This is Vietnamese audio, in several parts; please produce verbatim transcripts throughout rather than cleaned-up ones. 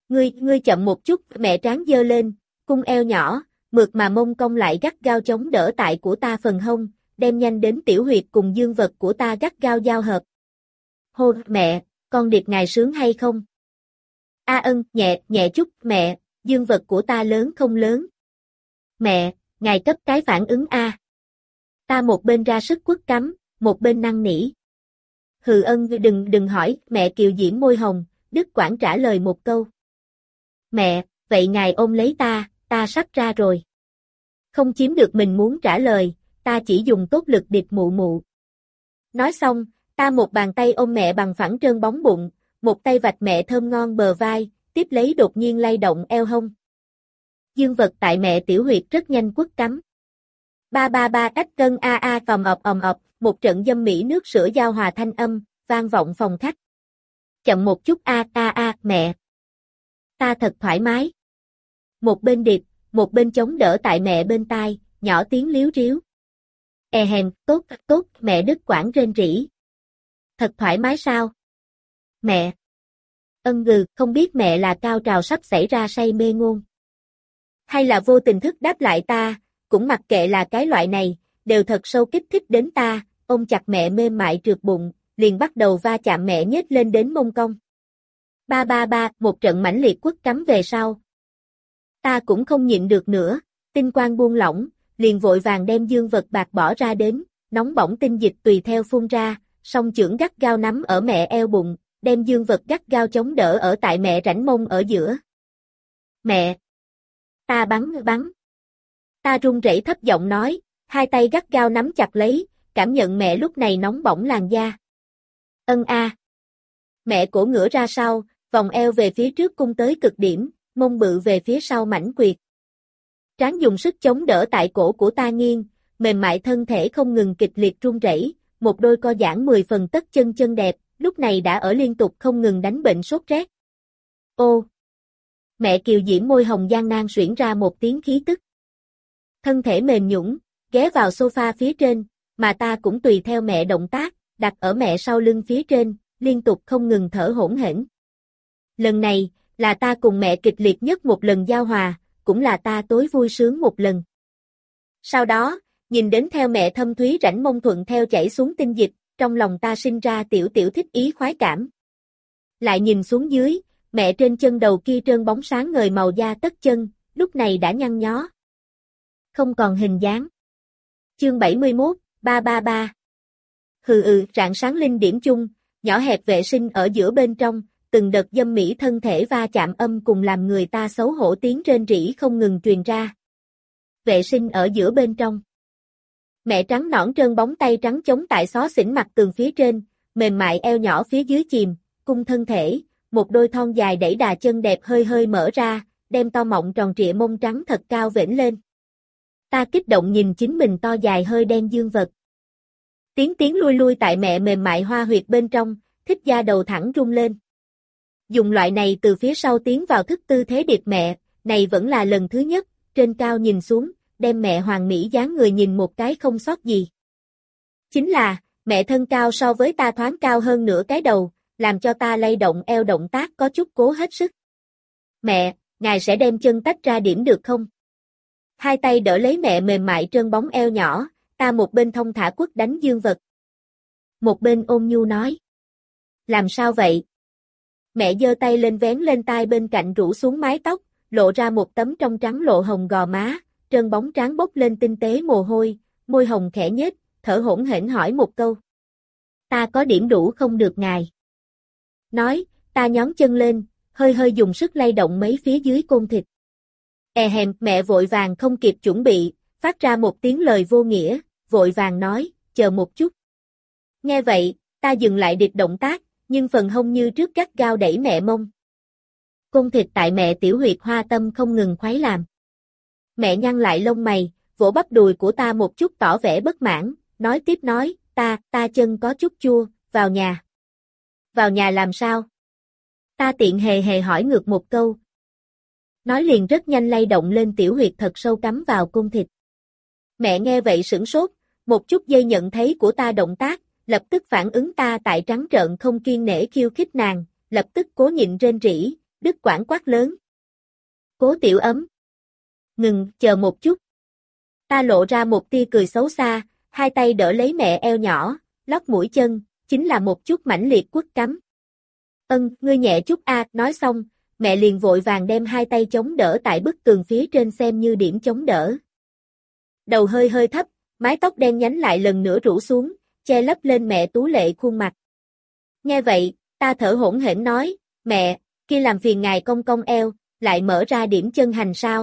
Ngươi, ngươi chậm một chút, mẹ trán giơ lên, cung eo nhỏ, mượt mà mông cong lại gắt gao chống đỡ tại của ta phần hông, đem nhanh đến tiểu huyệt cùng dương vật của ta gắt gao giao hợp. Hô, mẹ, con điệp ngài sướng hay không? A ân, nhẹ, nhẹ chút, mẹ, dương vật của ta lớn không lớn? Mẹ, ngài cấp cái phản ứng A. Ta một bên ra sức quất cắm, một bên năn nỉ. Hừ ân, đừng, đừng hỏi, mẹ kiều diễm môi hồng, đứt quãng trả lời một câu. Mẹ, vậy ngài ôm lấy ta, ta sắp ra rồi. Không chiếm được mình muốn trả lời, ta chỉ dùng tốt lực điệp mụ mụ. Nói xong, ta một bàn tay ôm mẹ bằng phẳng trơn bóng bụng, một tay vạch mẹ thơm ngon bờ vai, tiếp lấy đột nhiên lay động eo hông. Dương vật tại mẹ tiểu huyệt rất nhanh quất cắm. Ba ba ba ách cân a a phầm ọc ầm ọc, một trận dâm mỹ nước sữa giao hòa thanh âm, vang vọng phòng khách. Chậm một chút a a a, mẹ. Ta thật thoải mái. Một bên điệp, một bên chống đỡ tại mẹ bên tai, nhỏ tiếng líu ríu. E hèn, tốt, tốt, mẹ đứt quãng rên rỉ. Thật thoải mái sao? Mẹ. Ân gừ, không biết mẹ là cao trào sắp xảy ra say mê ngôn. Hay là vô tình thức đáp lại ta, cũng mặc kệ là cái loại này, đều thật sâu kích thích đến ta, ôm chặt mẹ mềm mại trượt bụng, liền bắt đầu va chạm mẹ nhếch lên đến mông cong. Ba ba ba, một trận mãnh liệt quất cắm về sau. Ta cũng không nhịn được nữa, tinh quang buông lỏng, liền vội vàng đem dương vật bạc bỏ ra đến, nóng bỏng tinh dịch tùy theo phun ra, song chưởng gắt gao nắm ở mẹ eo bụng, đem dương vật gắt gao chống đỡ ở tại mẹ rãnh mông ở giữa. Mẹ! Ta bắn bắn! Ta run rẩy thấp giọng nói, hai tay gắt gao nắm chặt lấy, cảm nhận mẹ lúc này nóng bỏng làn da. Ân a! Mẹ cổ ngửa ra sau, vòng eo về phía trước cung tới cực điểm, mông bự về phía sau mảnh quyệt. Trán dùng sức chống đỡ tại cổ của ta nghiêng, mềm mại thân thể không ngừng kịch liệt run rẩy, một đôi co giãn mười phần tất chân chân đẹp, lúc này đã ở liên tục không ngừng đánh bệnh sốt rét. Ô! Mẹ kiều diễm môi hồng gian nan xuyển ra một tiếng khí tức. Thân thể mềm nhũn, ghé vào sofa phía trên, mà ta cũng tùy theo mẹ động tác, đặt ở mẹ sau lưng phía trên, liên tục không ngừng thở hổn hển. Lần này, là ta cùng mẹ kịch liệt nhất một lần giao hòa, cũng là ta tối vui sướng một lần. Sau đó, nhìn đến theo mẹ thâm thúy rãnh mông thuận theo chảy xuống tinh dịch, trong lòng ta sinh ra tiểu tiểu thích ý khoái cảm. Lại nhìn xuống dưới, mẹ trên chân đầu kia trơn bóng sáng ngời màu da tất chân, lúc này đã nhăn nhó. Không còn hình dáng. Chương bảy mươi mốt, ba ba ba. Hừ ừ, rạng sáng linh điểm chung, nhỏ hẹp vệ sinh ở giữa bên trong, từng đợt dâm mỹ thân thể va chạm âm cùng làm người ta xấu hổ tiếng rên rỉ không ngừng truyền ra. Vệ sinh ở giữa bên trong. Mẹ trắng nõn trơn bóng tay trắng chống tại xó xỉnh mặt tường phía trên, mềm mại eo nhỏ phía dưới chìm, cung thân thể, một đôi thon dài đẩy đà chân đẹp hơi hơi mở ra, đem to mọng tròn trịa mông trắng thật cao vểnh lên. Ta kích động nhìn chính mình to dài hơi đen dương vật. Tiếng tiếng lui lui tại mẹ mềm mại hoa huyệt bên trong, thích da đầu thẳng rung lên. Dùng loại này từ phía sau tiến vào thức tư thế điệp mẹ, này vẫn là lần thứ nhất, trên cao nhìn xuống, đem mẹ hoàng mỹ dáng người nhìn một cái không sót gì. Chính là, mẹ thân cao so với ta thoáng cao hơn nửa cái đầu, làm cho ta lay động eo động tác có chút cố hết sức. Mẹ, ngài sẽ đem chân tách ra điểm được không? Hai tay đỡ lấy mẹ mềm mại trơn bóng eo nhỏ, ta một bên thông thả quất đánh dương vật. Một bên ôn nhu nói. Làm sao vậy? Mẹ giơ tay lên vén lên tai bên cạnh rủ xuống mái tóc, lộ ra một tấm trong trắng lộ hồng gò má, trơn bóng trán bốc lên tinh tế mồ hôi, môi hồng khẽ nhếch, thở hổn hển hỏi một câu. Ta có điểm đủ không được ngài? Nói, ta nhón chân lên, hơi hơi dùng sức lay động mấy phía dưới côn thịt. E hèm, mẹ vội vàng không kịp chuẩn bị, phát ra một tiếng lời vô nghĩa, vội vàng nói, chờ một chút. Nghe vậy, ta dừng lại điệp động tác, nhưng phần hông như trước gắt gao đẩy mẹ mông. Côn thịt tại mẹ tiểu huyệt hoa tâm không ngừng khuấy làm. Mẹ nhăn lại lông mày, vỗ bắp đùi của ta một chút tỏ vẻ bất mãn, nói tiếp nói, ta, ta chân có chút chua, vào nhà. Vào nhà làm sao? Ta tiện hề hề hỏi ngược một câu. Nói liền rất nhanh lay động lên tiểu huyệt thật sâu cắm vào côn thịt. Mẹ nghe vậy sửng sốt, một chút giây nhận thấy của ta động tác, lập tức phản ứng ta tại trắng trợn không kiên nể khiêu khích nàng, lập tức cố nhịn rên rỉ, Đức Quảng quát lớn. Cố Tiểu Ấm. Ngừng, chờ một chút. Ta lộ ra một tia cười xấu xa, hai tay đỡ lấy mẹ eo nhỏ, lót mũi chân, chính là một chút mãnh liệt quất cắm. Ân, ngươi nhẹ chút a, nói xong, mẹ liền vội vàng đem hai tay chống đỡ tại bức tường phía trên xem như điểm chống đỡ. Đầu hơi hơi thấp, mái tóc đen nhánh lại lần nữa rủ xuống, che lấp lên mẹ tú lệ khuôn mặt. Nghe vậy, ta thở hổn hển nói, mẹ, kia làm phiền ngài cong cong eo, lại mở ra điểm chân hành sao?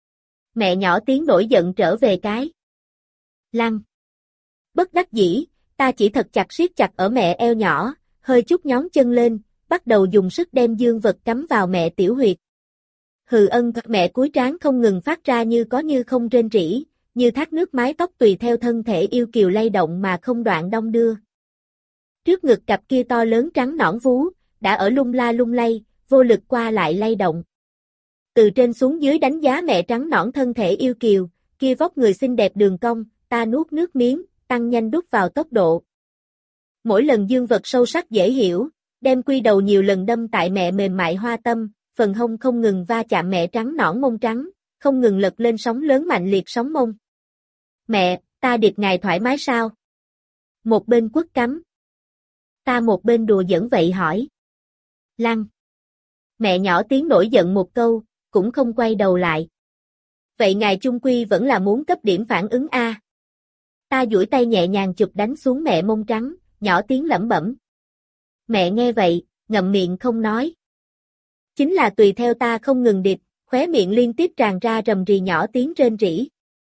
Mẹ nhỏ tiếng nổi giận trở về cái. Lăng. Bất đắc dĩ, ta chỉ thật chặt siết chặt ở mẹ eo nhỏ, hơi chút nhón chân lên, bắt đầu dùng sức đem dương vật cắm vào mẹ tiểu huyệt. Hừ ân, mẹ cúi trán không ngừng phát ra như có như không rên rỉ, như thác nước mái tóc tùy theo thân thể yêu kiều lay động mà không đoạn đong đưa. Trước ngực cặp kia to lớn trắng nõn vú, đã ở lung la lung lay, vô lực qua lại lay động. Từ trên xuống dưới đánh giá mẹ trắng nõn thân thể yêu kiều, kia vóc người xinh đẹp đường cong, ta nuốt nước miếng, tăng nhanh đút vào tốc độ. Mỗi lần dương vật sâu sắc dễ hiểu, đem quy đầu nhiều lần đâm tại mẹ mềm mại hoa tâm, phần hông không ngừng va chạm mẹ trắng nõn mông trắng, không ngừng lật lên sóng lớn mạnh liệt sóng mông. Mẹ, ta điệp ngài thoải mái sao? Một bên quất cắm. Ta một bên đùa giỡn vậy hỏi. Lăng. Mẹ nhỏ tiếng nổi giận một câu, cũng không quay đầu lại. Vậy ngài chung quy vẫn là muốn cấp điểm phản ứng A. Ta duỗi tay nhẹ nhàng chụp đánh xuống mẹ mông trắng, nhỏ tiếng lẩm bẩm. Mẹ nghe vậy, ngậm miệng không nói. Chính là tùy theo ta không ngừng điệp, khóe miệng liên tiếp tràn ra rầm rì nhỏ tiếng rên rỉ.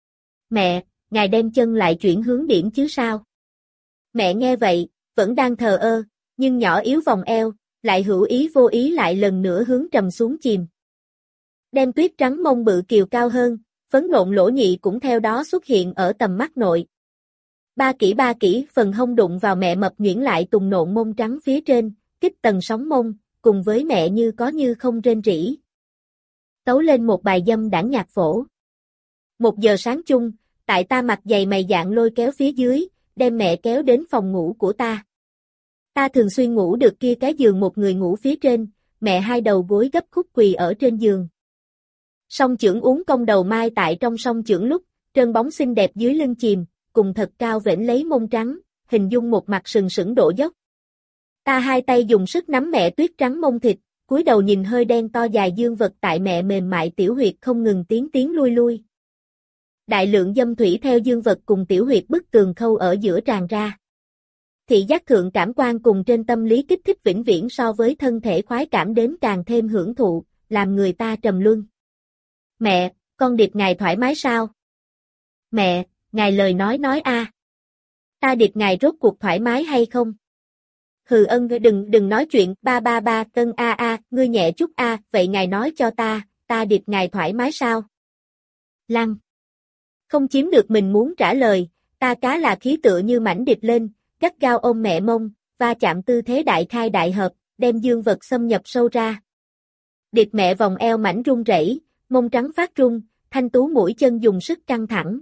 Mẹ, ngài đem chân lại chuyển hướng điểm chứ sao? Mẹ nghe vậy, vẫn đang thờ ơ, nhưng nhỏ yếu vòng eo, lại hữu ý vô ý lại lần nữa hướng trầm xuống chìm. Đem tuyết trắng mông bự kiều cao hơn, phấn nộn lỗ nhị cũng theo đó xuất hiện ở tầm mắt nội. Ba kỹ ba kỹ phần hông đụng vào mẹ mập nhuyễn lại tùng nộn mông trắng phía trên, kích tầng sóng mông, cùng với mẹ như có như không rên rỉ. Tấu lên một bài dâm đảng nhạc phổ. Một giờ sáng chung, tại ta mặt dày mày dạn lôi kéo phía dưới, đem mẹ kéo đến phòng ngủ của ta. Ta thường xuyên ngủ được kia cái giường một người ngủ phía trên, mẹ hai đầu gối gấp khúc quỳ ở trên giường. Song chưởng uống cong đầu mai tại trong song chưởng lúc, trơn bóng xinh đẹp dưới lưng chìm, cùng thật cao vểnh lấy mông trắng, hình dung một mặt sừng sững đổ dốc. Ta hai tay dùng sức nắm mẹ tuyết trắng mông thịt, cúi đầu nhìn hơi đen to dài dương vật tại mẹ mềm mại tiểu huyệt không ngừng tiến tiến lui lui. Đại lượng dâm thủy theo dương vật cùng tiểu huyệt bức tường khâu ở giữa tràn ra. Thị giác thượng cảm quan cùng trên tâm lý kích thích vĩnh viễn so với thân thể khoái cảm đến càng thêm hưởng thụ, làm người ta trầm luân. Mẹ, con điệp ngài thoải mái sao? Mẹ, ngài lời nói nói a. Ta điệp ngài rốt cuộc thoải mái hay không? Hừ ân đừng đừng nói chuyện, ba ba ba cân a a, ngươi nhẹ chút a, vậy ngài nói cho ta, ta điệp ngài thoải mái sao? Lăng. Không chiếm được mình muốn trả lời, ta cá là khí tựa như mảnh điệp lên, gắt gao ôm mẹ mông, va chạm tư thế đại khai đại hợp, đem dương vật xâm nhập sâu ra. Điệp mẹ vòng eo mảnh run rẩy, mông trắng phát run, thanh tú mũi chân dùng sức căng thẳng.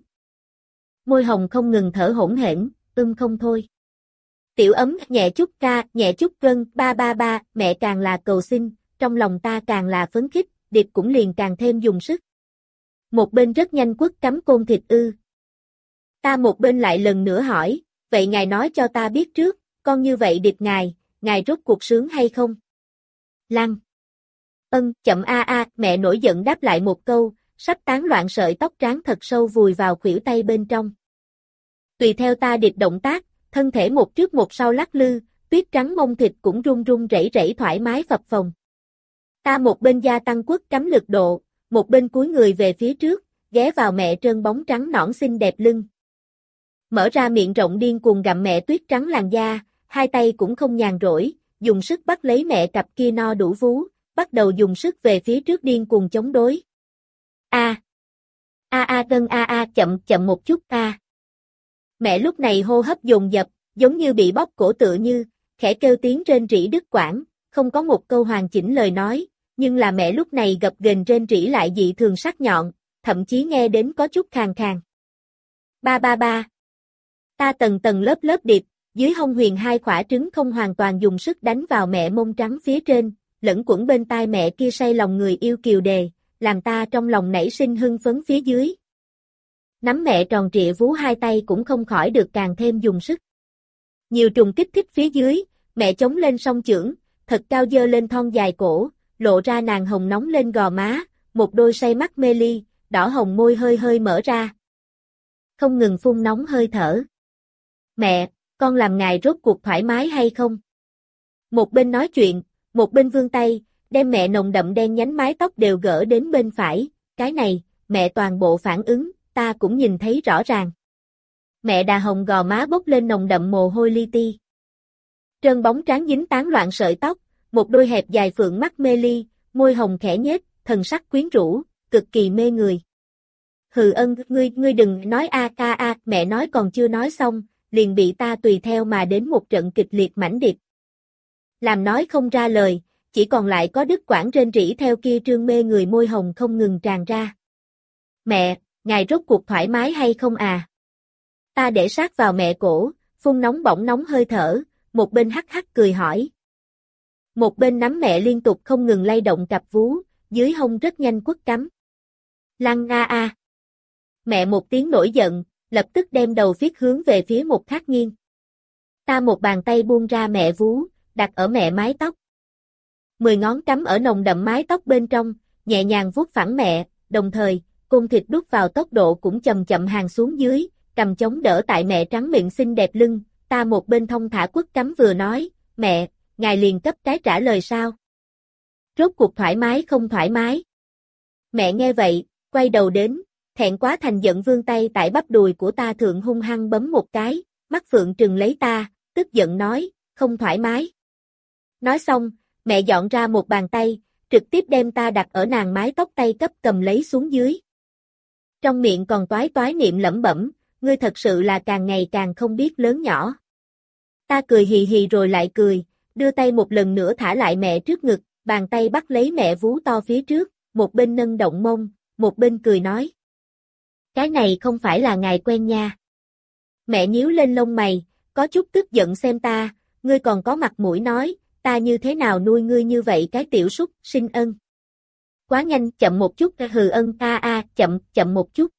Môi hồng không ngừng thở hỗn hển, ưm không thôi. Tiểu Ấm, nhẹ chút ca, nhẹ chút gân, ba ba ba, mẹ càng là cầu xin, trong lòng ta càng là phấn khích, điệp cũng liền càng thêm dùng sức. Một bên rất nhanh quất cắm côn thịt ư. Ta một bên lại lần nữa hỏi, vậy ngài nói cho ta biết trước, con như vậy điệp ngài, ngài rốt cuộc sướng hay không? Lăng. Ân, chậm a a, mẹ nổi giận đáp lại một câu, sắp tán loạn sợi tóc trắng thật sâu vùi vào khuỷu tay bên trong. Tùy theo ta điệp động tác, thân thể một trước một sau lắc lư, tuyết trắng mông thịt cũng run run rẩy rẩy thoải mái phập phồng. Ta một bên gia tăng quất cắm lực độ, một bên cúi người về phía trước, ghé vào mẹ trơn bóng trắng nõn xinh đẹp lưng. Mở ra miệng rộng điên cuồng gặm mẹ tuyết trắng làn da, hai tay cũng không nhàn rỗi, dùng sức bắt lấy mẹ cặp kia no đủ vú, bắt đầu dùng sức về phía trước điên cuồng chống đối. A. A a cân a a chậm chậm một chút a. Mẹ lúc này hô hấp dồn dập, giống như bị bóp cổ tựa như, khẽ kêu tiếng rên rỉ đứt quãng, không có một câu hoàn chỉnh lời nói, nhưng là mẹ lúc này gập ghềnh rên rỉ lại dị thường sắc nhọn, thậm chí nghe đến có chút khàn khàn. Ba ba ba. Ta tầng tầng lớp lớp điệp, dưới hông huyền hai khỏa trứng không hoàn toàn dùng sức đánh vào mẹ mông trắng phía trên, lẫn quẩn bên tai mẹ kia say lòng người yêu kiều đề, làm ta trong lòng nảy sinh hưng phấn phía dưới. Nắm mẹ tròn trịa vú hai tay cũng không khỏi được càng thêm dùng sức. Nhiều trùng kích thích phía dưới, mẹ chống lên song chưởng, thật cao dơ lên thon dài cổ, lộ ra nàng hồng nóng lên gò má, một đôi say mắt mê ly, đỏ hồng môi hơi hơi mở ra. Không ngừng phun nóng hơi thở. Mẹ, con làm ngài rốt cuộc thoải mái hay không? Một bên nói chuyện, một bên vươn tay, đem mẹ nồng đậm đen nhánh mái tóc đều gỡ đến bên phải, cái này, mẹ toàn bộ phản ứng, ta cũng nhìn thấy rõ ràng. Mẹ đà hồng gò má bốc lên nồng đậm mồ hôi li ti. Trơn bóng trán dính tán loạn sợi tóc, một đôi hẹp dài phượng mắt mê ly, môi hồng khẽ nhếch, thần sắc quyến rũ, cực kỳ mê người. Hừ Ân, ngươi, ngươi đừng nói a a a, mẹ nói còn chưa nói xong, liền bị ta tùy theo mà đến một trận kịch liệt mãnh điệp. Làm nói không ra lời, chỉ còn lại có đứt quãng rên rỉ theo kia trương mê người môi hồng không ngừng tràn ra. Mẹ, ngài rốt cuộc thoải mái hay không à? Ta để sát vào mẹ cổ, phun nóng bỏng nóng hơi thở, một bên hắc hắc cười hỏi. Một bên nắm mẹ liên tục không ngừng lay động cặp vú, dưới hông rất nhanh quất cắm. Lăng a a. Mẹ một tiếng nổi giận, lập tức đem đầu phiết hướng về phía một khác nghiêng. Ta một bàn tay buông ra mẹ vú, đặt ở mẹ mái tóc. Mười ngón cắm ở nồng đậm mái tóc bên trong, nhẹ nhàng vuốt phẳng mẹ, đồng thời, côn thịt đút vào tốc độ cũng chậm chậm hàng xuống dưới, cầm chống đỡ tại mẹ trắng miệng xinh đẹp lưng, ta một bên thông thả quất cắm vừa nói, mẹ, ngài liền cấp cái trả lời sao? Rốt cuộc thoải mái không thoải mái? Mẹ nghe vậy, quay đầu đến, thẹn quá thành giận vươn tay tại bắp đùi của ta thượng hung hăng bấm một cái, mắt phượng trừng lấy ta, tức giận nói, không thoải mái. Nói xong, mẹ dọn ra một bàn tay, trực tiếp đem ta đặt ở nàng mái tóc tay cấp cầm lấy xuống dưới. Trong miệng còn toái toái niệm lẩm bẩm, ngươi thật sự là càng ngày càng không biết lớn nhỏ. Ta cười hì hì rồi lại cười, đưa tay một lần nữa thả lại mẹ trước ngực, bàn tay bắt lấy mẹ vú to phía trước, một bên nâng động mông, một bên cười nói. Cái này không phải là ngài quen nha. Mẹ nhíu lên lông mày, có chút tức giận xem ta, ngươi còn có mặt mũi nói, ta như thế nào nuôi ngươi như vậy cái tiểu súc, sinh Ân. Quá nhanh, chậm một chút, hừ Ân, a a, chậm, chậm một chút.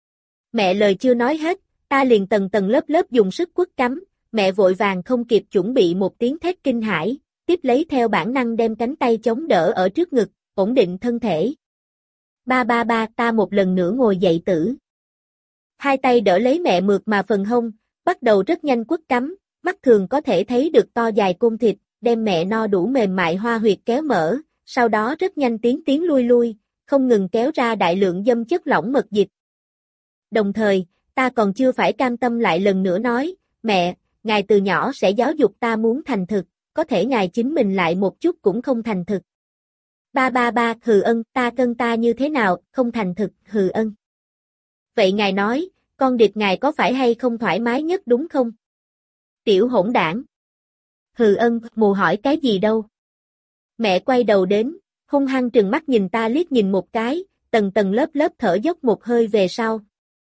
Mẹ lời chưa nói hết, ta liền tầng tầng lớp lớp dùng sức quất cắm, mẹ vội vàng không kịp chuẩn bị một tiếng thét kinh hãi, tiếp lấy theo bản năng đem cánh tay chống đỡ ở trước ngực, ổn định thân thể. Ba ba ba, ta một lần nữa ngồi dậy tử. Hai tay đỡ lấy mẹ mượt mà phần hông, bắt đầu rất nhanh quất cắm, mắt thường có thể thấy được to dài côn thịt, đem mẹ no đủ mềm mại hoa huyệt kéo mở, sau đó rất nhanh tiến tiến lui lui, không ngừng kéo ra đại lượng dâm chất lỏng mật dịch. Đồng thời, ta còn chưa phải cam tâm lại lần nữa nói, mẹ, ngài từ nhỏ sẽ giáo dục ta muốn thành thực, có thể ngài chính mình lại một chút cũng không thành thực. Ba ba ba, hừ Ân, ta cân ta như thế nào, không thành thực, hừ Ân. Vậy ngài nói, con địch ngài có phải hay không thoải mái nhất đúng không? Tiểu hỗn đảng. Hừ Ân, mù hỏi cái gì đâu. Mẹ quay đầu đến, hung hăng trừng mắt nhìn ta liếc nhìn một cái, tầng tầng lớp lớp thở dốc một hơi về sau.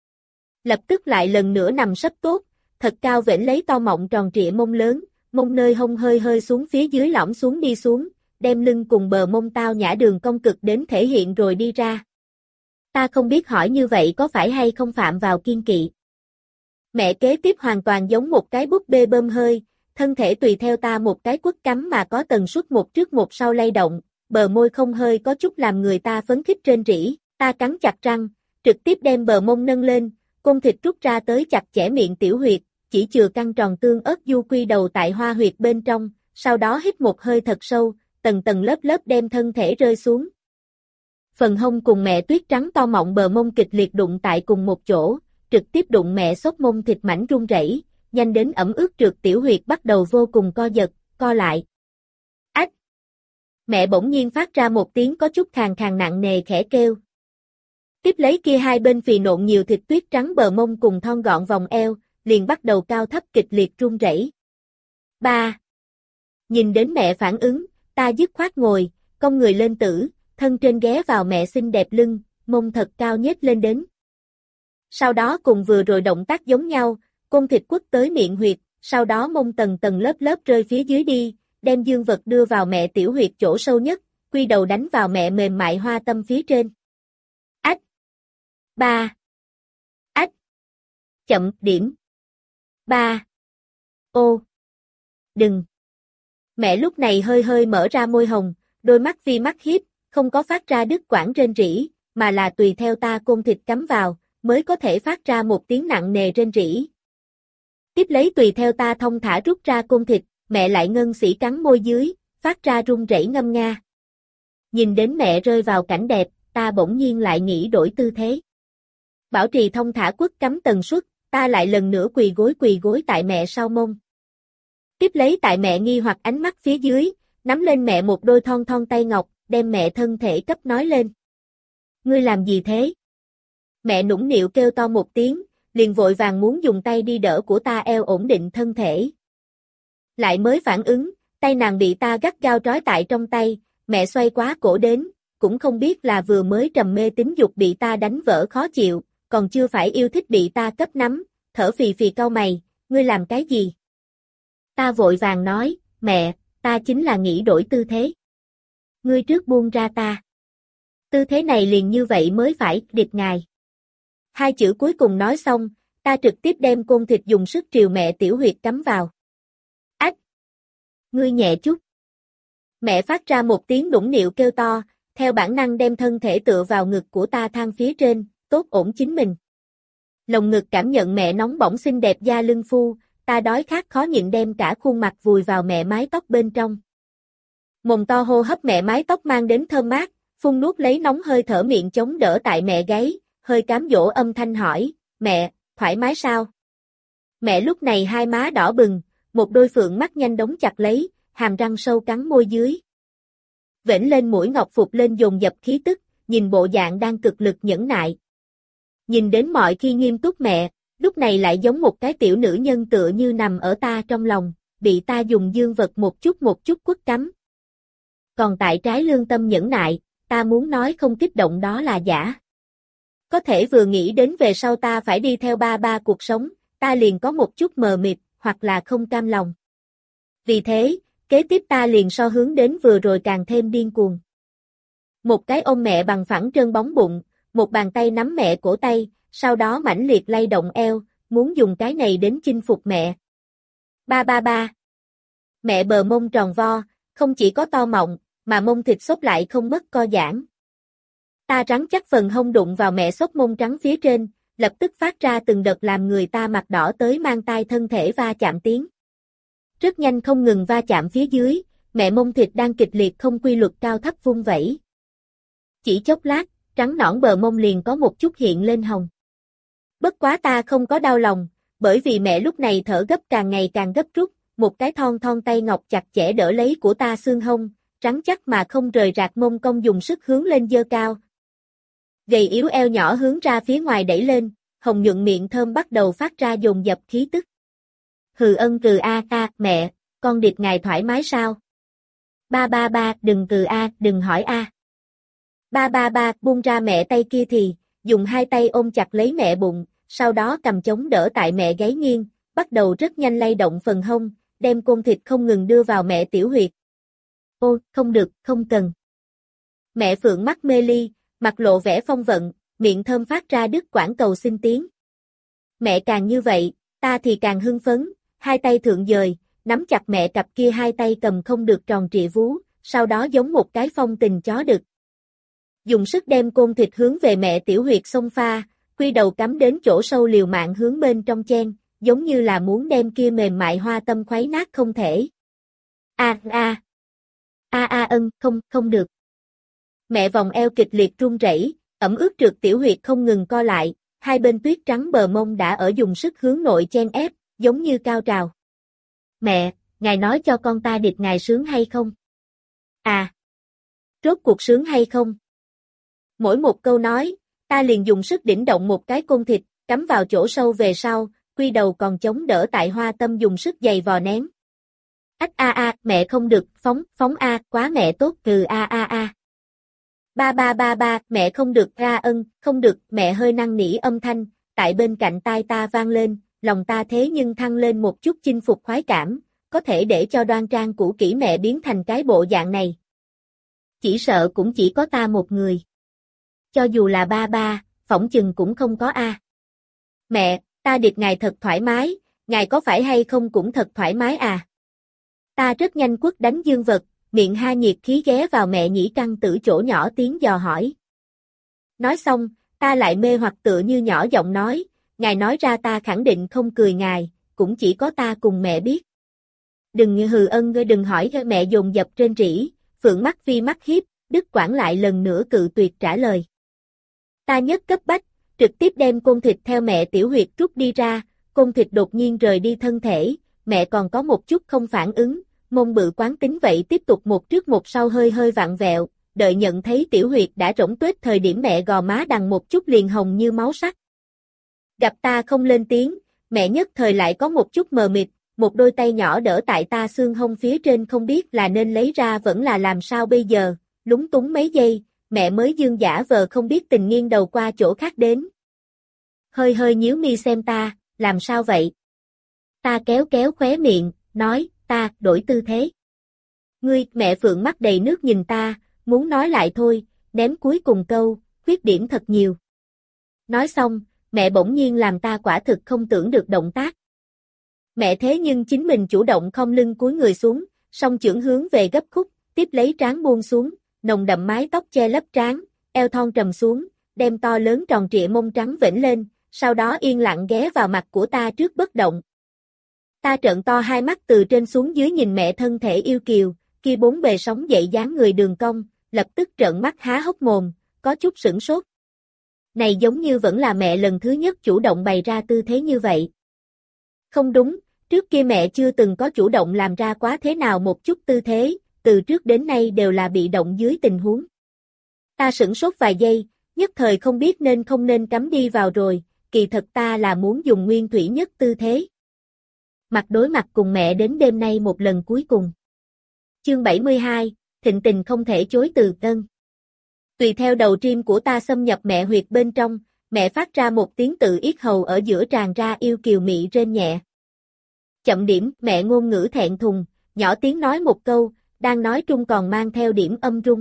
Lập tức lại lần nữa nằm sấp tốt, thật cao vểnh lấy to mọng tròn trịa mông lớn, mông nơi hông hơi hơi xuống phía dưới lõm xuống đi xuống, đem lưng cùng bờ mông tao nhã đường cong cực đến thể hiện rồi đi ra. Ta không biết hỏi như vậy có phải hay không phạm vào kiên kỵ. Mẹ kế tiếp hoàn toàn giống một cái búp bê bơm hơi, thân thể tùy theo ta một cái quất cắm mà có tần suất một trước một sau lay động, bờ môi không hơi có chút làm người ta phấn khích trên rỉ, ta cắn chặt răng, trực tiếp đem bờ mông nâng lên, côn thịt rút ra tới chặt chẽ miệng tiểu huyệt, chỉ chừa căng tròn tương ớt du quy đầu tại hoa huyệt bên trong, sau đó hít một hơi thật sâu, tầng tầng lớp lớp đem thân thể rơi xuống. Phần hông cùng mẹ tuyết trắng to mọng bờ mông kịch liệt đụng tại cùng một chỗ, trực tiếp đụng mẹ xốp mông thịt mảnh run rẩy, nhanh đến ẩm ướt trượt tiểu huyệt bắt đầu vô cùng co giật, co lại. Ách! Mẹ bỗng nhiên phát ra một tiếng có chút khàn khàn nặng nề khẽ kêu. Tiếp lấy kia hai bên phì nộn nhiều thịt tuyết trắng bờ mông cùng thon gọn vòng eo, liền bắt đầu cao thấp kịch liệt run rẩy. Ba! Nhìn đến mẹ phản ứng, ta dứt khoát ngồi, cong người lên tử, thân trên ghé vào mẹ xinh đẹp lưng, mông thật cao nhếch lên đến. Sau đó cùng vừa rồi động tác giống nhau, côn thịt quất tới miệng huyệt, sau đó mông tầng tầng lớp lớp rơi phía dưới đi, đem dương vật đưa vào mẹ tiểu huyệt chỗ sâu nhất, quy đầu đánh vào mẹ mềm mại hoa tâm phía trên. Ách! Ba! Ách! Chậm, điểm! Ba! Ô! Đừng! Mẹ lúc này hơi hơi mở ra môi hồng, đôi mắt vi mắt hiếp, không có phát ra đứt quãng rên rỉ, mà là tùy theo ta côn thịt cắm vào, mới có thể phát ra một tiếng nặng nề rên rỉ. Tiếp lấy tùy theo ta thông thả rút ra côn thịt, mẹ lại ngân xỉ cắn môi dưới, phát ra rung rẩy ngâm nga. Nhìn đến mẹ rơi vào cảnh đẹp, ta bỗng nhiên lại nghĩ đổi tư thế. Bảo trì thông thả quất cắm tần suất, ta lại lần nữa quỳ gối quỳ gối tại mẹ sau mông. Tiếp lấy tại mẹ nghi hoặc ánh mắt phía dưới, nắm lên mẹ một đôi thon thon tay ngọc, đem mẹ thân thể cấp nói lên. Ngươi làm gì thế? Mẹ nũng nịu kêu to một tiếng, liền vội vàng muốn dùng tay đi đỡ của ta eo ổn định thân thể. Lại mới phản ứng, tay nàng bị ta gắt gao trói tại trong tay, mẹ xoay quá cổ đến, cũng không biết là vừa mới trầm mê tính dục bị ta đánh vỡ khó chịu, còn chưa phải yêu thích bị ta cấp nắm, thở phì phì cau mày, ngươi làm cái gì? Ta vội vàng nói, mẹ, ta chính là nghĩ đổi tư thế. Ngươi trước buông ra ta. Tư thế này liền như vậy mới phải, điệp ngài. Hai chữ cuối cùng nói xong, ta trực tiếp đem côn thịt dùng sức triều mẹ tiểu huyệt cắm vào. Ách! Ngươi nhẹ chút. Mẹ phát ra một tiếng nũng nịu kêu to, theo bản năng đem thân thể tựa vào ngực của ta thang phía trên, tốt ổn chính mình. Lồng ngực cảm nhận mẹ nóng bỏng xinh đẹp da lưng phu, ta đói khát khó nhịn đem cả khuôn mặt vùi vào mẹ mái tóc bên trong. Mồm to hô hấp mẹ mái tóc mang đến thơm mát, phun nuốt lấy nóng hơi thở miệng chống đỡ tại mẹ gáy, hơi cám dỗ âm thanh hỏi, mẹ, thoải mái sao? Mẹ lúc này hai má đỏ bừng, một đôi phượng mắt nhanh đóng chặt lấy, hàm răng sâu cắn môi dưới. Vểnh lên mũi ngọc phục lên dồn dập khí tức, nhìn bộ dạng đang cực lực nhẫn nại. Nhìn đến mọi khi nghiêm túc mẹ, lúc này lại giống một cái tiểu nữ nhân tựa như nằm ở ta trong lòng, bị ta dùng dương vật một chút một chút quất cắm. Còn tại trái lương tâm nhẫn nại, ta muốn nói không kích động đó là giả. Có thể vừa nghĩ đến về sau ta phải đi theo ba ba cuộc sống, ta liền có một chút mờ mịt, hoặc là không cam lòng. Vì thế, kế tiếp ta liền so hướng đến vừa rồi càng thêm điên cuồng. Một cái ôm mẹ bằng phẳng trơn bóng bụng, một bàn tay nắm mẹ cổ tay, sau đó mãnh liệt lay động eo, muốn dùng cái này đến chinh phục mẹ. Ba ba ba. Mẹ bờ mông tròn vo, không chỉ có to mọng, mà mông thịt xốp lại không mất co giãn. Ta rắn chắc phần hông đụng vào mẹ xốp mông trắng phía trên, lập tức phát ra từng đợt làm người ta mặt đỏ tới mang tai thân thể va chạm tiếng. Rất nhanh không ngừng va chạm phía dưới, mẹ mông thịt đang kịch liệt không quy luật cao thấp vung vẩy. Chỉ chốc lát, trắng nõn bờ mông liền có một chút hiện lên hồng. Bất quá ta không có đau lòng, bởi vì mẹ lúc này thở gấp càng ngày càng gấp rút, một cái thon thon tay ngọc chặt chẽ đỡ lấy của ta xương hông, rắn chắc mà không rời rạc mông cong dùng sức hướng lên giơ cao. Gầy yếu eo nhỏ hướng ra phía ngoài đẩy lên, hồng nhuận miệng thơm bắt đầu phát ra dồn dập khí tức. Hừ ân cừ a a, mẹ, con điệp ngài thoải mái sao? Ba ba ba, đừng cừ a, đừng hỏi a. Ba ba ba, buông ra mẹ tay kia thì, dùng hai tay ôm chặt lấy mẹ bụng, sau đó cầm chống đỡ tại mẹ gáy nghiêng, bắt đầu rất nhanh lay động phần hông, đem côn thịt không ngừng đưa vào mẹ tiểu huyệt. Ô, không được, không cần. Mẹ phượng mắt mê ly, mặt lộ vẻ phong vận, miệng thơm phát ra đứt quãng cầu xin tiếng. Mẹ càng như vậy, ta thì càng hưng phấn, hai tay thượng dời, nắm chặt mẹ cặp kia hai tay cầm không được tròn trịa vú, sau đó giống một cái phong tình chó đực. Dùng sức đem côn thịt hướng về mẹ tiểu huyệt xông pha, quy đầu cắm đến chỗ sâu liều mạng hướng bên trong chen, giống như là muốn đem kia mềm mại hoa tâm khuấy nát không thể. A a. A a ân, không, không được. Mẹ vòng eo kịch liệt run rẩy, ẩm ướt trượt tiểu huyệt không ngừng co lại, hai bên tuyết trắng bờ mông đã ở dùng sức hướng nội chen ép, giống như cao trào. Mẹ, ngài nói cho con ta điệp ngài sướng hay không? À. Rốt cuộc sướng hay không? Mỗi một câu nói, ta liền dùng sức đỉnh động một cái côn thịt, cắm vào chỗ sâu về sau, quy đầu còn chống đỡ tại hoa tâm dùng sức giày vò nén. Ách a a, mẹ không được, phóng, phóng a, quá mẹ tốt, cừ a a a. Ba ba ba ba, mẹ không được, ra ân, không được, mẹ hơi năn nỉ âm thanh, tại bên cạnh tai ta vang lên, lòng ta thế nhưng thăng lên một chút chinh phục khoái cảm, có thể để cho đoan trang cũ kỹ mẹ biến thành cái bộ dạng này. Chỉ sợ cũng chỉ có ta một người. Cho dù là ba ba, phỏng chừng cũng không có a. Mẹ, ta địch ngài thật thoải mái, ngài có phải hay không cũng thật thoải mái à? Ta rất nhanh quất đánh Dương Vật, miệng ha nhiệt khí ghé vào mẹ nhĩ căn tử chỗ nhỏ tiếng dò hỏi. Nói xong, ta lại mê hoặc tựa như nhỏ giọng nói, ngài nói ra ta khẳng định không cười ngài, cũng chỉ có ta cùng mẹ biết. Đừng hừ ân đừng hỏi mẹ dồn dập trên rỉ, phượng mắt vi mắt hiếp, Đức Quảng lại lần nữa cự tuyệt trả lời. Ta nhất cấp bách, trực tiếp đem côn thịt theo mẹ tiểu huyệt rút đi ra, côn thịt đột nhiên rời đi thân thể, mẹ còn có một chút không phản ứng, mông bự quán tính vậy tiếp tục một trước một sau hơi hơi vặn vẹo, đợi nhận thấy tiểu huyệt đã rỗng tuếch thời điểm mẹ gò má đằng một chút liền hồng như máu sắc. Gặp ta không lên tiếng, mẹ nhất thời lại có một chút mờ mịt, một đôi tay nhỏ đỡ tại ta xương hông phía trên không biết là nên lấy ra vẫn là làm sao bây giờ, lúng túng mấy giây, mẹ mới dương giả vờ không biết tình nghiêng đầu qua chỗ khác đến. Hơi hơi nhíu mi xem ta, làm sao vậy? Ta kéo kéo khóe miệng, nói, ta, đổi tư thế. Ngươi, mẹ Phượng mắt đầy nước nhìn ta, muốn nói lại thôi, ném cuối cùng câu, khuyết điểm thật nhiều. Nói xong, mẹ bỗng nhiên làm ta quả thực không tưởng được động tác. Mẹ thế nhưng chính mình chủ động khom lưng cúi người xuống, song chưởng hướng về gấp khúc, tiếp lấy trán buông xuống, nồng đậm mái tóc che lấp trán, eo thon trầm xuống, đem to lớn tròn trịa mông trắng vểnh lên, sau đó yên lặng ghé vào mặt của ta trước bất động. Ta trợn to hai mắt từ trên xuống dưới nhìn mẹ thân thể yêu kiều, kia bốn bề sóng dậy dáng người đường cong, lập tức trợn mắt há hốc mồm, có chút sửng sốt. Này giống như vẫn là mẹ lần thứ nhất chủ động bày ra tư thế như vậy. Không đúng, trước kia mẹ chưa từng có chủ động làm ra quá thế nào một chút tư thế, từ trước đến nay đều là bị động dưới tình huống. Ta sửng sốt vài giây, nhất thời không biết nên không nên cắm đi vào rồi, kỳ thật ta là muốn dùng nguyên thủy nhất tư thế. Mặt đối mặt cùng mẹ đến đêm nay một lần cuối cùng. Chương bảy mươi hai, thịnh tình không thể chối từ tân. Tùy theo đầu tim của ta xâm nhập mẹ huyệt bên trong, mẹ phát ra một tiếng tự yết hầu ở giữa tràn ra yêu kiều mị rên nhẹ. Chậm điểm, mẹ ngôn ngữ thẹn thùng, nhỏ tiếng nói một câu, đang nói trung còn mang theo điểm âm rung.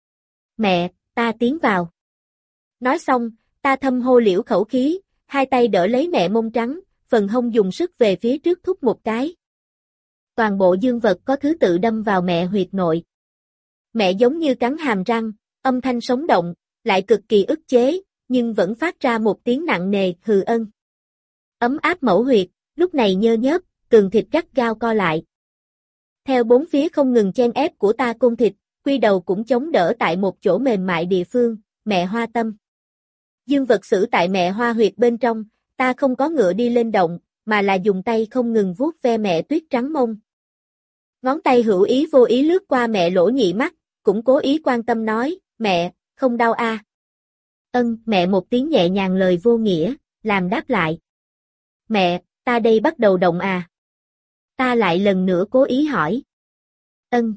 Mẹ, ta tiến vào. Nói xong, ta thâm hô liễu khẩu khí, hai tay đỡ lấy mẹ mông trắng, phần hông dùng sức về phía trước thúc một cái. Toàn bộ dương vật có thứ tự đâm vào mẹ huyệt nội. Mẹ giống như cắn hàm răng, âm thanh sống động, lại cực kỳ ức chế, nhưng vẫn phát ra một tiếng nặng nề, hừ ân. Ấm áp mẫu huyệt, lúc này nhơ nhớp, cường thịt gắt gao co lại. Theo bốn phía không ngừng chen ép của ta côn thịt, quy đầu cũng chống đỡ tại một chỗ mềm mại địa phương, mẹ hoa tâm. Dương vật xử tại mẹ hoa huyệt bên trong, ta không có ngựa đi lên động, mà là dùng tay không ngừng vuốt ve mẹ tuyết trắng mông. Ngón tay hữu ý vô ý lướt qua mẹ lỗ nhị mắt, cũng cố ý quan tâm nói, mẹ, không đau a? À? Ân, mẹ một tiếng nhẹ nhàng lời vô nghĩa, làm đáp lại. Mẹ, ta đây bắt đầu động à? Ta lại lần nữa cố ý hỏi. Ân.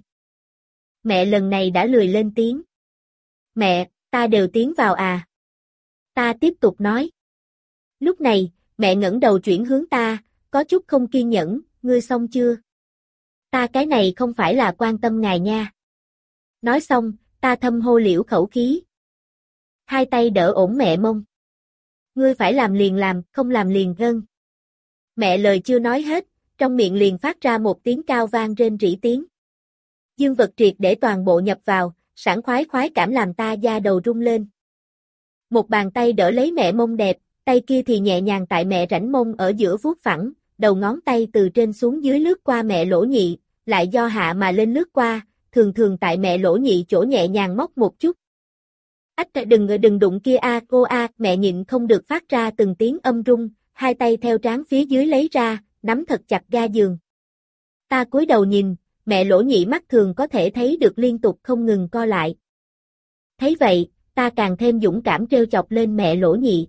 Mẹ lần này đã lười lên tiếng. Mẹ, ta đều tiến vào à? Ta tiếp tục nói. Lúc này, mẹ ngẩng đầu chuyển hướng ta, có chút không kiên nhẫn, ngươi xong chưa? Ta cái này không phải là quan tâm ngài nha. Nói xong, ta thâm hô liễu khẩu khí. Hai tay đỡ ổn mẹ mông. Ngươi phải làm liền làm, không làm liền gân. Mẹ lời chưa nói hết, trong miệng liền phát ra một tiếng cao vang rên rỉ tiếng. Dương vật triệt để toàn bộ nhập vào, sảng khoái khoái cảm làm ta da đầu rung lên. Một bàn tay đỡ lấy mẹ mông đẹp, tay kia thì nhẹ nhàng tại mẹ rãnh mông ở giữa vuốt phẳng, đầu ngón tay từ trên xuống dưới lướt qua mẹ lỗ nhị, lại do hạ mà lên lướt qua, thường thường tại mẹ lỗ nhị chỗ nhẹ nhàng móc một chút. Ách đừng đừng đụng kia a cô a, mẹ nhịn không được phát ra từng tiếng âm rung, hai tay theo trán phía dưới lấy ra, nắm thật chặt ga giường. Ta cúi đầu nhìn, mẹ lỗ nhị mắt thường có thể thấy được liên tục không ngừng co lại. Thấy vậy, ta càng thêm dũng cảm trêu chọc lên mẹ lỗ nhị.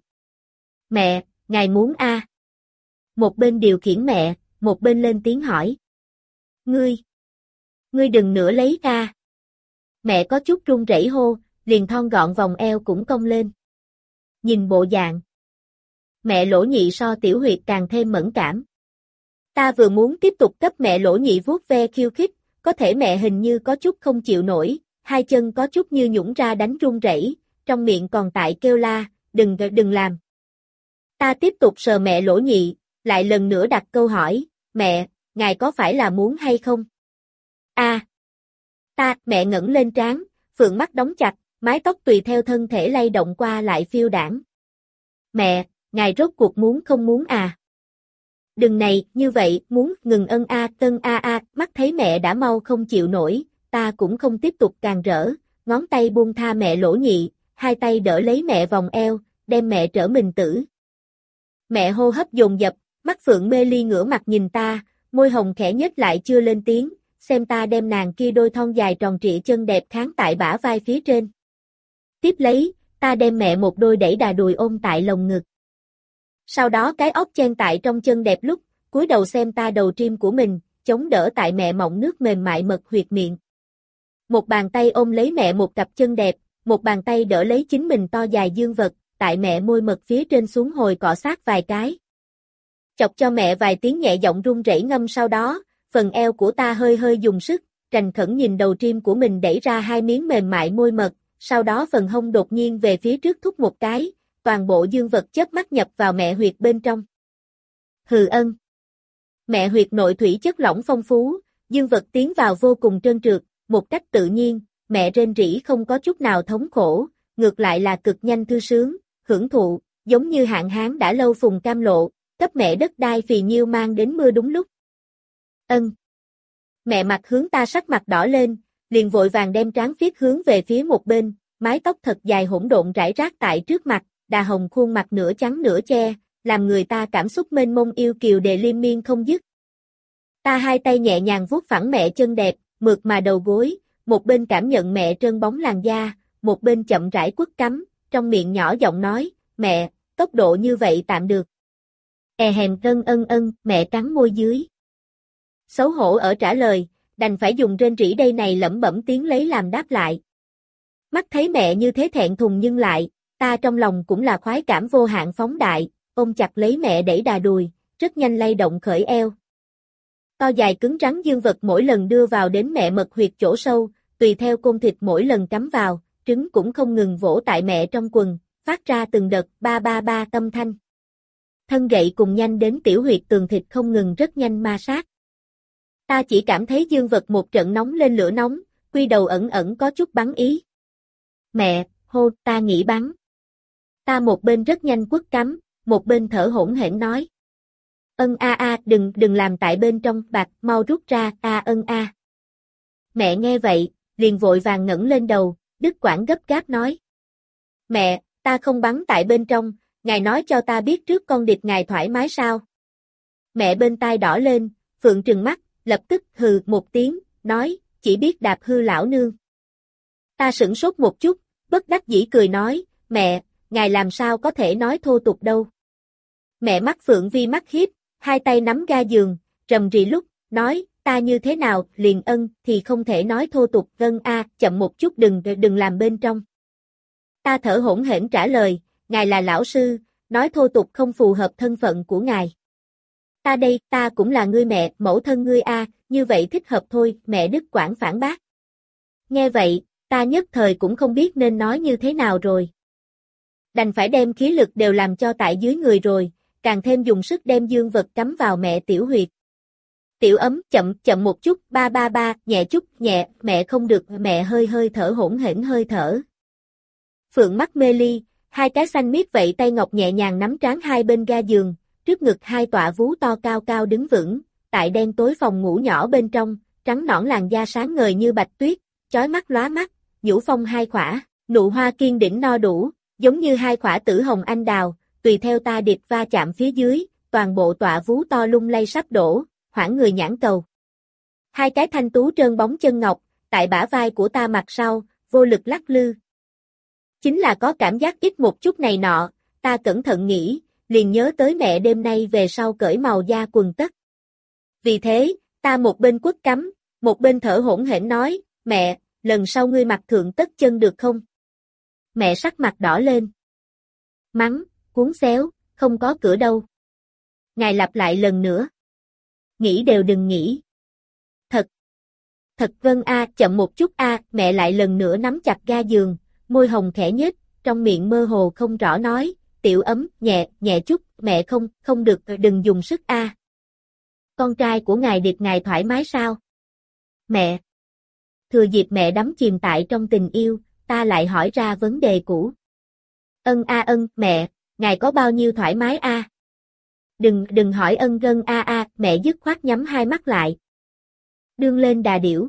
Mẹ, ngài muốn a? À? Một bên điều khiển mẹ, một bên lên tiếng hỏi. Ngươi, ngươi đừng nữa lấy a. Mẹ có chút run rẩy hô, liền thon gọn vòng eo cũng cong lên. Nhìn bộ dạng, mẹ lỗ nhị so tiểu huyệt càng thêm mẫn cảm. Ta vừa muốn tiếp tục cấp mẹ Lỗ Nhị vuốt ve khiêu khích, có thể mẹ hình như có chút không chịu nổi, hai chân có chút như nhũn ra đánh run rẩy, trong miệng còn tại kêu la, đừng đừng làm. Ta tiếp tục sờ mẹ Lỗ Nhị, lại lần nữa đặt câu hỏi, mẹ, ngài có phải là muốn hay không? A. À, ta, mẹ ngẩng lên trán, phượng mắt đóng chặt, mái tóc tùy theo thân thể lay động qua lại phiêu đãng. Mẹ, ngài rốt cuộc muốn không muốn à? Đừng này, như vậy, muốn, ngừng ân a, tân a a, mắt thấy mẹ đã mau không chịu nổi, ta cũng không tiếp tục càng rỡ, ngón tay buông tha mẹ Lỗ Nhị, hai tay đỡ lấy mẹ vòng eo, đem mẹ trở mình tử. Mẹ hô hấp dồn dập, mắt phượng mê ly ngửa mặt nhìn ta, môi hồng khẽ nhếch lại chưa lên tiếng, xem ta đem nàng kia đôi thon dài tròn trịa chân đẹp kháng tại bả vai phía trên. Tiếp lấy, ta đem mẹ một đôi đẩy đà đùi ôm tại lồng ngực. Sau đó cái ốc chen tại trong chân đẹp lúc, cúi đầu xem ta đầu trim của mình, chống đỡ tại mẹ mọng nước mềm mại mật huyệt miệng. Một bàn tay ôm lấy mẹ một cặp chân đẹp, một bàn tay đỡ lấy chính mình to dài dương vật, tại mẹ môi mật phía trên xuống hồi cọ sát vài cái. Chọc cho mẹ vài tiếng nhẹ giọng run rẩy ngâm sau đó, phần eo của ta hơi hơi dùng sức, trành khẩn nhìn đầu trim của mình đẩy ra hai miếng mềm mại môi mật, sau đó phần hông đột nhiên về phía trước thúc một cái, toàn bộ dương vật chớp mắt nhập vào mẹ huyệt bên trong. Hừ ân. Mẹ huyệt nội thủy chất lỏng phong phú, dương vật tiến vào vô cùng trơn trượt, một cách tự nhiên, mẹ rên rỉ không có chút nào thống khổ, ngược lại là cực nhanh thư sướng, hưởng thụ, giống như hạn hán đã lâu phùng cam lộ, cấp mẹ đất đai phì nhiêu mang đến mưa đúng lúc. Ân. Mẹ mặt hướng ta sắc mặt đỏ lên, liền vội vàng đem trán phiết hướng về phía một bên, mái tóc thật dài hỗn độn rải rác tại trước mặt, đà hồng khuôn mặt nửa trắng nửa che, làm người ta cảm xúc mênh mông yêu kiều đề liên miên không dứt. Ta hai tay nhẹ nhàng vuốt phẳng mẹ chân đẹp, mượt mà đầu gối, một bên cảm nhận mẹ trơn bóng làn da, một bên chậm rãi quất cắm, trong miệng nhỏ giọng nói, mẹ, tốc độ như vậy tạm được. E hèm ân ân ân, mẹ cắn môi dưới. Xấu hổ ở trả lời, đành phải dùng rên rỉ đây này lẩm bẩm tiếng lấy làm đáp lại. Mắt thấy mẹ như thế thẹn thùng nhưng lại, ta trong lòng cũng là khoái cảm vô hạn phóng đại, ôm chặt lấy mẹ đẩy đà đùi, rất nhanh lay động khởi eo. To dài cứng rắn dương vật mỗi lần đưa vào đến mẹ mật huyệt chỗ sâu, tùy theo côn thịt mỗi lần cắm vào, trứng cũng không ngừng vỗ tại mẹ trong quần, phát ra từng đợt ba ba ba tâm thanh. Thân gậy cùng nhanh đến tiểu huyệt tường thịt không ngừng rất nhanh ma sát. Ta chỉ cảm thấy dương vật một trận nóng lên lửa nóng, quy đầu ẩn ẩn có chút bắn ý. Mẹ, hô, ta nghĩ bắn. Ta một bên rất nhanh quất cắm, một bên thở hổn hển nói. Ân a a, đừng, đừng làm tại bên trong, bạc, mau rút ra, a ân a. Mẹ nghe vậy, liền vội vàng ngẩng lên đầu, đứt quãng gấp gáp nói. Mẹ, ta không bắn tại bên trong, ngài nói cho ta biết trước con địch ngài thoải mái sao? Mẹ bên tai đỏ lên, phượng trừng mắt, lập tức hừ một tiếng, nói, chỉ biết đạp hư lão nương. Ta sửng sốt một chút, bất đắc dĩ cười nói, mẹ, ngài làm sao có thể nói thô tục đâu. Mẹ mắt phượng vi mắt hiếp, hai tay nắm ga giường, rầm rì lúc, nói, ta như thế nào, liền ân, thì không thể nói thô tục, vâng a, chậm một chút đừng, đừng làm bên trong. Ta thở hổn hển trả lời, ngài là lão sư, nói thô tục không phù hợp thân phận của ngài. Ta đây, ta cũng là ngươi mẹ, mẫu thân ngươi a, như vậy thích hợp thôi, mẹ đứt quãng phản bác. Nghe vậy, ta nhất thời cũng không biết nên nói như thế nào rồi. Đành phải đem khí lực đều làm cho tại dưới người rồi, càng thêm dùng sức đem dương vật cắm vào mẹ tiểu huyệt. Tiểu ấm, chậm, chậm một chút, ba ba ba, nhẹ chút, nhẹ, mẹ không được, mẹ hơi hơi thở hỗn hển hơi thở. Phượng mắt mê ly, hai cái xanh miết vậy tay ngọc nhẹ nhàng nắm trán hai bên ga giường, trước ngực hai tọa vú to cao cao đứng vững, tại đen tối phòng ngủ nhỏ bên trong, trắng nõn làn da sáng ngời như bạch tuyết, chói mắt lóa mắt, nhũ phong hai khỏa, nụ hoa kiên đỉnh no đủ, giống như hai khỏa tử hồng anh đào, tùy theo ta điệp va chạm phía dưới, toàn bộ tọa vú to lung lay sắp đổ, hoảng người nhãn cầu. Hai cái thanh tú trơn bóng chân ngọc, tại bả vai của ta mặt sau, vô lực lắc lư. Chính là có cảm giác ít một chút này nọ, ta cẩn thận nghĩ, liền nhớ tới mẹ đêm nay về sau cởi màu da quần tất. Vì thế, ta một bên quất cắm, một bên thở hổn hển nói, mẹ, lần sau ngươi mặc thượng tất chân được không? Mẹ sắc mặt đỏ lên. Mắng, cuốn xéo, không có cửa đâu. Ngài lặp lại lần nữa. nghĩ đều đừng nghĩ. Thật. Thật vâng a, chậm một chút a, mẹ lại lần nữa nắm chặt ga giường, môi hồng khẽ nhếch, trong miệng mơ hồ không rõ nói, tiểu ấm, nhẹ, nhẹ chút, mẹ không, không được, đừng dùng sức a. Con trai của ngài điệp ngài thoải mái sao? Mẹ. Thừa dịp mẹ đắm chìm tại trong tình yêu, ta lại hỏi ra vấn đề cũ. Ân a ân, mẹ, ngài có bao nhiêu thoải mái a? Đừng, đừng hỏi ân gân a a, mẹ dứt khoát nhắm hai mắt lại. Đương lên đà điểu.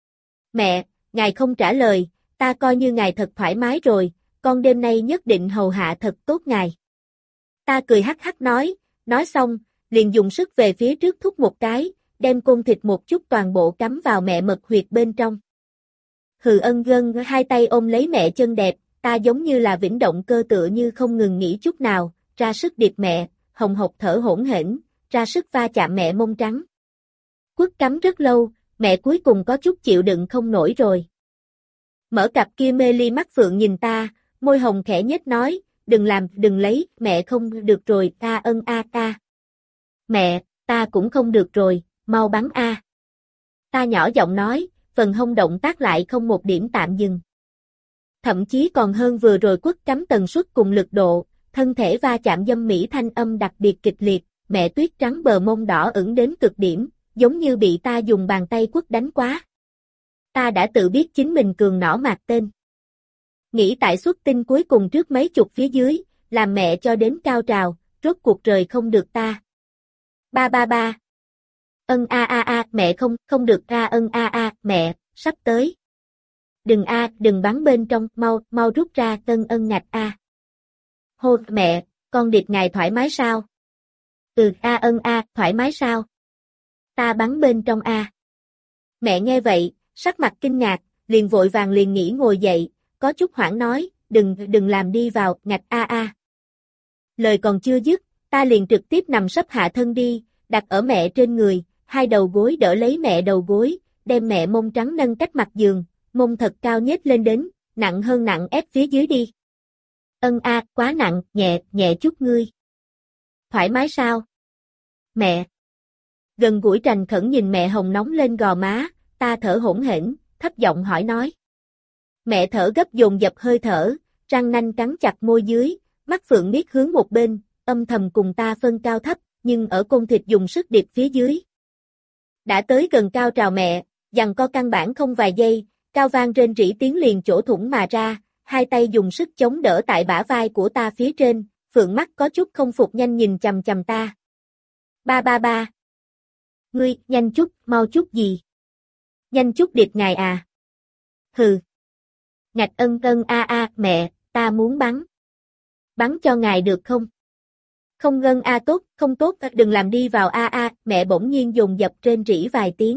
Mẹ, ngài không trả lời, ta coi như ngài thật thoải mái rồi, con đêm nay nhất định hầu hạ thật tốt ngài. Ta cười hắc hắc nói, nói xong, liền dùng sức về phía trước thúc một cái, đem côn thịt một chút toàn bộ cắm vào mẹ mật huyệt bên trong. Hừ ân gân hai tay ôm lấy mẹ chân đẹp, ta giống như là vĩnh động cơ tựa như không ngừng nghỉ chút nào, ra sức điệp mẹ, hồng hộc thở hỗn hển, ra sức va chạm mẹ mông trắng. Quất cắm rất lâu, mẹ cuối cùng có chút chịu đựng không nổi rồi. Mở cặp kia mê ly mắt phượng nhìn ta, môi hồng khẽ nhếch nói, đừng làm, đừng lấy, mẹ không được rồi, ta ân a ta. Mẹ, ta cũng không được rồi, mau bắn a. Ta nhỏ giọng nói, phần hông động tác lại không một điểm tạm dừng. Thậm chí còn hơn vừa rồi quất cắm tần suất cùng lực độ, thân thể va chạm dâm mỹ thanh âm đặc biệt kịch liệt, mẹ tuyết trắng bờ mông đỏ ửng đến cực điểm, giống như bị ta dùng bàn tay quất đánh quá. Ta đã tự biết chính mình cường nỏ mạc tên. Nghĩ tại xuất tinh cuối cùng trước mấy chục phía dưới, làm mẹ cho đến cao trào, rốt cuộc rời không được ta. Ba ba ba. Ân a a a, mẹ không, không được ra ân a a, mẹ, sắp tới. Đừng a, đừng bắn bên trong, mau, mau rút ra tân ân ngạch a. Hô, mẹ, con điệp ngài thoải mái sao? Ừ, a ân a, thoải mái sao? Ta bắn bên trong a. Mẹ nghe vậy, sắc mặt kinh ngạc, liền vội vàng liền nghỉ ngồi dậy, có chút hoảng nói, đừng, đừng làm đi vào, ngạch a a. Lời còn chưa dứt, ta liền trực tiếp nằm sấp hạ thân đi, đặt ở mẹ trên người, hai đầu gối đỡ lấy mẹ đầu gối, đem mẹ mông trắng nâng cách mặt giường, mông thật cao nhếch lên đến, nặng hơn nặng ép phía dưới đi. Ân a, quá nặng, nhẹ, nhẹ chút ngươi. Thoải mái sao? Mẹ. Gần gũi trành khẩn nhìn mẹ hồng nóng lên gò má, ta thở hỗn hển, thấp giọng hỏi nói. Mẹ thở gấp dồn dập hơi thở, răng nanh cắn chặt môi dưới, mắt phượng liếc hướng một bên, âm thầm cùng ta phân cao thấp, nhưng ở côn thịt dùng sức điệp phía dưới. Đã tới gần cao trào mẹ, giằng co căn bản không vài giây, cao vang rên rỉ tiếng liền chỗ thủng mà ra, hai tay dùng sức chống đỡ tại bả vai của ta phía trên, phượng mắt có chút không phục nhanh nhìn chằm chằm ta. Ba ba ba. Ngươi, nhanh chút, mau chút gì? Nhanh chút điệp ngài à? Hừ. Ngạch ân ân a a, mẹ, ta muốn bắn. Bắn cho ngài được không? Không ngân a tốt, không tốt, đừng làm đi vào a a, mẹ bỗng nhiên dồn dập rên rỉ vài tiếng.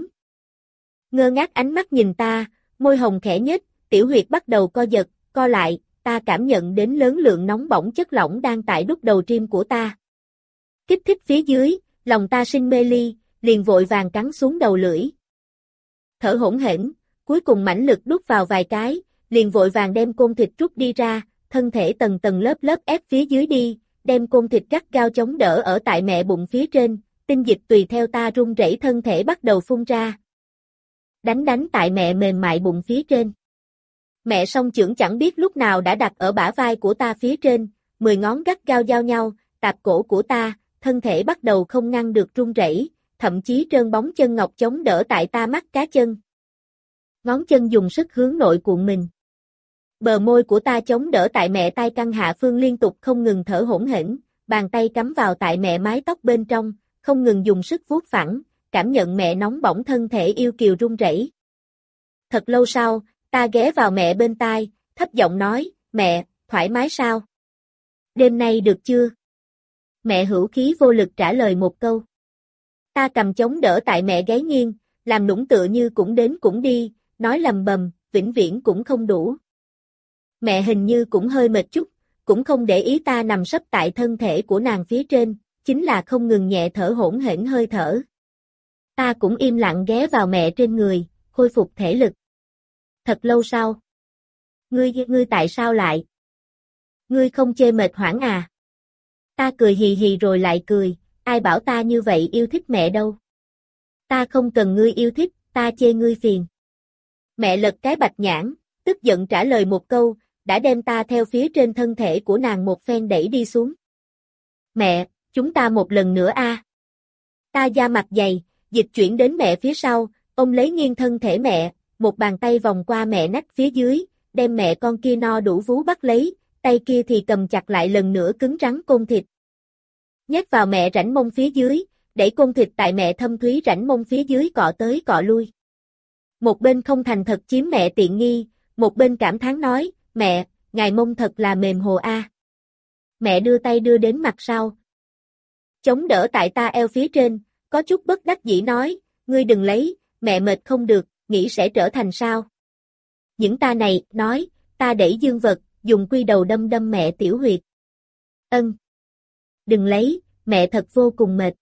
Ngơ ngác ánh mắt nhìn ta, môi hồng khẽ nhếch, tiểu huyệt bắt đầu co giật, co lại, ta cảm nhận đến lớn lượng nóng bỏng chất lỏng đang tại đút đầu tim của ta. Kích thích phía dưới, lòng ta sinh mê ly, liền vội vàng cắn xuống đầu lưỡi. Thở hỗn hển, cuối cùng mãnh lực đút vào vài cái, liền vội vàng đem côn thịt rút đi ra, thân thể tầng tầng lớp lớp ép phía dưới đi, đem côn thịt gắt gao chống đỡ ở tại mẹ bụng phía trên, tinh dịch tùy theo ta run rẩy thân thể bắt đầu phun ra. Đánh đánh tại mẹ mềm mại bụng phía trên. Mẹ song chưởng chẳng biết lúc nào đã đặt ở bả vai của ta phía trên, mười ngón gắt gao giao nhau, tạp cổ của ta, thân thể bắt đầu không ngăn được run rẩy, thậm chí trơn bóng chân ngọc chống đỡ tại ta mắt cá chân. Ngón chân dùng sức hướng nội cuộn mình. Bờ môi của ta chống đỡ tại mẹ tai căn hạ phương liên tục không ngừng thở hỗn hển, bàn tay cắm vào tại mẹ mái tóc bên trong, không ngừng dùng sức vuốt phẳng, cảm nhận mẹ nóng bỏng thân thể yêu kiều run rẩy. Thật lâu sau, ta ghé vào mẹ bên tai, thấp giọng nói, mẹ, thoải mái sao? Đêm nay được chưa? Mẹ hữu khí vô lực trả lời một câu. Ta cầm chống đỡ tại mẹ gáy nghiêng, làm nũng tựa như cũng đến cũng đi, nói lầm bầm, vĩnh viễn cũng không đủ. Mẹ hình như cũng hơi mệt chút, cũng không để ý ta nằm sấp tại thân thể của nàng phía trên, chính là không ngừng nhẹ thở hỗn hển hơi thở. Ta cũng im lặng ghé vào mẹ trên người, khôi phục thể lực. Thật lâu sau. Ngươi, ngươi tại sao lại? Ngươi không chê mệt hoảng à? Ta cười hì hì rồi lại cười, ai bảo ta như vậy yêu thích mẹ đâu. Ta không cần ngươi yêu thích, ta chê ngươi phiền. Mẹ lật cái bạch nhãn, tức giận trả lời một câu, đã đem ta theo phía trên thân thể của nàng một phen đẩy đi xuống. Mẹ, chúng ta một lần nữa a. Ta da mặt dày, dịch chuyển đến mẹ phía sau, ôm lấy nghiêng thân thể mẹ, một bàn tay vòng qua mẹ nách phía dưới, đem mẹ con kia no đủ vú bắt lấy, tay kia thì cầm chặt lại lần nữa cứng rắn côn thịt. Nhét vào mẹ rãnh mông phía dưới, đẩy côn thịt tại mẹ thâm thúy rãnh mông phía dưới cọ tới cọ lui. Một bên không thành thật chiếm mẹ tiện nghi, một bên cảm thán nói, mẹ, ngài mông thật là mềm hồ a. Mẹ đưa tay đưa đến mặt sau. Chống đỡ tại ta eo phía trên, có chút bất đắc dĩ nói, ngươi đừng lấy, mẹ mệt không được, nghĩ sẽ trở thành sao. Những ta này, nói, ta đẩy dương vật, dùng quy đầu đâm đâm mẹ tiểu huyệt. Ân. Đừng lấy, mẹ thật vô cùng mệt.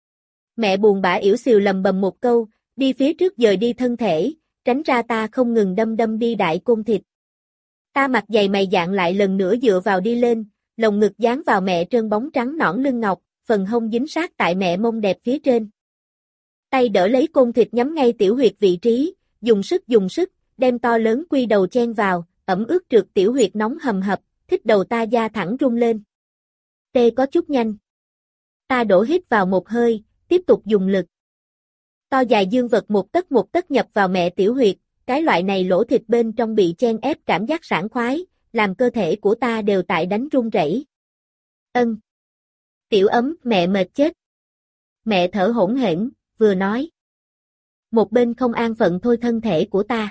Mẹ buồn bã yểu xìu lầm bầm một câu, đi phía trước dời đi thân thể, tránh ra ta không ngừng đâm đâm đi đại côn thịt. Ta mặt dày mày dạn lại lần nữa dựa vào đi lên, lồng ngực dán vào mẹ trơn bóng trắng nõn lưng ngọc, phần hông dính sát tại mẹ mông đẹp phía trên. Tay đỡ lấy côn thịt nhắm ngay tiểu huyệt vị trí, dùng sức dùng sức, đem to lớn quy đầu chen vào, ẩm ướt trượt tiểu huyệt nóng hầm hập, thích đầu ta da thẳng rung lên. Tê có chút nhanh. Ta đổ hít vào một hơi, tiếp tục dùng lực. To dài dương vật một tấc một tấc nhập vào mẹ tiểu huyệt, cái loại này lỗ thịt bên trong bị chen ép cảm giác sảng khoái, làm cơ thể của ta đều tại đánh run rẩy. Ân. Tiểu ấm, mẹ mệt chết. Mẹ thở hổn hển, vừa nói. Một bên không an phận thôi thân thể của ta.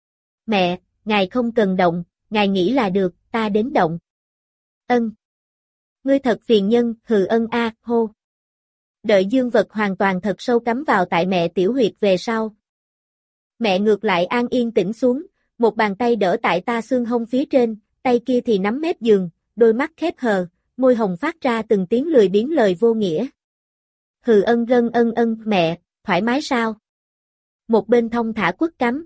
Mẹ, ngài không cần động, ngài nghĩ là được, ta đến động. Ân. Ngươi thật phiền nhân, hừ ân a, hô. Đợi dương vật hoàn toàn thật sâu cắm vào tại mẹ tiểu huyệt về sau. Mẹ ngược lại an yên tĩnh xuống, một bàn tay đỡ tại ta xương hông phía trên, tay kia thì nắm mép giường, đôi mắt khép hờ, môi hồng phát ra từng tiếng lười biếng lời vô nghĩa. Hừ ân gân ân ân, mẹ, thoải mái sao? Một bên thông thả quất cắm.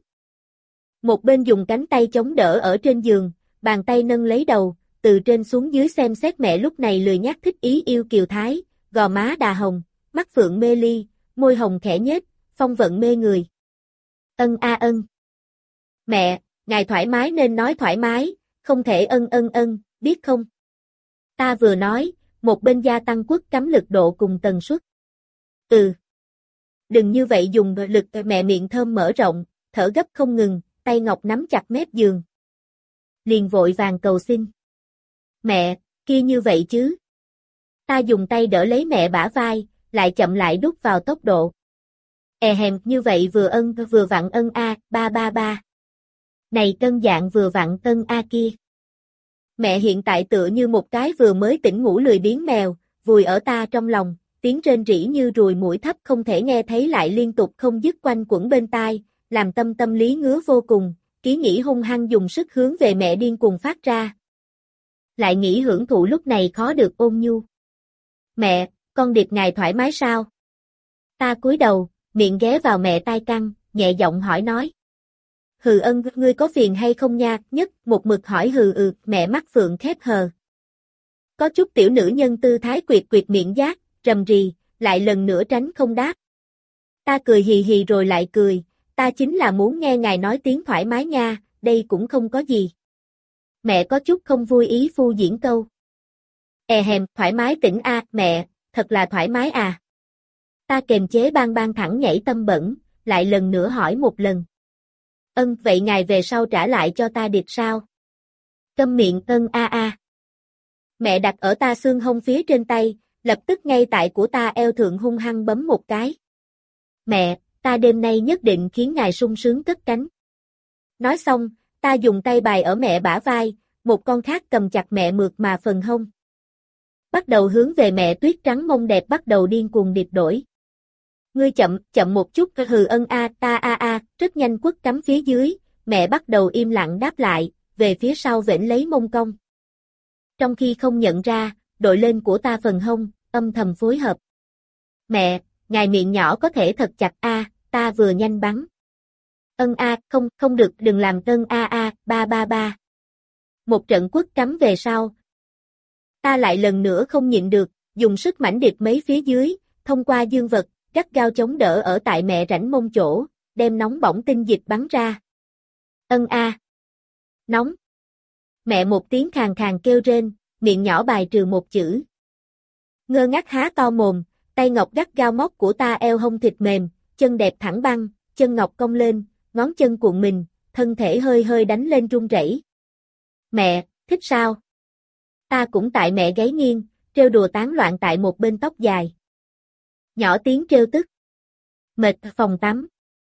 Một bên dùng cánh tay chống đỡ ở trên giường, bàn tay nâng lấy đầu, từ trên xuống dưới xem xét mẹ lúc này lười nhác thích ý yêu kiều thái, gò má đà hồng, mắt phượng mê ly, môi hồng khẽ nhếch, phong vận mê người. Ân a ân. Mẹ, ngài thoải mái nên nói thoải mái, không thể ân ân ân, biết không? Ta vừa nói, một bên gia tăng quất cắm lực độ cùng tần suất. Ừ. Đừng như vậy dùng lực, mẹ miệng thơm mở rộng, thở gấp không ngừng, tay ngọc nắm chặt mép giường. Liền vội vàng cầu xin. Mẹ, kia như vậy chứ. Ta dùng tay đỡ lấy mẹ bả vai, lại chậm lại đút vào tốc độ. E hèm, như vậy vừa ân vừa vặn ân a, ba ba ba. Này cân dạng vừa vặn cân a kia. Mẹ hiện tại tựa như một cái vừa mới tỉnh ngủ lười biếng mèo, vùi ở ta trong lòng, tiếng rên rỉ như ruồi muỗi thấp không thể nghe thấy lại liên tục không dứt quanh quẩn bên tai, làm tâm tâm lý ngứa vô cùng, ký nghĩ hung hăng dùng sức hướng về mẹ điên cuồng phát ra. Lại nghĩ hưởng thụ lúc này khó được ôn nhu. Mẹ, con điệp ngài thoải mái sao? Ta cúi đầu, miệng ghé vào mẹ tai căng, nhẹ giọng hỏi nói. Hừ ân, ngươi có phiền hay không nha, nhất một mực hỏi hừ ừ, mẹ mắt phượng khép hờ. Có chút tiểu nữ nhân tư thái quyệt quyệt miệng giác, rầm rì, lại lần nữa tránh không đáp. Ta cười hì hì rồi lại cười, ta chính là muốn nghe ngài nói tiếng thoải mái nha, đây cũng không có gì. Mẹ có chút không vui ý phu diễn câu. E hèm, thoải mái tỉnh a, à, mẹ, thật là thoải mái à. Ta kềm chế bang bang thẳng nhảy tâm bẩn, lại lần nữa hỏi một lần. Ân, vậy ngài về sau trả lại cho ta điệp sao? Câm miệng ân a a. Mẹ đặt ở ta xương hông phía trên tay, lập tức ngay tại của ta eo thượng hung hăng bấm một cái. Mẹ, ta đêm nay nhất định khiến ngài sung sướng cất cánh. Nói xong, ta dùng tay bài ở mẹ bả vai, một con khác cầm chặt mẹ mượt mà phần hông. Bắt đầu hướng về mẹ tuyết trắng mông đẹp bắt đầu điên cuồng điệp đổi. Ngươi chậm, chậm một chút, hừ ân a, ta a a, rất nhanh quất cắm phía dưới, mẹ bắt đầu im lặng đáp lại, về phía sau vểnh lấy mông cong. Trong khi không nhận ra, đội lên của ta phần hông, âm thầm phối hợp. Mẹ, ngài miệng nhỏ có thể thật chặt a, ta vừa nhanh bắn. Ân a, không, không được, đừng làm ân a a, ba ba ba. Một trận quất cắm về sau. Ta lại lần nữa không nhịn được, dùng sức mãnh điệp mấy phía dưới, thông qua dương vật, gắt gao chống đỡ ở tại mẹ rãnh mông chỗ, đem nóng bỏng tinh dịch bắn ra. Ân a. Nóng. Mẹ một tiếng khàn khàn kêu rên, miệng nhỏ bài trừ một chữ. Ngơ ngác há to mồm, tay ngọc gắt gao móc của ta eo hông thịt mềm, chân đẹp thẳng băng, chân ngọc cong lên, ngón chân cuộn mình, thân thể hơi hơi đánh lên run rẩy. Mẹ, thích sao? Ta cũng tại mẹ gáy nghiêng, trêu đùa tán loạn tại một bên tóc dài. Nhỏ tiếng trêu tức. Mệt phòng tắm.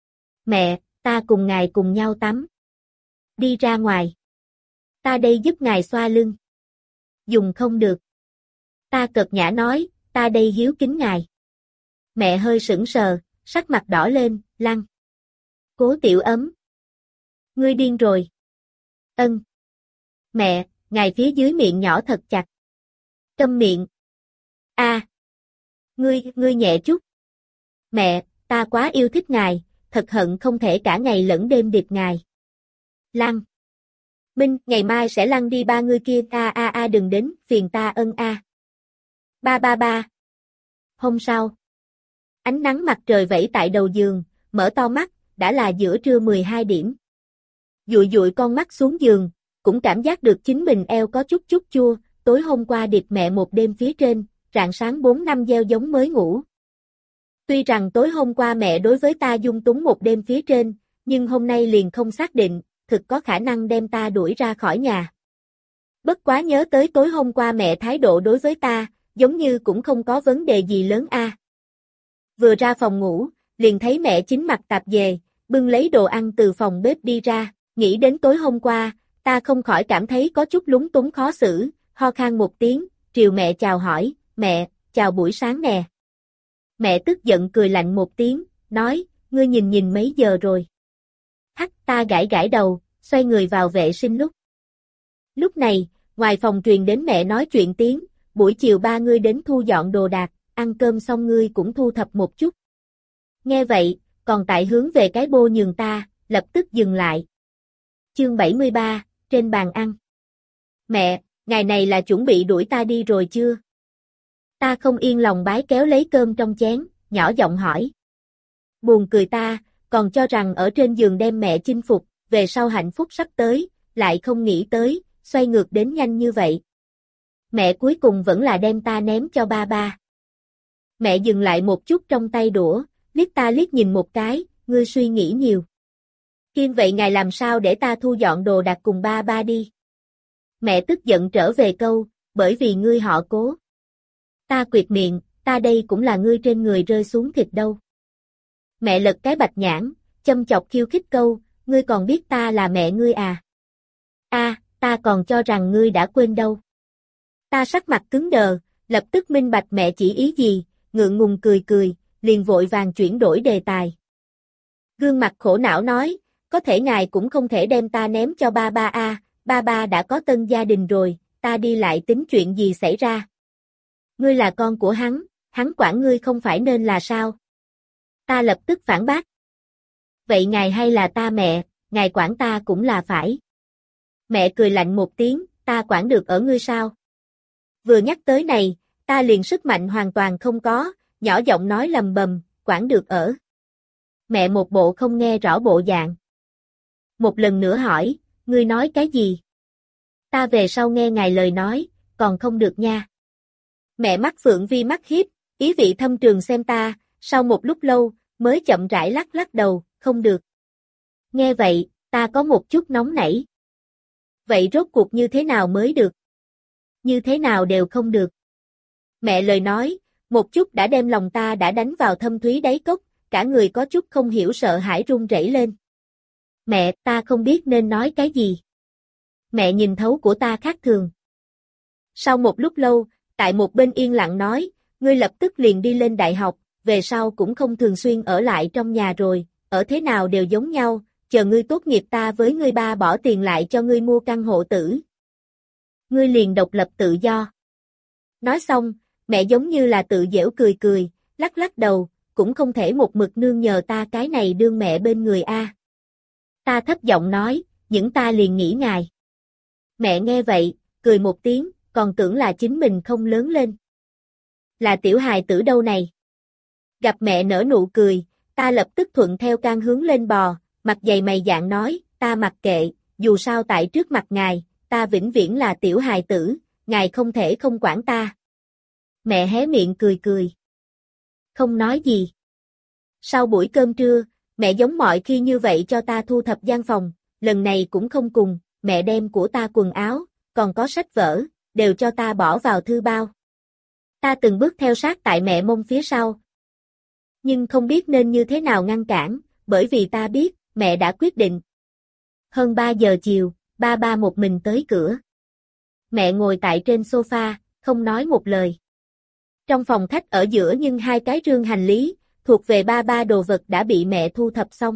Mẹ, ta cùng ngài cùng nhau tắm. Đi ra ngoài. Ta đây giúp ngài xoa lưng. Dùng không được. Ta cợt nhã nói, ta đây hiếu kính ngài. Mẹ hơi sững sờ, sắc mặt đỏ lên, lăn. Cố Tiểu Ấm. Ngươi điên rồi. Ân. Mẹ, ngài phía dưới miệng nhỏ thật chặt. Câm miệng. A. À. Ngươi, ngươi nhẹ chút. Mẹ, ta quá yêu thích ngài, thật hận không thể cả ngày lẫn đêm điệp ngài. Lăn. Minh, ngày mai sẽ lăn đi ba ngươi kia, a a a đừng đến, phiền ta ân a. À. Ba ba ba. Hôm sau. Ánh nắng mặt trời vẫy tại đầu giường, mở to mắt, đã là giữa trưa mười hai điểm. Dụi dụi con mắt xuống giường, cũng cảm giác được chính mình eo có chút chút chua, tối hôm qua điệp mẹ một đêm phía trên, rạng sáng bốn năm gieo giống mới ngủ. Tuy rằng tối hôm qua mẹ đối với ta dung túng một đêm phía trên, nhưng hôm nay liền không xác định, thực có khả năng đem ta đuổi ra khỏi nhà. Bất quá nhớ tới tối hôm qua mẹ thái độ đối với ta, giống như cũng không có vấn đề gì lớn a. À. Vừa ra phòng ngủ, liền thấy mẹ chính mặc tạp dề, bưng lấy đồ ăn từ phòng bếp đi ra, nghĩ đến tối hôm qua, ta không khỏi cảm thấy có chút lúng túng khó xử, ho khan một tiếng, triều mẹ chào hỏi, mẹ, chào buổi sáng nè. Mẹ tức giận cười lạnh một tiếng, nói, ngươi nhìn nhìn mấy giờ rồi. Hắc, ta gãi gãi đầu, xoay người vào vệ sinh lúc. Lúc này, ngoài phòng truyền đến mẹ nói chuyện tiếng, buổi chiều ba ngươi đến thu dọn đồ đạc, ăn cơm xong ngươi cũng thu thập một chút. Nghe vậy, còn tại hướng về cái bô nhường ta, lập tức dừng lại. Chương bảy mươi ba, trên bàn ăn. Mẹ, ngày này là chuẩn bị đuổi ta đi rồi chưa? Ta không yên lòng bái kéo lấy cơm trong chén, nhỏ giọng hỏi. Buồn cười ta, còn cho rằng ở trên giường đem mẹ chinh phục, về sau hạnh phúc sắp tới, lại không nghĩ tới, xoay ngược đến nhanh như vậy. Mẹ cuối cùng vẫn là đem ta ném cho ba ba. Mẹ dừng lại một chút trong tay đũa, liếc ta liếc nhìn một cái, ngươi suy nghĩ nhiều. Kiên vậy ngài làm sao để ta thu dọn đồ đạc cùng ba ba đi? Mẹ tức giận trở về câu, bởi vì ngươi họ Cố. Ta quệt miệng, ta đây cũng là ngươi trên người rơi xuống thịt đâu. Mẹ lật cái bạch nhãn, châm chọc khiêu khích câu, ngươi còn biết ta là mẹ ngươi à? A, à, ta còn cho rằng ngươi đã quên đâu. Ta sắc mặt cứng đờ, lập tức minh bạch mẹ chỉ ý gì, ngượng ngùng cười cười, liền vội vàng chuyển đổi đề tài. Gương mặt khổ não nói, có thể ngài cũng không thể đem ta ném cho ba ba a, à, ba ba đã có tân gia đình rồi, ta đi lại tính chuyện gì xảy ra. Ngươi là con của hắn, hắn quản ngươi không phải nên là sao? Ta lập tức phản bác. Vậy ngài hay là ta mẹ, ngài quản ta cũng là phải. Mẹ cười lạnh một tiếng, ta quản được ở ngươi sao? Vừa nhắc tới này, ta liền sức mạnh hoàn toàn không có, nhỏ giọng nói lầm bầm, quản được ở. Mẹ một bộ không nghe rõ bộ dạng. Một lần nữa hỏi, ngươi nói cái gì? Ta về sau nghe ngài lời nói, còn không được nha. Mẹ mắt phượng vi mắt hiếp, ý vị thâm trường xem ta, sau một lúc lâu, mới chậm rãi lắc lắc đầu, không được. Nghe vậy, ta có một chút nóng nảy. Vậy rốt cuộc như thế nào mới được? Như thế nào đều không được. Mẹ lời nói, một chút đã đem lòng ta đã đánh vào thâm thúy đáy cốc, cả người có chút không hiểu sợ hãi run rẩy lên. Mẹ, ta không biết nên nói cái gì. Mẹ nhìn thấu của ta khác thường. Sau một lúc lâu, tại một bên yên lặng nói, ngươi lập tức liền đi lên đại học, về sau cũng không thường xuyên ở lại trong nhà rồi, ở thế nào đều giống nhau, chờ ngươi tốt nghiệp ta với ngươi ba bỏ tiền lại cho ngươi mua căn hộ tử. Ngươi liền độc lập tự do. Nói xong, mẹ giống như là tự giễu cười cười, lắc lắc đầu, cũng không thể một mực nương nhờ ta cái này đương mẹ bên người a. Ta thấp giọng nói, những ta liền nghĩ ngài. Mẹ nghe vậy, cười một tiếng, còn tưởng là chính mình không lớn lên. Là tiểu hài tử đâu này. Gặp mẹ nở nụ cười, ta lập tức thuận theo can hướng lên bò, mặt dày mày dạn nói, ta mặc kệ, dù sao tại trước mặt ngài, ta vĩnh viễn là tiểu hài tử, ngài không thể không quản ta. Mẹ hé miệng cười cười. Không nói gì. Sau buổi cơm trưa, mẹ giống mọi khi như vậy cho ta thu thập gian phòng, lần này cũng không cùng, mẹ đem của ta quần áo, còn có sách vở, đều cho ta bỏ vào thư bao. Ta từng bước theo sát tại mẹ mông phía sau. Nhưng không biết nên như thế nào ngăn cản, bởi vì ta biết, mẹ đã quyết định. Hơn ba giờ chiều, ba ba một mình tới cửa. Mẹ ngồi tại trên sofa, không nói một lời. Trong phòng khách ở giữa nhưng hai cái rương hành lý, thuộc về ba ba đồ vật đã bị mẹ thu thập xong.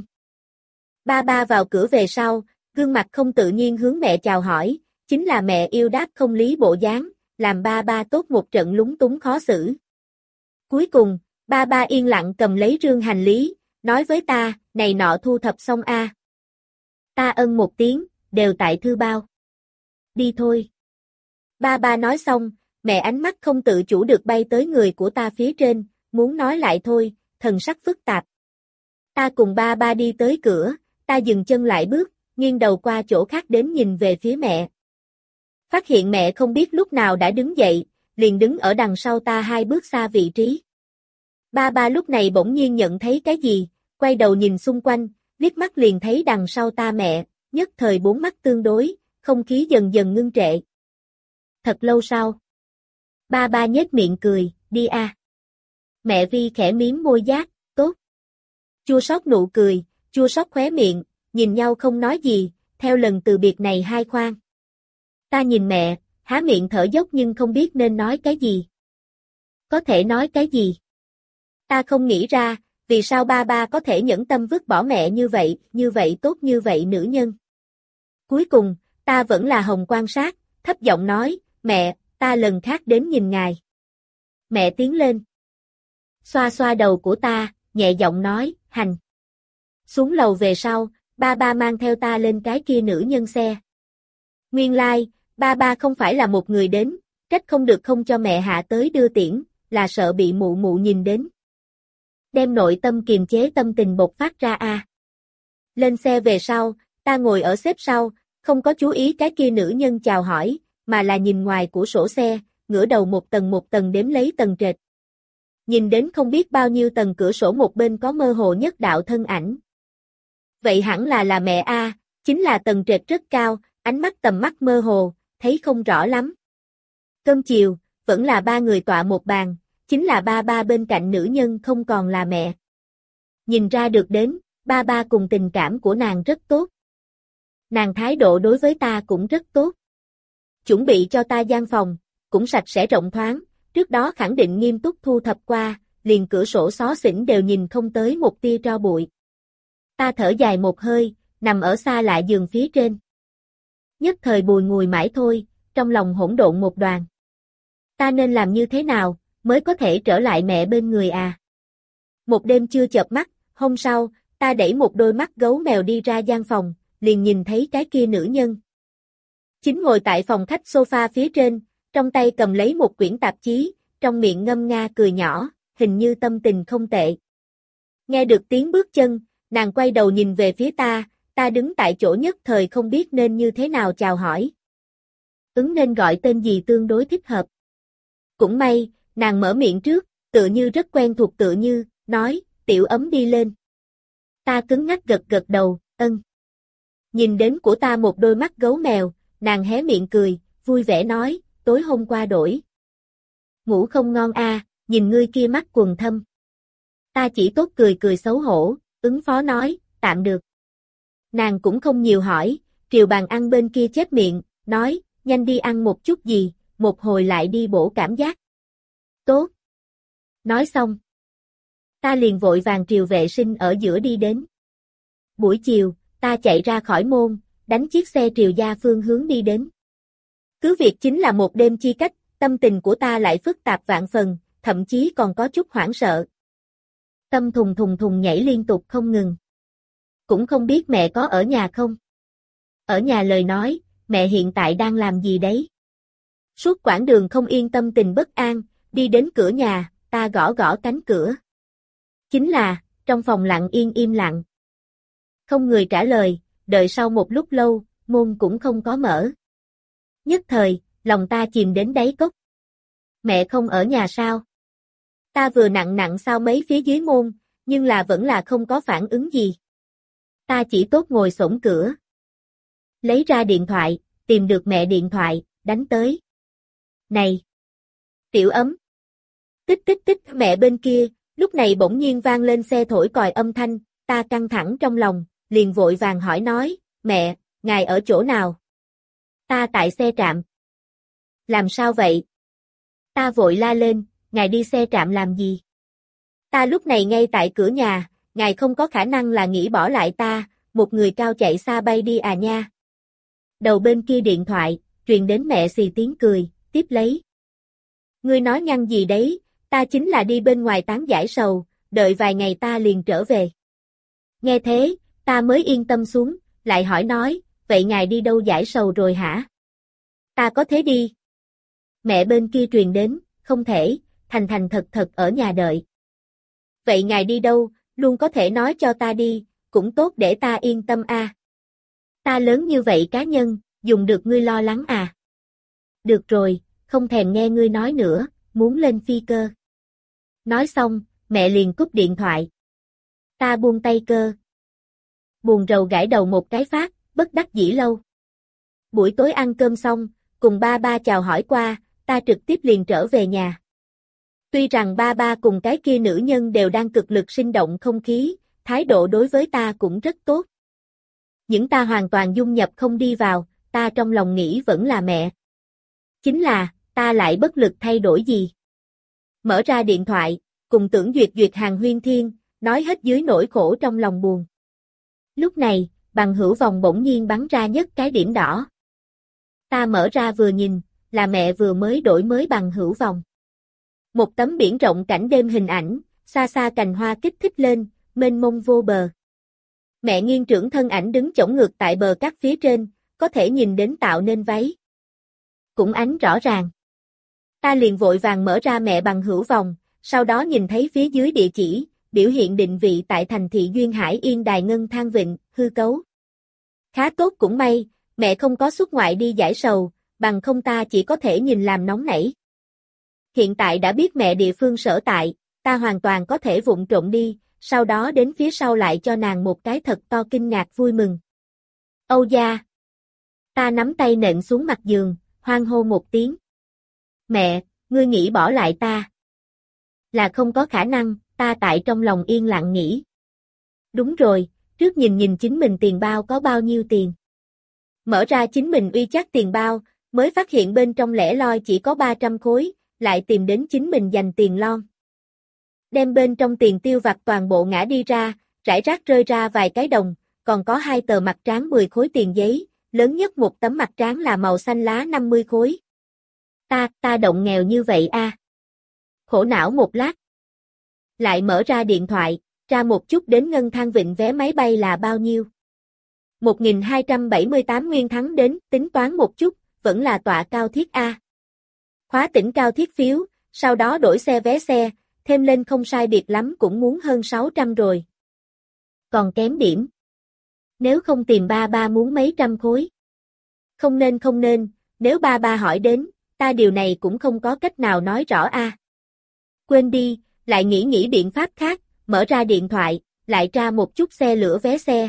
Ba ba vào cửa về sau, gương mặt không tự nhiên hướng mẹ chào hỏi, chính là mẹ yêu đáp không lý bộ dáng, làm ba ba tốt một trận lúng túng khó xử. Cuối cùng, ba ba yên lặng cầm lấy rương hành lý, nói với ta, này nọ thu thập xong a. À. Ta ân một tiếng, đều tại thư bao. Đi thôi. Ba ba nói xong, mẹ ánh mắt không tự chủ được bay tới người của ta phía trên, muốn nói lại thôi, thần sắc phức tạp. Ta cùng ba ba đi tới cửa, ta dừng chân lại bước, nghiêng đầu qua chỗ khác đến nhìn về phía mẹ. Phát hiện mẹ không biết lúc nào đã đứng dậy, liền đứng ở đằng sau ta hai bước xa vị trí. Ba ba lúc này bỗng nhiên nhận thấy cái gì, quay đầu nhìn xung quanh, liếc mắt liền thấy đằng sau ta mẹ, nhất thời bốn mắt tương đối, không khí dần dần ngưng trệ. Thật lâu sau. Ba ba nhếch miệng cười, đi a. À. Mẹ Vi khẽ miếm môi giác, tốt. Chua xót nụ cười, chua xót khóe miệng, nhìn nhau không nói gì, theo lần từ biệt này hai khoan. Ta nhìn mẹ, há miệng thở dốc nhưng không biết nên nói cái gì. Có thể nói cái gì? Ta không nghĩ ra, vì sao ba ba có thể nhẫn tâm vứt bỏ mẹ như vậy, như vậy tốt như vậy nữ nhân. Cuối cùng, ta vẫn là hồng quan sát, thấp giọng nói, mẹ, ta lần khác đến nhìn ngài. Mẹ tiến lên. Xoa xoa đầu của ta, nhẹ giọng nói, hành. Xuống lầu về sau, ba ba mang theo ta lên cái kia nữ nhân xe. Nguyên lai, like, ba ba không phải là một người đến, trách không được không cho mẹ hạ tới đưa tiễn, là sợ bị mụ mụ nhìn đến. Đem nội tâm kiềm chế tâm tình bộc phát ra a. À. Lên xe về sau, ta ngồi ở xếp sau, không có chú ý cái kia nữ nhân chào hỏi, mà là nhìn ngoài của sổ xe, ngửa đầu một tầng một tầng đếm lấy tầng trệt. Nhìn đến không biết bao nhiêu tầng cửa sổ một bên có mơ hồ nhất đạo thân ảnh. Vậy hẳn là là mẹ a, à, chính là tầng trệt rất cao, ánh mắt tầm mắt mơ hồ, thấy không rõ lắm. Cơm chiều, vẫn là ba người tọa một bàn, chính là ba ba bên cạnh nữ nhân không còn là mẹ. Nhìn ra được đến, ba ba cùng tình cảm của nàng rất tốt. Nàng thái độ đối với ta cũng rất tốt. Chuẩn bị cho ta gian phòng, cũng sạch sẽ rộng thoáng, trước đó khẳng định nghiêm túc thu thập qua, liền cửa sổ xó xỉnh đều nhìn không tới một tia tro bụi. Ta thở dài một hơi, nằm ở xa lạ giường phía trên. Nhất thời bùi ngùi mãi thôi, trong lòng hỗn độn một đoàn. Ta nên làm như thế nào, mới có thể trở lại mẹ bên người à? Một đêm chưa chợp mắt, hôm sau, ta đẩy một đôi mắt gấu mèo đi ra gian phòng, liền nhìn thấy cái kia nữ nhân. Chính ngồi tại phòng khách sofa phía trên, trong tay cầm lấy một quyển tạp chí, trong miệng ngâm nga cười nhỏ, hình như tâm tình không tệ. Nghe được tiếng bước chân, nàng quay đầu nhìn về phía ta, ta đứng tại chỗ nhất thời không biết nên như thế nào chào hỏi. Ứng nên gọi tên gì tương đối thích hợp. Cũng may, nàng mở miệng trước, tự như rất quen thuộc tự như, nói, tiểu ấm đi lên. Ta cứng ngắc gật gật đầu, ân. Nhìn đến của ta một đôi mắt gấu mèo, nàng hé miệng cười, vui vẻ nói, tối hôm qua đổi. Ngủ không ngon a, à, nhìn ngươi kia mắt quần thâm. Ta chỉ tốt cười cười xấu hổ, ứng phó nói, tạm được. Nàng cũng không nhiều hỏi, triều bàn ăn bên kia chép miệng, nói, nhanh đi ăn một chút gì, một hồi lại đi bổ cảm giác. Tốt. Nói xong. Ta liền vội vàng triều vệ sinh ở giữa đi đến. Buổi chiều, ta chạy ra khỏi môn, đánh chiếc xe triều gia phương hướng đi đến. Cứ việc chính là một đêm chi cách, tâm tình của ta lại phức tạp vạn phần, thậm chí còn có chút hoảng sợ. Tâm thùng thùng thùng nhảy liên tục không ngừng. Cũng không biết mẹ có ở nhà không? Ở nhà lời nói, mẹ hiện tại đang làm gì đấy? Suốt quãng đường không yên tâm tình bất an, đi đến cửa nhà, ta gõ gõ cánh cửa. Chính là, trong phòng lặng yên im lặng. Không người trả lời, đợi sau một lúc lâu, môn cũng không có mở. Nhất thời, lòng ta chìm đến đáy cốc. Mẹ không ở nhà sao? Ta vừa nặng nặng sao mấy phía dưới môn, nhưng là vẫn là không có phản ứng gì. Ta chỉ tốt ngồi xổm cửa. Lấy ra điện thoại, tìm được mẹ điện thoại, đánh tới. Này! Tiểu ấm! Tích tích tích mẹ bên kia, lúc này bỗng nhiên vang lên xe thổi còi âm thanh, ta căng thẳng trong lòng, liền vội vàng hỏi nói, mẹ, ngài ở chỗ nào? Ta tại xe trạm. Làm sao vậy? Ta vội la lên, ngài đi xe trạm làm gì? Ta lúc này ngay tại cửa nhà, ngài không có khả năng là nghĩ bỏ lại ta, một người cao chạy xa bay đi à nha. Đầu bên kia điện thoại, truyền đến mẹ xì tiếng cười, tiếp lấy. Ngươi nói nhăng gì đấy, ta chính là đi bên ngoài tán giải sầu, đợi vài ngày ta liền trở về. Nghe thế, ta mới yên tâm xuống, lại hỏi nói, vậy ngài đi đâu giải sầu rồi hả? Ta có thế đi. Mẹ bên kia truyền đến, không thể, thành thành thật thật ở nhà đợi. Vậy ngài đi đâu, luôn có thể nói cho ta đi, cũng tốt để ta yên tâm a. À. Ta lớn như vậy cá nhân, dùng được ngươi lo lắng à? Được rồi, không thèm nghe ngươi nói nữa, muốn lên phi cơ. Nói xong, mẹ liền cúp điện thoại. Ta buông tay cơ. Buồn rầu gãi đầu một cái phát, bất đắc dĩ lâu. Buổi tối ăn cơm xong, cùng ba ba chào hỏi qua, ta trực tiếp liền trở về nhà. Tuy rằng ba ba cùng cái kia nữ nhân đều đang cực lực sinh động không khí, thái độ đối với ta cũng rất tốt. Những ta hoàn toàn dung nhập không đi vào, ta trong lòng nghĩ vẫn là mẹ. Chính là, ta lại bất lực thay đổi gì. Mở ra điện thoại, cùng Tưởng Duyệt Duyệt hàng huyên thiên, nói hết dưới nỗi khổ trong lòng buồn. Lúc này, bằng hữu vòng bỗng nhiên bắn ra nhất cái điểm đỏ. Ta mở ra vừa nhìn, là mẹ vừa mới đổi mới bằng hữu vòng. Một tấm biển rộng cảnh đêm hình ảnh, xa xa cành hoa kích thích lên, mênh mông vô bờ. Mẹ nghiêng trưởng thân ảnh đứng chổng ngược tại bờ cát phía trên, có thể nhìn đến tạo nên váy. Cũng ánh rõ ràng. Ta liền vội vàng mở ra mẹ bằng hữu vòng, sau đó nhìn thấy phía dưới địa chỉ, biểu hiện định vị tại thành thị Duyên Hải Yên Đài Ngân Thang Vịnh, hư cấu. Khá tốt cũng may, mẹ không có xuất ngoại đi giải sầu, bằng không ta chỉ có thể nhìn làm nóng nảy. Hiện tại đã biết mẹ địa phương sở tại, ta hoàn toàn có thể vụng trộm đi, sau đó đến phía sau lại cho nàng một cái thật to kinh ngạc vui mừng. Âu gia! Ta nắm tay nện xuống mặt giường, hoan hô một tiếng. Mẹ, ngươi nghĩ bỏ lại ta? Là không có khả năng, ta tại trong lòng yên lặng nghĩ. Đúng rồi, trước nhìn nhìn chính mình tiền bao có bao nhiêu tiền. Mở ra chính mình uy chắc tiền bao, mới phát hiện bên trong lẻ loi chỉ có ba trăm khối, lại tìm đến chính mình dành tiền lon. Đem bên trong tiền tiêu vặt toàn bộ ngã đi ra, rải rác rơi ra vài cái đồng, còn có hai tờ mặt tráng mười khối tiền giấy, lớn nhất một tấm mặt tráng là màu xanh lá năm mươi khối. Ta, ta động nghèo như vậy a. À. Khổ não một lát. Lại mở ra điện thoại, ra một chút đến Ngân Thang Vịnh vé máy bay là bao nhiêu. một nghìn hai trăm bảy mươi tám nguyên thắng đến, tính toán một chút, vẫn là tọa cao thiết A. Khóa tỉnh cao thiết phiếu, sau đó đổi xe vé xe, thêm lên không sai biệt lắm cũng muốn hơn sáu trăm rồi. Còn kém điểm. Nếu không tìm ba ba muốn mấy trăm khối. Không nên không nên, nếu ba ba hỏi đến, ta điều này cũng không có cách nào nói rõ a. Quên đi, lại nghĩ nghĩ biện pháp khác, mở ra điện thoại, lại tra một chút xe lửa vé xe.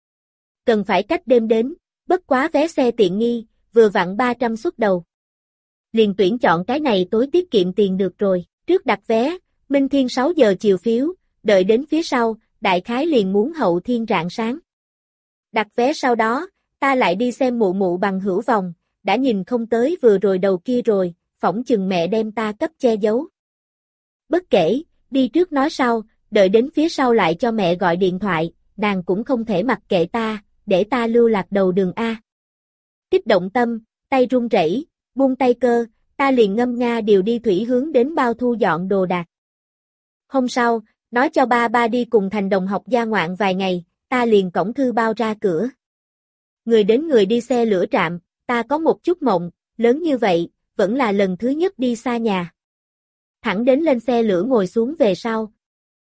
Cần phải cách đêm đến, bất quá vé xe tiện nghi, vừa vặn ba trăm suất đầu. Liền tuyển chọn cái này tối tiết kiệm tiền được rồi, trước đặt vé, Minh Thiên sáu giờ chiều phiếu, đợi đến phía sau, đại khái liền muốn hậu thiên rạng sáng. Đặt vé sau đó, ta lại đi xem mụ mụ bằng hữu vòng, đã nhìn không tới vừa rồi đầu kia rồi, phỏng chừng mẹ đem ta cấp che giấu. Bất kể, đi trước nói sau, đợi đến phía sau lại cho mẹ gọi điện thoại, nàng cũng không thể mặc kệ ta, để ta lưu lạc đầu đường A. Kích động tâm, tay run rẩy, buông tay cơ, ta liền ngâm nga điều đi thủy hướng đến bao thu dọn đồ đạc. Hôm sau, nói cho ba ba đi cùng thành đồng học gia ngoạn vài ngày, ta liền cõng thư bao ra cửa. Người đến người đi xe lửa trạm, ta có một chút mộng, lớn như vậy, vẫn là lần thứ nhất đi xa nhà. Thẳng đến lên xe lửa ngồi xuống về sau.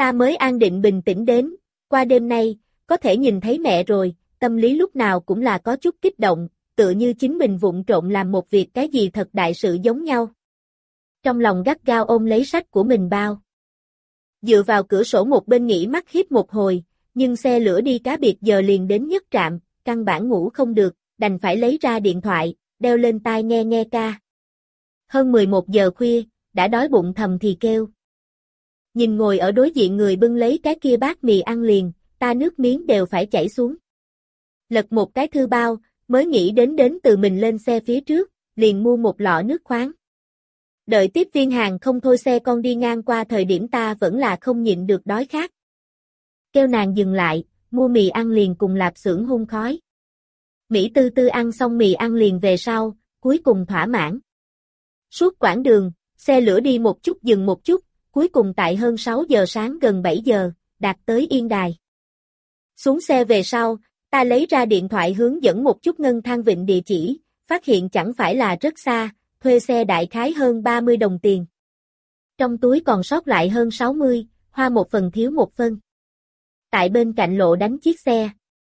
Ta mới an định bình tĩnh đến, qua đêm nay, có thể nhìn thấy mẹ rồi, tâm lý lúc nào cũng là có chút kích động, tựa như chính mình vụng trộm làm một việc cái gì thật đại sự giống nhau. Trong lòng gắt gao ôm lấy sách của mình bao. Dựa vào cửa sổ một bên nghỉ mắt híp một hồi, nhưng xe lửa đi cá biệt giờ liền đến nhất trạm, căn bản ngủ không được, đành phải lấy ra điện thoại, đeo lên tai nghe nghe ca. Hơn mười một giờ khuya, đã đói bụng thầm thì kêu. Nhìn ngồi ở đối diện người bưng lấy cái kia bát mì ăn liền, ta nước miếng đều phải chảy xuống. Lật một cái thư bao, mới nghĩ đến đến từ mình lên xe phía trước, liền mua một lọ nước khoáng. Đợi tiếp viên hàng không thôi xe con đi ngang qua thời điểm ta vẫn là không nhịn được đói khát. Kêu nàng dừng lại, mua mì ăn liền cùng lạp xưởng hun khói. Mỹ tư tư ăn xong mì ăn liền về sau, cuối cùng thỏa mãn. Suốt quãng đường, xe lửa đi một chút dừng một chút, cuối cùng tại hơn sáu giờ sáng gần bảy giờ, đạt tới Yên Đài. Xuống xe về sau, ta lấy ra điện thoại hướng dẫn một chút Ngân Thang Vịnh địa chỉ, phát hiện chẳng phải là rất xa, thuê xe đại khái hơn ba mươi đồng tiền. Trong túi còn sót lại hơn sáu mươi, hoa một phần thiếu một phân. Tại bên cạnh lộ đánh chiếc xe.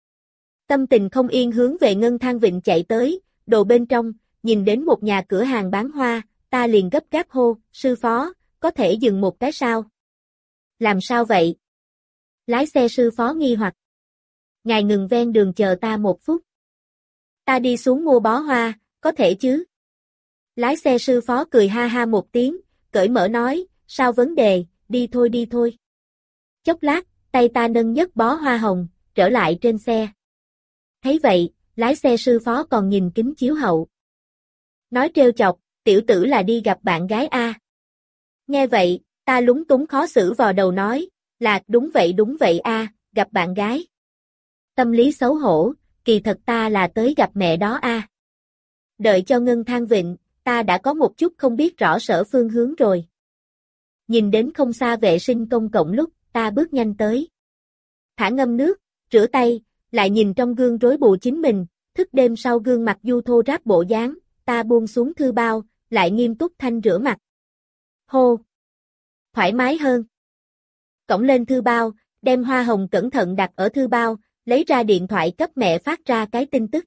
Tâm tình không yên hướng về Ngân Thang Vịnh chạy tới, đồ bên trong, nhìn đến một nhà cửa hàng bán hoa, ta liền gấp gáp hô, sư phó, có thể dừng một cái sao? Làm sao vậy? Lái xe sư phó nghi hoặc. Ngài ngừng ven đường chờ ta một phút. Ta đi xuống mua bó hoa, có thể chứ? Lái xe sư phó cười ha ha một tiếng, cởi mở nói, sao vấn đề, đi thôi đi thôi. Chốc lát, tay ta nâng nhấc bó hoa hồng, trở lại trên xe. Thấy vậy, lái xe sư phó còn nhìn kính chiếu hậu. Nói trêu chọc, tiểu tử là đi gặp bạn gái a. Nghe vậy, ta lúng túng khó xử vò đầu nói, là đúng vậy đúng vậy a, gặp bạn gái. Tâm lý xấu hổ, kỳ thật ta là tới gặp mẹ đó a. Đợi cho Ngân Thang Vịnh, ta đã có một chút không biết rõ sở phương hướng rồi. Nhìn đến không xa vệ sinh công cộng lúc, ta bước nhanh tới. Thả ngâm nước, rửa tay, lại nhìn trong gương rối bù chính mình, thức đêm sau gương mặt du thô ráp bộ dáng, ta buông xuống thư bao, lại nghiêm túc thanh rửa mặt. Hô! Thoải mái hơn. Cõng lên thư bao, đem hoa hồng cẩn thận đặt ở thư bao, lấy ra điện thoại cấp mẹ phát ra cái tin tức.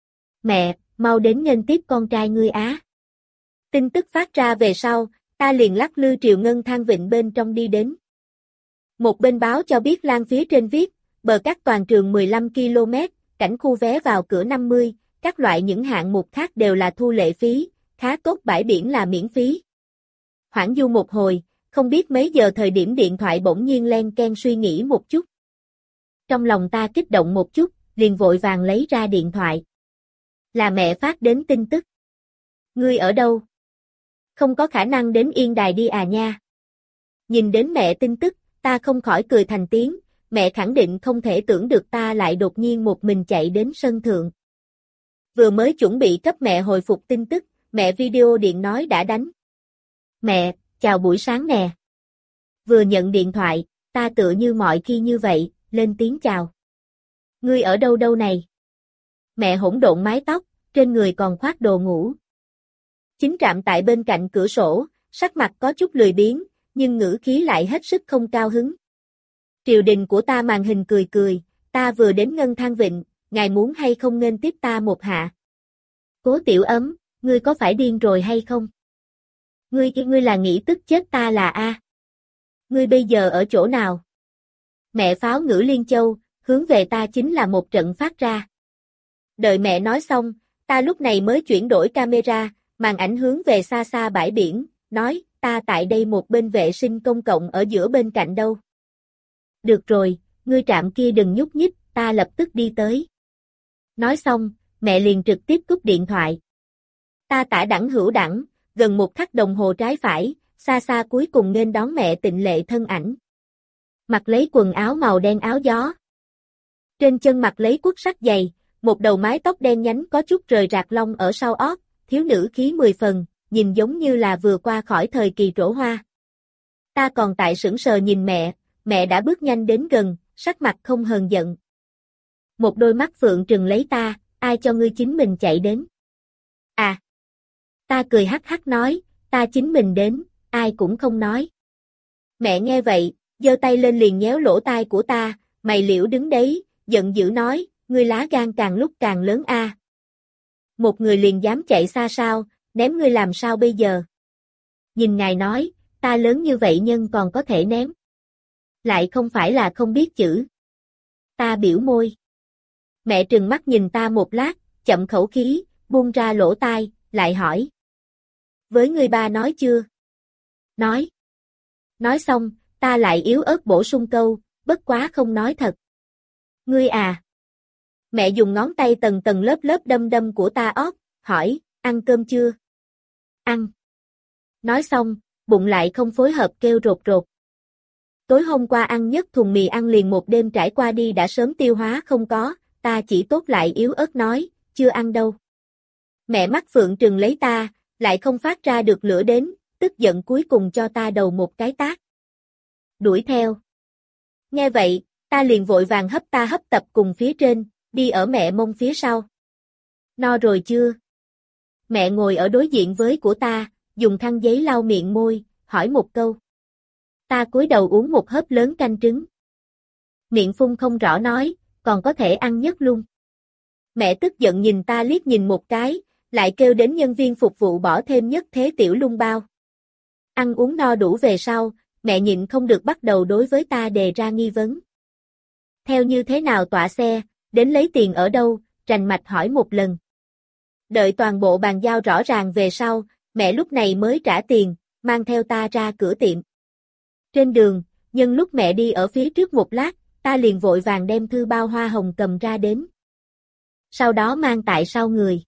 Mẹ, mau đến nghênh tiếp con trai ngươi á. Tin tức phát ra về sau, ta liền lắc lư triều Ngân Thang Vịnh bên trong đi đến. Một bên báo cho biết lan phía trên viết, bờ cát toàn trường mười lăm ki lô mét, cảnh khu vé vào cửa năm mươi, các loại những hạng mục khác đều là thu lệ phí, khá tốt bãi biển là miễn phí. Hoảng du một hồi, không biết mấy giờ thời điểm điện thoại bỗng nhiên len ken suy nghĩ một chút. Trong lòng ta kích động một chút, liền vội vàng lấy ra điện thoại. Là mẹ phát đến tin tức. Ngươi ở đâu? Không có khả năng đến Yên Đài đi à nha. Nhìn đến mẹ tin tức, ta không khỏi cười thành tiếng, mẹ khẳng định không thể tưởng được ta lại đột nhiên một mình chạy đến sân thượng. Vừa mới chuẩn bị cấp mẹ hồi phục tin tức, mẹ video điện nói đã đánh. Mẹ, chào buổi sáng nè. Vừa nhận điện thoại, ta tựa như mọi khi như vậy, lên tiếng chào. Ngươi ở đâu đâu này? Mẹ hỗn độn mái tóc, trên người còn khoác đồ ngủ. Chính trạm tại bên cạnh cửa sổ, sắc mặt có chút lười biếng, nhưng ngữ khí lại hết sức không cao hứng. Triều đình của ta màn hình cười cười, ta vừa đến Ngân Thang Vịnh, ngài muốn hay không nghênh tiếp ta một hạ. Cố Tiểu Ấm, ngươi có phải điên rồi hay không? Ngươi ngươi là nghĩ tức chết ta là a? Ngươi bây giờ ở chỗ nào? Mẹ pháo ngữ Liên Châu, hướng về ta chính là một trận phát ra. Đợi mẹ nói xong, ta lúc này mới chuyển đổi camera, màn ảnh hướng về xa xa bãi biển, nói, ta tại đây một bên vệ sinh công cộng ở giữa bên cạnh đâu. Được rồi, ngươi trạm kia đừng nhúc nhích, ta lập tức đi tới. Nói xong, mẹ liền trực tiếp cúp điện thoại. Ta tả đẳng hữu đẳng, gần một khắc đồng hồ trái phải, xa xa cuối cùng nghênh đón mẹ tịnh lệ thân ảnh. Mặc lấy quần áo màu đen áo gió. Trên chân mặc lấy cuốc sắt dày, một đầu mái tóc đen nhánh có chút rời rạc lông ở sau ót, thiếu nữ khí mười phần, nhìn giống như là vừa qua khỏi thời kỳ trổ hoa. Ta còn tại sững sờ nhìn mẹ, mẹ đã bước nhanh đến gần, sắc mặt không hờn giận. Một đôi mắt phượng trừng lấy ta, ai cho ngươi chính mình chạy đến? À! Ta cười hắc hắc nói, ta chính mình đến, ai cũng không nói. Mẹ nghe vậy, giơ tay lên liền nhéo lỗ tai của ta, mày liễu đứng đấy, giận dữ nói, ngươi lá gan càng lúc càng lớn a. Một người liền dám chạy xa sao, ném ngươi làm sao bây giờ? Nhìn ngài nói, ta lớn như vậy nhân còn có thể ném. Lại không phải là không biết chữ. Ta biểu môi. Mẹ trừng mắt nhìn ta một lát, chậm khẩu khí, buông ra lỗ tai, lại hỏi. Với ngươi ba nói chưa? Nói. Nói xong, ta lại yếu ớt bổ sung câu, bất quá không nói thật. Ngươi à? Mẹ dùng ngón tay tầng tầng lớp lớp đâm đâm của ta ót, hỏi, ăn cơm chưa? Ăn. Nói xong, bụng lại không phối hợp kêu rột rột. Tối hôm qua ăn nhất thùng mì ăn liền một đêm trải qua đi đã sớm tiêu hóa không có, ta chỉ tốt lại yếu ớt nói, chưa ăn đâu. Mẹ mắt phượng trừng lấy ta, lại không phát ra được lửa đến, tức giận cuối cùng cho ta đầu một cái tát. Đuổi theo. Nghe vậy, ta liền vội vàng hấp ta hấp tập cùng phía trên, đi ở mẹ mông phía sau. No rồi chưa? Mẹ ngồi ở đối diện với của ta, dùng khăn giấy lau miệng môi, hỏi một câu. Ta cúi đầu uống một hớp lớn canh trứng. Miệng phun không rõ nói, còn có thể ăn nhất luôn. Mẹ tức giận nhìn ta liếc nhìn một cái, lại kêu đến nhân viên phục vụ bỏ thêm nhất thế tiểu lung bao. Ăn uống no đủ về sau, mẹ nhịn không được bắt đầu đối với ta đề ra nghi vấn. Theo như thế nào tọa xe, đến lấy tiền ở đâu, rành mạch hỏi một lần. Đợi toàn bộ bàn giao rõ ràng về sau, mẹ lúc này mới trả tiền, mang theo ta ra cửa tiệm. Trên đường, nhân lúc mẹ đi ở phía trước một lát, ta liền vội vàng đem thư bao hoa hồng cầm ra đến. Sau đó mang tại sau người.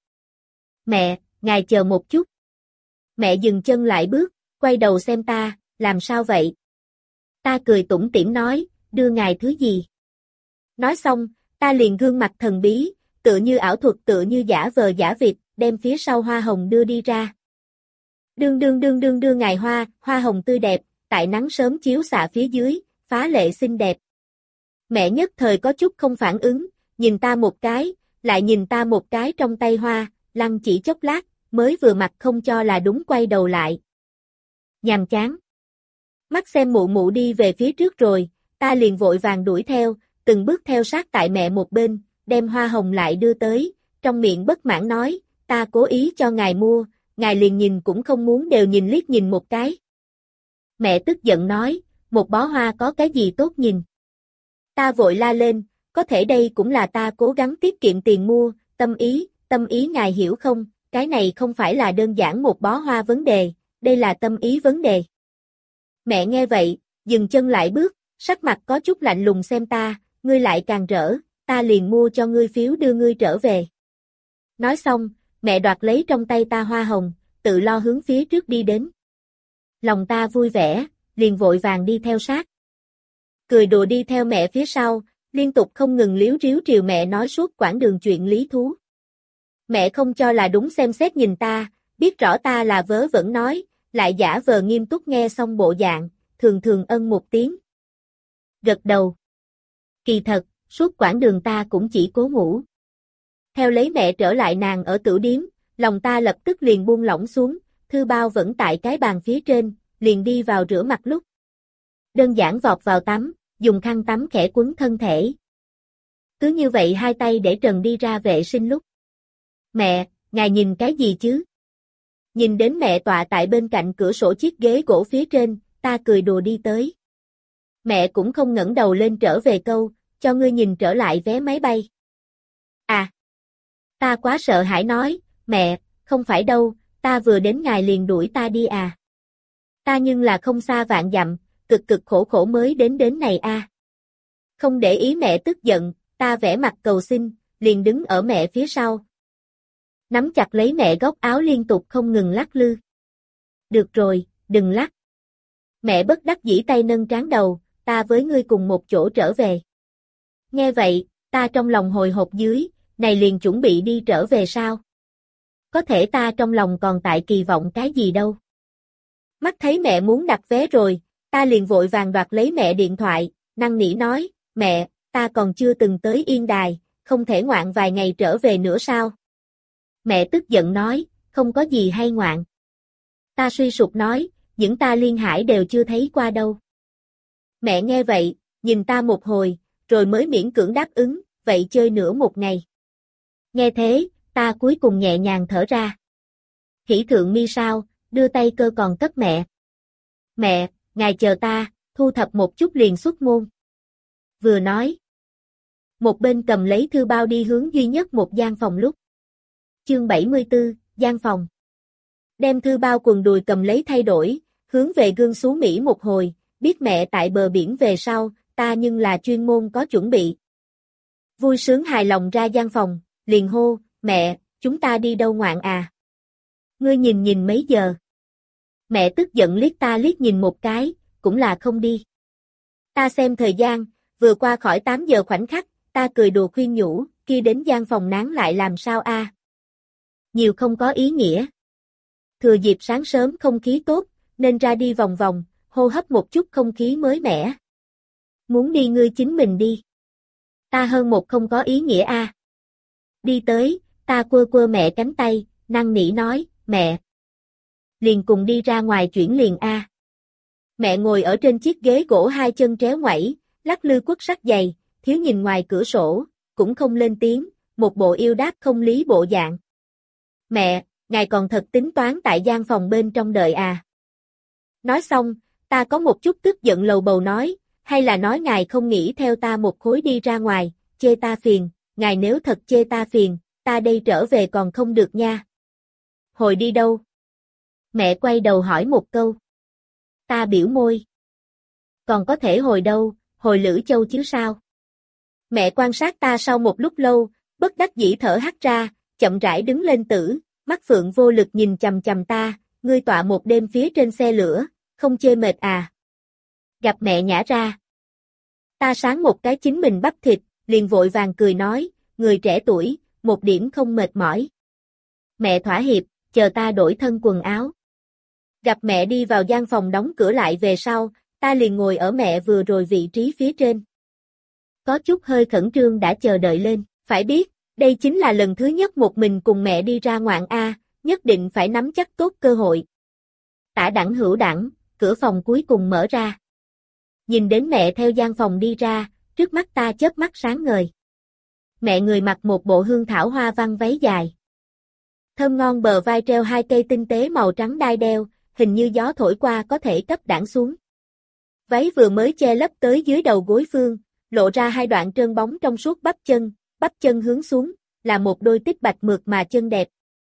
Mẹ, ngài chờ một chút. Mẹ dừng chân lại bước, quay đầu xem ta, làm sao vậy? Ta cười tủm tỉm nói, đưa ngài thứ gì? Nói xong, ta liền gương mặt thần bí, tựa như ảo thuật tựa như giả vờ giả vịt, đem phía sau hoa hồng đưa đi ra. Đương đương đương đương đưa ngài hoa, hoa hồng tươi đẹp, tại nắng sớm chiếu xạ phía dưới, phá lệ xinh đẹp. Mẹ nhất thời có chút không phản ứng, nhìn ta một cái, lại nhìn ta một cái trong tay hoa, lăng chỉ chốc lát, mới vừa mặt không cho là đúng quay đầu lại. Nhàm chán. Mắt xem mụ mụ đi về phía trước rồi, ta liền vội vàng đuổi theo, từng bước theo sát tại mẹ một bên, đem hoa hồng lại đưa tới, trong miệng bất mãn nói, ta cố ý cho ngài mua, ngài liền nhìn cũng không muốn đều nhìn liếc nhìn một cái. Mẹ tức giận nói, một bó hoa có cái gì tốt nhìn. Ta vội la lên, có thể đây cũng là ta cố gắng tiết kiệm tiền mua, tâm ý, tâm ý ngài hiểu không, cái này không phải là đơn giản một bó hoa vấn đề, đây là tâm ý vấn đề. Mẹ nghe vậy, dừng chân lại bước, sắc mặt có chút lạnh lùng xem ta, ngươi lại càng rỡ, ta liền mua cho ngươi phiếu đưa ngươi trở về. Nói xong, mẹ đoạt lấy trong tay ta hoa hồng, tự lo hướng phía trước đi đến. Lòng ta vui vẻ, liền vội vàng đi theo sát. Cười đùa đi theo mẹ phía sau, liên tục không ngừng liếu riếu triều mẹ nói suốt quãng đường chuyện lý thú. Mẹ không cho là đúng xem xét nhìn ta, biết rõ ta là vớ vẩn nói, lại giả vờ nghiêm túc nghe xong bộ dạng, thường thường ân một tiếng. Gật đầu. Kỳ thật, suốt quãng đường ta cũng chỉ cố ngủ. Theo lấy mẹ trở lại nàng ở tửu điếm, lòng ta lập tức liền buông lỏng xuống, thư bao vẫn tại cái bàn phía trên, liền đi vào rửa mặt lúc. Đơn giản vọt vào tắm, dùng khăn tắm khẽ quấn thân thể. Cứ như vậy hai tay để trần đi ra vệ sinh lúc. Mẹ, ngài nhìn cái gì chứ? Nhìn đến mẹ tọa tại bên cạnh cửa sổ chiếc ghế gỗ phía trên, ta cười đùa đi tới. Mẹ cũng không ngẩng đầu lên trở về câu, cho ngươi nhìn trở lại vé máy bay. À! Ta quá sợ hãi nói, mẹ, không phải đâu, ta vừa đến ngài liền đuổi ta đi à. Ta nhưng là không xa vạn dặm, cực cực khổ khổ mới đến đến này a. À. Không để ý mẹ tức giận, ta vẽ mặt cầu xin, liền đứng ở mẹ phía sau. Nắm chặt lấy mẹ góc áo liên tục không ngừng lắc lư. Được rồi, đừng lắc. Mẹ bất đắc dĩ tay nâng trán đầu, ta với ngươi cùng một chỗ trở về. Nghe vậy, ta trong lòng hồi hộp dưới, này liền chuẩn bị đi trở về sao? Có thể ta trong lòng còn tại kỳ vọng cái gì đâu. Mắt thấy mẹ muốn đặt vé rồi, ta liền vội vàng đoạt lấy mẹ điện thoại, năn nỉ nói, mẹ, ta còn chưa từng tới Yên Đài, không thể ngoạn vài ngày trở về nữa sao? Mẹ tức giận nói, không có gì hay ngoạn. Ta suy sụp nói, những ta Liên Hải đều chưa thấy qua đâu. Mẹ nghe vậy, nhìn ta một hồi, rồi mới miễn cưỡng đáp ứng, vậy chơi nữa một ngày. Nghe thế, ta cuối cùng nhẹ nhàng thở ra. Hỷ thượng mi sao, đưa tay cơ còn cất mẹ. Mẹ, ngài chờ ta, thu thập một chút liền xuất môn. Vừa nói. Một bên cầm lấy thư bao đi hướng duy nhất một gian phòng lúc. Chương bảy mươi tư, gian phòng. Đem thư bao quần đùi cầm lấy thay đổi, hướng về gương xú Mỹ một hồi, biết mẹ tại bờ biển về sau, ta nhưng là chuyên môn có chuẩn bị. Vui sướng hài lòng ra gian phòng, liền hô, mẹ, chúng ta đi đâu ngoạn à? Ngươi nhìn nhìn mấy giờ? Mẹ tức giận liếc ta liếc nhìn một cái, cũng là không đi. Ta xem thời gian, vừa qua khỏi tám giờ khoảnh khắc, ta cười đùa khuyên nhủ, kia đến gian phòng nán lại làm sao a? Nhiều không có ý nghĩa. Thừa dịp sáng sớm không khí tốt, nên ra đi vòng vòng, hô hấp một chút không khí mới mẻ. Muốn đi ngươi chính mình đi. Ta hơn một không có ý nghĩa a. Đi tới, ta quơ quơ mẹ cánh tay, năn nỉ nói, mẹ. Liền cùng đi ra ngoài chuyển liền a. Mẹ ngồi ở trên chiếc ghế gỗ hai chân tréo ngoảy, lắc lư quất sắt giày, thiếu nhìn ngoài cửa sổ, cũng không lên tiếng, một bộ yêu đáp không lý bộ dạng. Mẹ, ngài còn thật tính toán tại gian phòng bên trong đợi à? Nói xong, ta có một chút tức giận lầu bầu nói, hay là nói ngài không nghĩ theo ta một khối đi ra ngoài, chê ta phiền, ngài nếu thật chê ta phiền, ta đây trở về còn không được nha. Hồi đi đâu? Mẹ quay đầu hỏi một câu. Ta biểu môi. Còn có thể hồi đâu, hồi Lữ Châu chứ sao? Mẹ quan sát ta sau một lúc lâu, bất đắc dĩ thở hắt ra, chậm rãi đứng lên tử, mắt phượng vô lực nhìn chằm chằm ta, ngươi tọa một đêm phía trên xe lửa, không chê mệt à? Gặp mẹ nhả ra. Ta sáng một cái chính mình bắp thịt, liền vội vàng cười nói, người trẻ tuổi, một điểm không mệt mỏi. Mẹ thỏa hiệp, chờ ta đổi thân quần áo. Gặp mẹ đi vào gian phòng đóng cửa lại về sau, ta liền ngồi ở mẹ vừa rồi vị trí phía trên. Có chút hơi khẩn trương đã chờ đợi lên, phải biết, đây chính là lần thứ nhất một mình cùng mẹ đi ra ngoạn A, nhất định phải nắm chắc tốt cơ hội. Tả đẳng hữu đẳng, cửa phòng cuối cùng mở ra. Nhìn đến mẹ theo gian phòng đi ra, trước mắt ta chớp mắt sáng ngời. Mẹ người mặc một bộ hương thảo hoa văn váy dài. Thơm ngon bờ vai treo hai cây tinh tế màu trắng đai đeo, hình như gió thổi qua có thể cấp đẳng xuống. Váy vừa mới che lấp tới dưới đầu gối phương, lộ ra hai đoạn trơn bóng trong suốt bắp chân, bắp chân hướng xuống, là một đôi tích bạch mượt mà chân đẹp.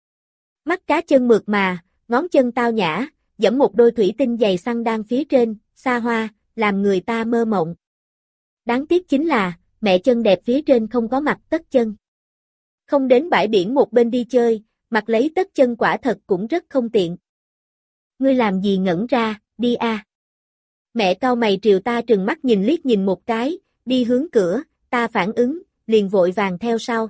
Mắt cá chân mượt mà, ngón chân tao nhã, giẫm một đôi thủy tinh giày xăng đan phía trên, xa hoa, làm người ta mơ mộng. Đáng tiếc chính là, mẹ chân đẹp phía trên không có mặc tất chân. Không đến bãi biển một bên đi chơi, mặc lấy tất chân quả thật cũng rất không tiện. Ngươi làm gì ngẩn ra, đi a. À. Mẹ cau mày triều ta trừng mắt nhìn liếc nhìn một cái, đi hướng cửa, ta phản ứng, liền vội vàng theo sau.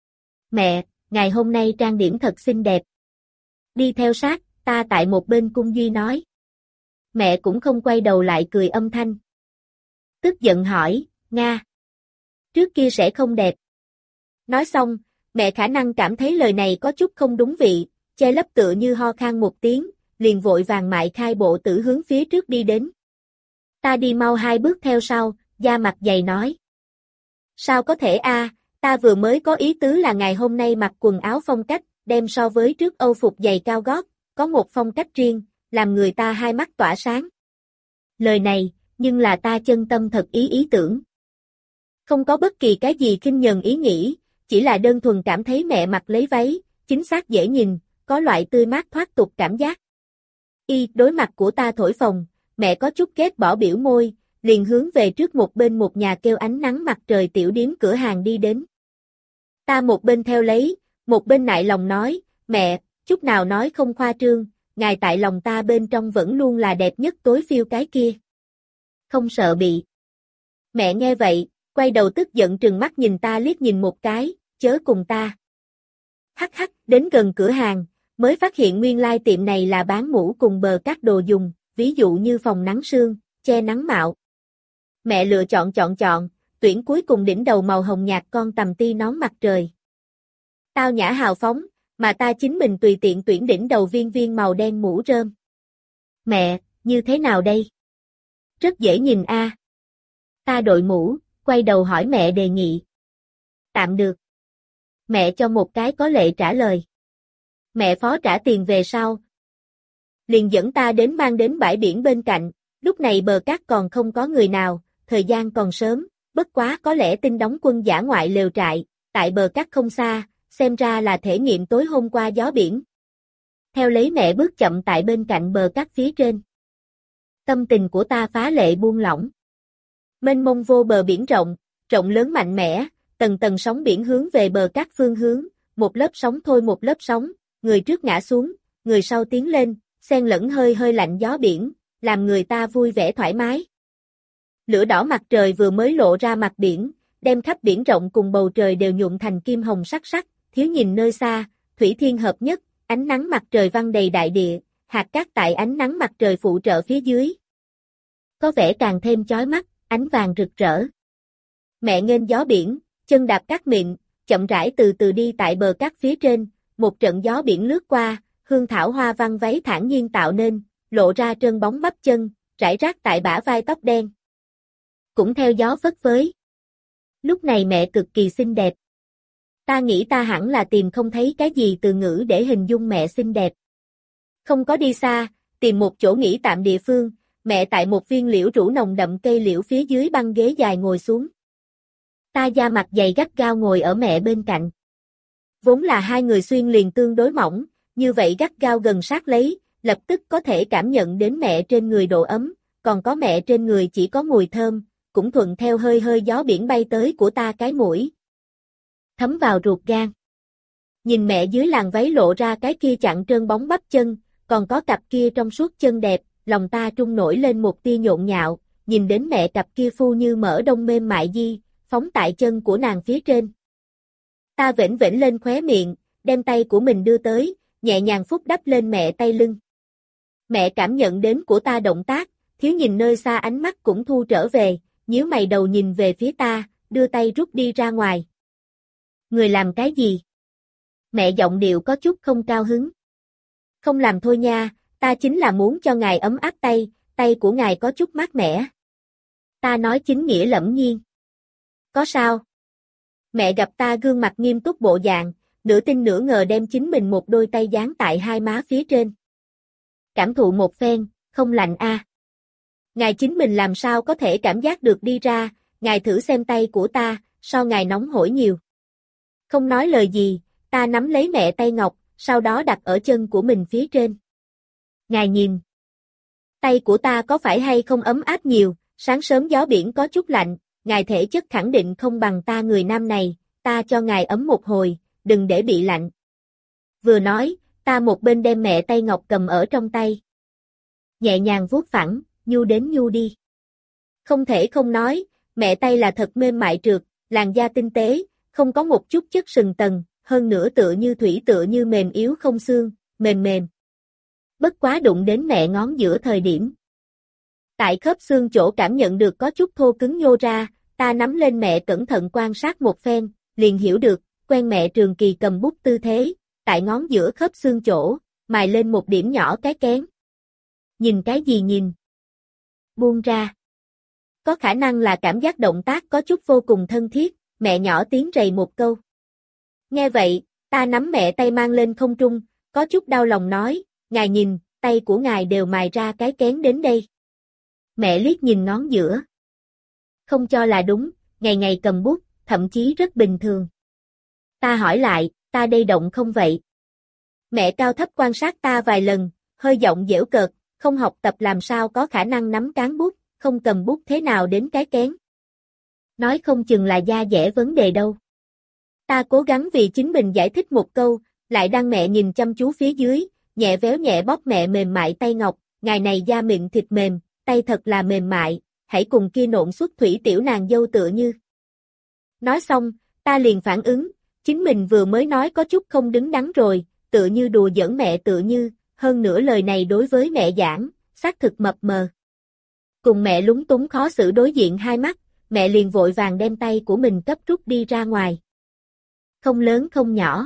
Mẹ, ngày hôm nay trang điểm thật xinh đẹp. Đi theo sát, ta tại một bên cung duy nói. Mẹ cũng không quay đầu lại cười âm thanh. Tức giận hỏi, Nga. Trước kia sẽ không đẹp. Nói xong, mẹ khả năng cảm thấy lời này có chút không đúng vị, che lấp tựa như ho khan một tiếng, liền vội vàng mại khai bộ tử hướng phía trước đi đến. Ta đi mau hai bước theo sau, da mặt dày nói. Sao có thể a? Ta vừa mới có ý tứ là ngày hôm nay mặc quần áo phong cách, đem so với trước Âu phục giày cao gót, có một phong cách riêng, làm người ta hai mắt tỏa sáng. Lời này, nhưng là ta chân tâm thật ý ý tưởng. Không có bất kỳ cái gì khinh nhờn ý nghĩ, chỉ là đơn thuần cảm thấy mẹ mặc lấy váy, chính xác dễ nhìn, có loại tươi mát thoát tục cảm giác. Y, đối mặt của ta thổi phồng, mẹ có chút ghét bỏ biểu môi, liền hướng về trước một bên một nhà kêu ánh nắng mặt trời tiểu điếm cửa hàng đi đến. Ta một bên theo lấy, một bên nại lòng nói, mẹ, chút nào nói không khoa trương, ngài tại lòng ta bên trong vẫn luôn là đẹp nhất tối phiêu cái kia. Không sợ bị. Mẹ nghe vậy, quay đầu tức giận trừng mắt nhìn ta liếc nhìn một cái, chớ cùng ta. Hắc hắc, đến gần cửa hàng, mới phát hiện nguyên lai tiệm này là bán mũ cùng bờ các đồ dùng, ví dụ như phòng nắng sương, che nắng mạo. Mẹ lựa chọn chọn chọn, tuyển cuối cùng đỉnh đầu màu hồng nhạt con tằm ti nón mặt trời. Tao nhã hào phóng, mà ta chính mình tùy tiện tuyển đỉnh đầu viên viên màu đen mũ rơm. Mẹ, như thế nào đây? Rất dễ nhìn a. Ta đội mũ, quay đầu hỏi mẹ đề nghị. Tạm được. Mẹ cho một cái có lệ trả lời. Mẹ phó trả tiền về sau. Liền dẫn ta đến mang đến bãi biển bên cạnh, lúc này bờ cát còn không có người nào, thời gian còn sớm, bất quá có lẽ tin đóng quân dã ngoại lều trại, tại bờ cát không xa, xem ra là thể nghiệm tối hôm qua gió biển. Theo lấy mẹ bước chậm tại bên cạnh bờ cát phía trên. Tâm tình của ta phá lệ buông lỏng. Mênh mông vô bờ biển rộng, rộng lớn mạnh mẽ, tầng tầng sóng biển hướng về bờ cát phương hướng, một lớp sóng thôi một lớp sóng, người trước ngã xuống, người sau tiến lên, xen lẫn hơi hơi lạnh gió biển, làm người ta vui vẻ thoải mái. Lửa đỏ mặt trời vừa mới lộ ra mặt biển, đem khắp biển rộng cùng bầu trời đều nhuộm thành kim hồng sắc sắc, thiếu nhìn nơi xa, thủy thiên hợp nhất, ánh nắng mặt trời văng đầy đại địa, hạt cát tại ánh nắng mặt trời phụ trợ phía dưới. Có vẻ càng thêm chói mắt, ánh vàng rực rỡ. Mẹ nghênh gió biển, chân đạp cát mịn, chậm rãi từ từ đi tại bờ cát phía trên, một trận gió biển lướt qua, hương thảo hoa văn váy thản nhiên tạo nên, lộ ra trơn bóng bắp chân, rải rác tại bả vai tóc đen. Cũng theo gió phất phới. Lúc này mẹ cực kỳ xinh đẹp. Ta nghĩ ta hẳn là tìm không thấy cái gì từ ngữ để hình dung mẹ xinh đẹp. Không có đi xa, tìm một chỗ nghỉ tạm địa phương, mẹ tại một viên liễu rủ nồng đậm cây liễu phía dưới băng ghế dài ngồi xuống. Ta da mặt dày gắt gao ngồi ở mẹ bên cạnh. Vốn là hai người xuyên liền tương đối mỏng, như vậy gắt gao gần sát lấy, lập tức có thể cảm nhận đến mẹ trên người độ ấm, còn có mẹ trên người chỉ có mùi thơm, cũng thuận theo hơi hơi gió biển bay tới của ta cái mũi. Thấm vào ruột gan. Nhìn mẹ dưới làn váy lộ ra cái kia chặn trơn bóng bắp chân, còn có cặp kia trong suốt chân đẹp, lòng ta trung nổi lên một tia nhộn nhạo, nhìn đến mẹ cặp kia phu như mỡ đông mềm mại di, phóng tại chân của nàng phía trên. Ta vểnh vểnh lên khóe miệng, đem tay của mình đưa tới, nhẹ nhàng phúc đắp lên mẹ tay lưng. Mẹ cảm nhận đến của ta động tác, thiếu nhìn nơi xa ánh mắt cũng thu trở về, nhíu mày đầu nhìn về phía ta, đưa tay rút đi ra ngoài. Người làm cái gì? Mẹ giọng điệu có chút không cao hứng. Không làm thôi nha, ta chính là muốn cho ngài ấm áp tay, tay của ngài có chút mát mẻ. Ta nói chính nghĩa lẫm nhiên. Có sao? Mẹ gặp ta gương mặt nghiêm túc bộ dạng, nửa tin nửa ngờ đem chính mình một đôi tay dán tại hai má phía trên. Cảm thụ một phen, không lạnh a. À. Ngài chính mình làm sao có thể cảm giác được đi ra, ngài thử xem tay của ta, so ngài nóng hổi nhiều. Không nói lời gì, ta nắm lấy mẹ tay ngọc, sau đó đặt ở chân của mình phía trên. Ngài nhìn. Tay của ta có phải hay không ấm áp nhiều, sáng sớm gió biển có chút lạnh, ngài thể chất khẳng định không bằng ta người nam này, ta cho ngài ấm một hồi, đừng để bị lạnh. Vừa nói, ta một bên đem mẹ tay ngọc cầm ở trong tay. Nhẹ nhàng vuốt phẳng, nhu đến nhu đi. Không thể không nói, mẹ tay là thật mềm mại trượt, làn da tinh tế, không có một chút chất sừng tầng, hơn nữa tựa như thủy tựa như mềm yếu không xương, mềm mềm. Bất quá đụng đến mẹ ngón giữa thời điểm. Tại khớp xương chỗ cảm nhận được có chút thô cứng nhô ra, ta nắm lên mẹ cẩn thận quan sát một phen, liền hiểu được, quen mẹ trường kỳ cầm bút tư thế, tại ngón giữa khớp xương chỗ, mài lên một điểm nhỏ cái kén. Nhìn cái gì nhìn? Buông ra. Có khả năng là cảm giác động tác có chút vô cùng thân thiết, mẹ nhỏ tiếng rầy một câu. Nghe vậy, ta nắm mẹ tay mang lên không trung, có chút đau lòng nói, ngài nhìn, tay của ngài đều mài ra cái kén đến đây. Mẹ liếc nhìn ngón giữa. Không cho là đúng, ngày ngày cầm bút, thậm chí rất bình thường. Ta hỏi lại, ta đây động không vậy? Mẹ cao thấp quan sát ta vài lần, hơi giọng giễu cợt, không học tập làm sao có khả năng nắm cán bút, không cầm bút thế nào đến cái kén. Nói không chừng là da dẻ vấn đề đâu. Ta cố gắng vì chính mình giải thích một câu, lại đang mẹ nhìn chăm chú phía dưới, nhẹ véo nhẹ bóp mẹ mềm mại tay ngọc, ngày này da mịn thịt mềm, tay thật là mềm mại, hãy cùng kia nộn xuất thủy tiểu nàng dâu tựa như. Nói xong, ta liền phản ứng, chính mình vừa mới nói có chút không đứng đắn rồi, tựa như đùa giỡn mẹ tựa như, hơn nữa lời này đối với mẹ giảng, xác thực mập mờ. Cùng mẹ lúng túng khó xử đối diện hai mắt, mẹ liền vội vàng đem tay của mình cấp rút đi ra ngoài. Không lớn không nhỏ.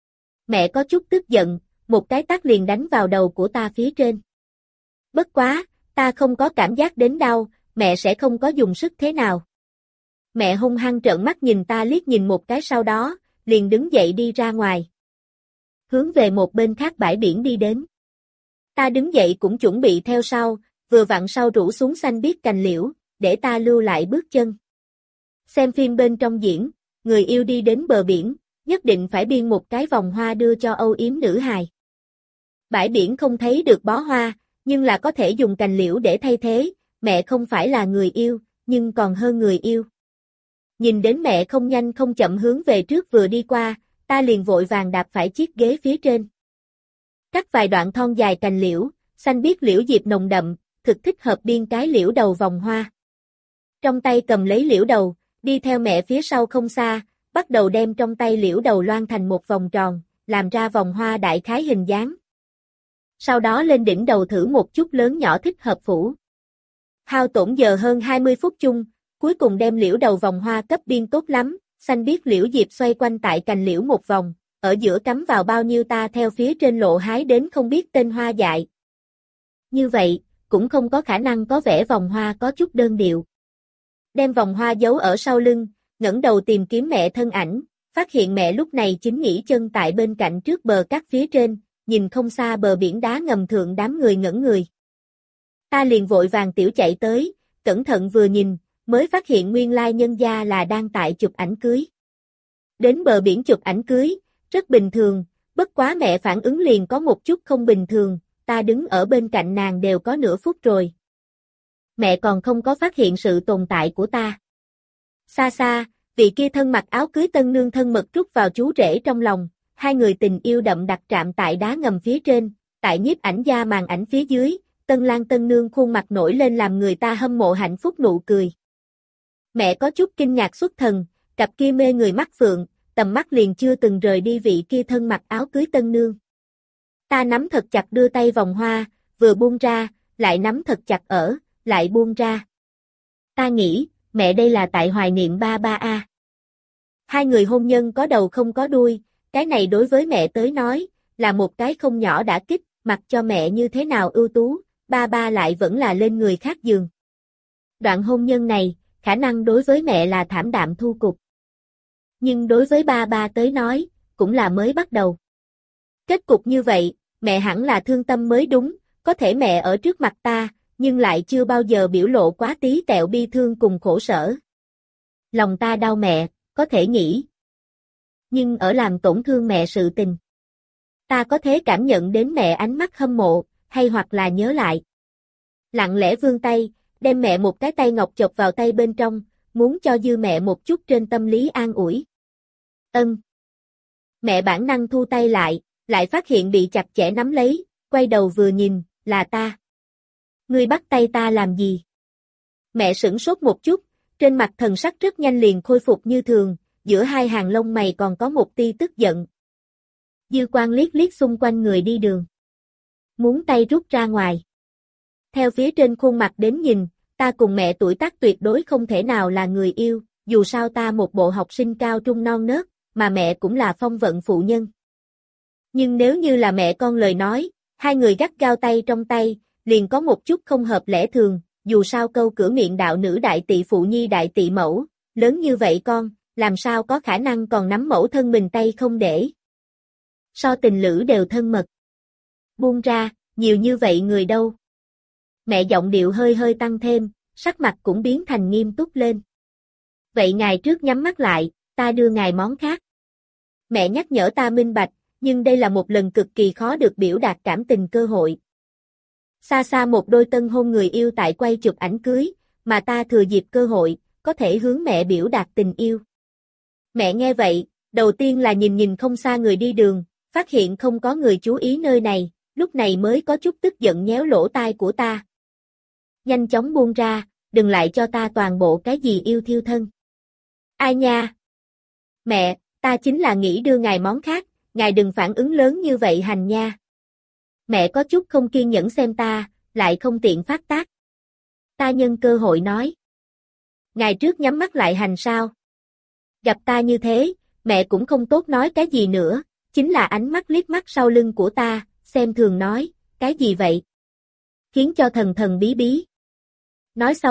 Mẹ có chút tức giận, một cái tát liền đánh vào đầu của ta phía trên. Bất quá, ta không có cảm giác đến đau, mẹ sẽ không có dùng sức thế nào. Mẹ hung hăng trợn mắt nhìn ta liếc nhìn một cái sau đó, liền đứng dậy đi ra ngoài. Hướng về một bên khác bãi biển đi đến. Ta đứng dậy cũng chuẩn bị theo sau, vừa vặn sau rủ xuống xanh biếc cành liễu, để ta lưu lại bước chân. Xem phim bên trong diễn, người yêu đi đến bờ biển, nhất định phải biên một cái vòng hoa đưa cho âu yếm nữ hài. Bãi biển không thấy được bó hoa, nhưng là có thể dùng cành liễu để thay thế, mẹ không phải là người yêu, nhưng còn hơn người yêu. Nhìn đến mẹ không nhanh không chậm hướng về trước vừa đi qua, ta liền vội vàng đạp phải chiếc ghế phía trên. Cắt vài đoạn thon dài cành liễu, xanh biếc liễu diệp nồng đậm, thực thích hợp biên cái liễu đầu vòng hoa. Trong tay cầm lấy liễu đầu, đi theo mẹ phía sau không xa, bắt đầu đem trong tay liễu đầu loan thành một vòng tròn, làm ra vòng hoa đại khái hình dáng. Sau đó lên đỉnh đầu thử một chút lớn nhỏ thích hợp phủ. Hao tổn giờ hơn hai mươi phút chung, cuối cùng đem liễu đầu vòng hoa cấp biên tốt lắm, xanh biếc liễu diệp xoay quanh tại cành liễu một vòng, ở giữa cắm vào bao nhiêu ta theo phía trên lộ hái đến không biết tên hoa dại. Như vậy, cũng không có khả năng có vẻ vòng hoa có chút đơn điệu. Đem vòng hoa giấu ở sau lưng, ngẩng đầu tìm kiếm mẹ thân ảnh, phát hiện mẹ lúc này chính nghỉ chân tại bên cạnh trước bờ cát phía trên, nhìn không xa bờ biển đá ngầm thượng đám người ngẩn người. Ta liền vội vàng tiểu chạy tới, cẩn thận vừa nhìn, mới phát hiện nguyên lai nhân gia là đang tại chụp ảnh cưới. Đến bờ biển chụp ảnh cưới, rất bình thường, bất quá mẹ phản ứng liền có một chút không bình thường, ta đứng ở bên cạnh nàng đều có nửa phút rồi. Mẹ còn không có phát hiện sự tồn tại của ta. Xa xa, vị kia thân mặc áo cưới tân nương thân mật rút vào chú rể trong lòng, hai người tình yêu đậm đặc chạm tại đá ngầm phía trên, tại nhiếp ảnh gia màn ảnh phía dưới, tân lang tân nương khuôn mặt nổi lên làm người ta hâm mộ hạnh phúc nụ cười. Mẹ có chút kinh ngạc xuất thần, cặp kia mê người mắt phượng, tầm mắt liền chưa từng rời đi vị kia thân mặc áo cưới tân nương. Ta nắm thật chặt đưa tay vòng hoa, vừa buông ra, lại nắm thật chặt ở, lại buông ra. Ta nghĩ, mẹ đây là tại hoài niệm ba ba a. Hai người hôn nhân có đầu không có đuôi, cái này đối với mẹ tới nói, là một cái không nhỏ đả kích, mặc cho mẹ như thế nào ưu tú, ba ba lại vẫn là lên người khác giường. Đoạn hôn nhân này, khả năng đối với mẹ là thảm đạm thu cục. Nhưng đối với ba ba tới nói, cũng là mới bắt đầu. Kết cục như vậy, mẹ hẳn là thương tâm mới đúng, có thể mẹ ở trước mặt ta, nhưng lại chưa bao giờ biểu lộ quá tí tẹo bi thương cùng khổ sở. Lòng ta đau mẹ, có thể nghĩ. Nhưng ở làm tổn thương mẹ sự tình. Ta có thể cảm nhận đến mẹ ánh mắt hâm mộ, hay hoặc là nhớ lại. Lặng lẽ vươn tay, đem mẹ một cái tay ngọc chộp vào tay bên trong, muốn cho dư mẹ một chút trên tâm lý an ủi. Ân. Mẹ bản năng thu tay lại, lại phát hiện bị chặt chẽ nắm lấy, quay đầu vừa nhìn, là ta. Ngươi bắt tay ta làm gì? Mẹ sửng sốt một chút, trên mặt thần sắc rất nhanh liền khôi phục như thường, giữa hai hàng lông mày còn có một tia tức giận. Dư Quang liếc liếc xung quanh người đi đường. Muốn tay rút ra ngoài. Theo phía trên khuôn mặt đến nhìn, ta cùng mẹ tuổi tác tuyệt đối không thể nào là người yêu, dù sao ta một bộ học sinh cao trung non nớt, mà mẹ cũng là phong vận phụ nhân. Nhưng nếu như là mẹ con lời nói, hai người gắt gao tay trong tay, liền có một chút không hợp lẽ thường, dù sao câu cửa miệng đạo nữ đại tỵ phụ nhi đại tỵ mẫu, lớn như vậy con, làm sao có khả năng còn nắm mẫu thân mình tay không để. So tình lữ đều thân mật. Buông ra, nhiều như vậy người đâu. Mẹ giọng điệu hơi hơi tăng thêm, sắc mặt cũng biến thành nghiêm túc lên. Vậy ngài trước nhắm mắt lại, ta đưa ngài món khác. Mẹ nhắc nhở ta minh bạch, nhưng đây là một lần cực kỳ khó được biểu đạt cảm tình cơ hội. Xa xa một đôi tân hôn người yêu tại quay chụp ảnh cưới, mà ta thừa dịp cơ hội, có thể hướng mẹ biểu đạt tình yêu. Mẹ nghe vậy, đầu tiên là nhìn nhìn không xa người đi đường, phát hiện không có người chú ý nơi này, lúc này mới có chút tức giận nhéo lỗ tai của ta. Nhanh chóng buông ra, đừng lại cho ta toàn bộ cái gì yêu thiêu thân. Ai nha? Mẹ, ta chính là nghĩ đưa ngài món khác, ngài đừng phản ứng lớn như vậy hành nha. Mẹ có chút không kiên nhẫn xem ta, lại không tiện phát tác. Ta nhân cơ hội nói. Ngài trước nhắm mắt lại hành sao? Gặp ta như thế, mẹ cũng không tốt nói cái gì nữa, chính là ánh mắt liếc mắt sau lưng của ta, xem thường nói, cái gì vậy? Khiến cho thần thần bí bí. Nói xong,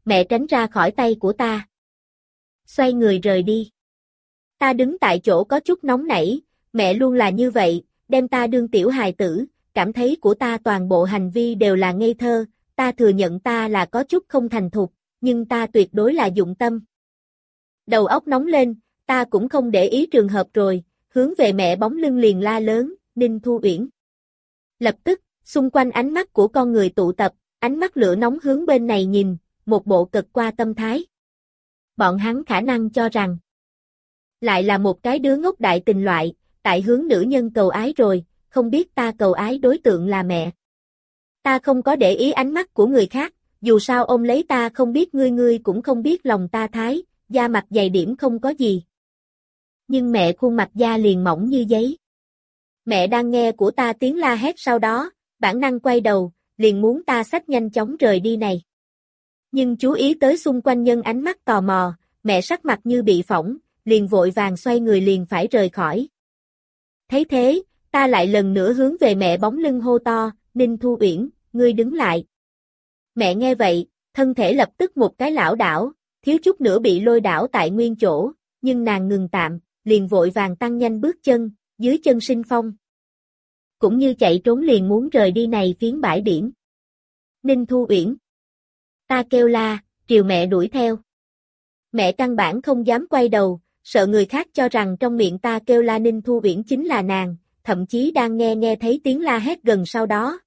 Mẹ tránh ra khỏi tay của ta. Xoay người rời đi. Ta đứng tại chỗ có chút nóng nảy, mẹ luôn là như vậy, đem ta đương tiểu hài tử, cảm thấy của ta toàn bộ hành vi đều là ngây thơ, ta thừa nhận ta là có chút không thành thục, nhưng ta tuyệt đối là dụng tâm. Đầu óc nóng lên, ta cũng không để ý trường hợp rồi, hướng về mẹ bóng lưng liền la lớn, Ninh Thu Uyển. Lập tức, xung quanh ánh mắt của con người tụ tập, ánh mắt lửa nóng hướng bên này nhìn, một bộ cực qua tâm thái. Bọn hắn khả năng cho rằng, lại là một cái đứa ngốc đại tình loại, tại hướng nữ nhân cầu ái rồi, không biết ta cầu ái đối tượng là mẹ. Ta không có để ý ánh mắt của người khác, dù sao ôm lấy ta không biết ngươi ngươi cũng không biết lòng ta thái, da mặt dày điểm không có gì. Nhưng mẹ khuôn mặt da liền mỏng như giấy. Mẹ đang nghe của ta tiếng la hét sau đó, bản năng quay đầu, liền muốn ta xách nhanh chóng rời đi này. Nhưng chú ý tới xung quanh nhân ánh mắt tò mò, mẹ sắc mặt như bị phỏng, liền vội vàng xoay người liền phải rời khỏi. Thấy thế, ta lại lần nữa hướng về mẹ bóng lưng hô to, Ninh Thu Uyển, ngươi đứng lại. Mẹ nghe vậy, thân thể lập tức một cái lảo đảo, thiếu chút nữa bị lôi đảo tại nguyên chỗ, nhưng nàng ngừng tạm, liền vội vàng tăng nhanh bước chân, dưới chân sinh phong. Cũng như chạy trốn liền muốn rời đi này phiến bãi biển. Ninh Thu Uyển. Ta kêu la, triều mẹ đuổi theo. Mẹ căn bản không dám quay đầu, sợ người khác cho rằng trong miệng ta kêu la Ninh Thu Uyển chính là nàng, thậm chí đang nghe nghe thấy tiếng la hét gần sau đó.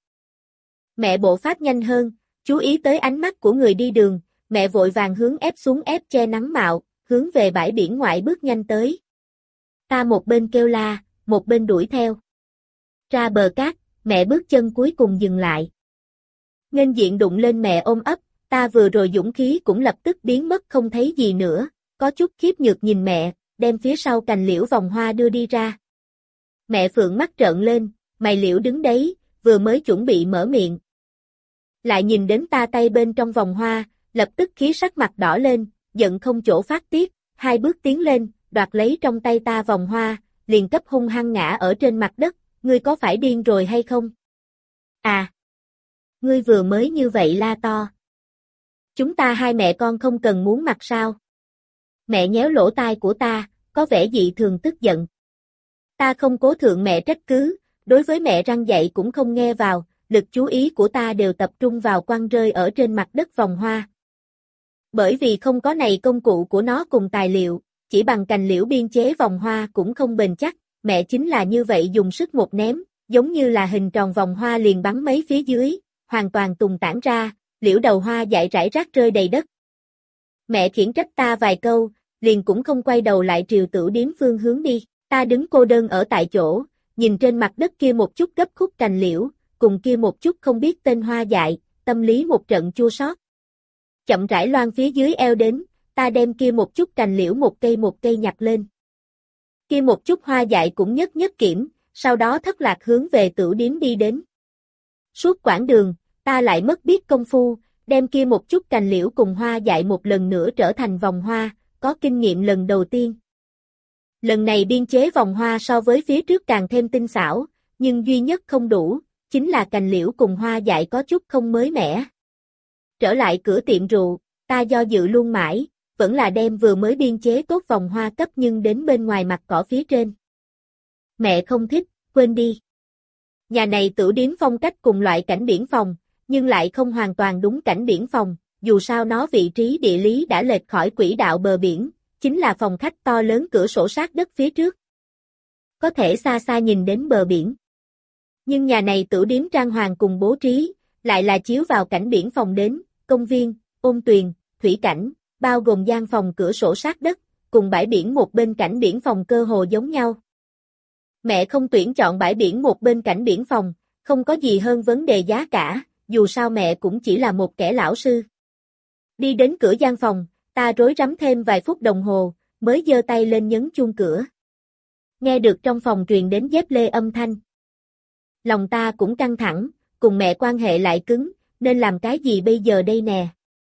Mẹ bộ pháp nhanh hơn, chú ý tới ánh mắt của người đi đường, mẹ vội vàng hướng ép xuống ép che nắng mạo, hướng về bãi biển ngoại bước nhanh tới. Ta một bên kêu la, một bên đuổi theo. Ra bờ cát, mẹ bước chân cuối cùng dừng lại. Nghênh diện đụng lên mẹ ôm ấp, ta vừa rồi dũng khí cũng lập tức biến mất không thấy gì nữa, có chút khiếp nhược nhìn mẹ, đem phía sau cành liễu vòng hoa đưa đi ra. Mẹ phượng mắt trợn lên, mày liễu đứng đấy, vừa mới chuẩn bị mở miệng. Lại nhìn đến ta tay bên trong vòng hoa, lập tức khí sắc mặt đỏ lên, giận không chỗ phát tiết, hai bước tiến lên, đoạt lấy trong tay ta vòng hoa, liền cấp hung hăng ngã ở trên mặt đất, ngươi có phải điên rồi hay không? À! Ngươi vừa mới như vậy la to. Chúng ta hai mẹ con không cần muốn mặt sao? Mẹ nhéo lỗ tai của ta, có vẻ dị thường tức giận. Ta không cố thượng mẹ trách cứ, đối với mẹ răng dạy cũng không nghe vào, lực chú ý của ta đều tập trung vào quăng rơi ở trên mặt đất vòng hoa. Bởi vì không có này công cụ của nó cùng tài liệu, chỉ bằng cành liễu biên chế vòng hoa cũng không bền chắc, mẹ chính là như vậy dùng sức một ném, giống như là hình tròn vòng hoa liền bắn mấy phía dưới, hoàn toàn tùng tản ra, liễu đầu hoa dại rải rác rơi đầy đất. Mẹ khiển trách ta vài câu, liền cũng không quay đầu lại triều tửu điếm phương hướng đi, ta đứng cô đơn ở tại chỗ, nhìn trên mặt đất kia một chút gấp khúc cành liễu, cùng kia một chút không biết tên hoa dại, tâm lý một trận chua xót. Chậm rãi loan phía dưới eo đến, ta đem kia một chút cành liễu một cây một cây nhặt lên. Kia một chút hoa dại cũng nhất nhất kiểm, sau đó thất lạc hướng về tửu điếm đi đến. Suốt quãng đường, ta lại mất biết công phu, đem kia một chút cành liễu cùng hoa dại một lần nữa trở thành vòng hoa, có kinh nghiệm lần đầu tiên. Lần này biên chế vòng hoa so với phía trước càng thêm tinh xảo, nhưng duy nhất không đủ, chính là cành liễu cùng hoa dại có chút không mới mẻ. Trở lại cửa tiệm rượu, ta do dự luôn mãi, vẫn là đem vừa mới biên chế tốt vòng hoa cấp nhưng đến bên ngoài mặt cỏ phía trên. Mẹ không thích, quên đi. Nhà này tửu điếm phong cách cùng loại cảnh biển phòng, nhưng lại không hoàn toàn đúng cảnh biển phòng, dù sao nó vị trí địa lý đã lệch khỏi quỹ đạo bờ biển, chính là phòng khách to lớn cửa sổ sát đất phía trước. Có thể xa xa nhìn đến bờ biển. Nhưng nhà này tửu điếm trang hoàng cùng bố trí, lại là chiếu vào cảnh biển phòng đến, công viên, ôn tuyền, thủy cảnh, bao gồm gian phòng cửa sổ sát đất, cùng bãi biển một bên cảnh biển phòng cơ hồ giống nhau. Mẹ không tuyển chọn bãi biển một bên cảnh biển phòng, không có gì hơn vấn đề giá cả, dù sao mẹ cũng chỉ là một kẻ lão sư. Đi đến cửa gian phòng, ta rối rắm thêm vài phút đồng hồ, mới giơ tay lên nhấn chuông cửa. Nghe được trong phòng truyền đến dép lê âm thanh. Lòng ta cũng căng thẳng, cùng mẹ quan hệ lại cứng, nên làm cái gì bây giờ đây nè?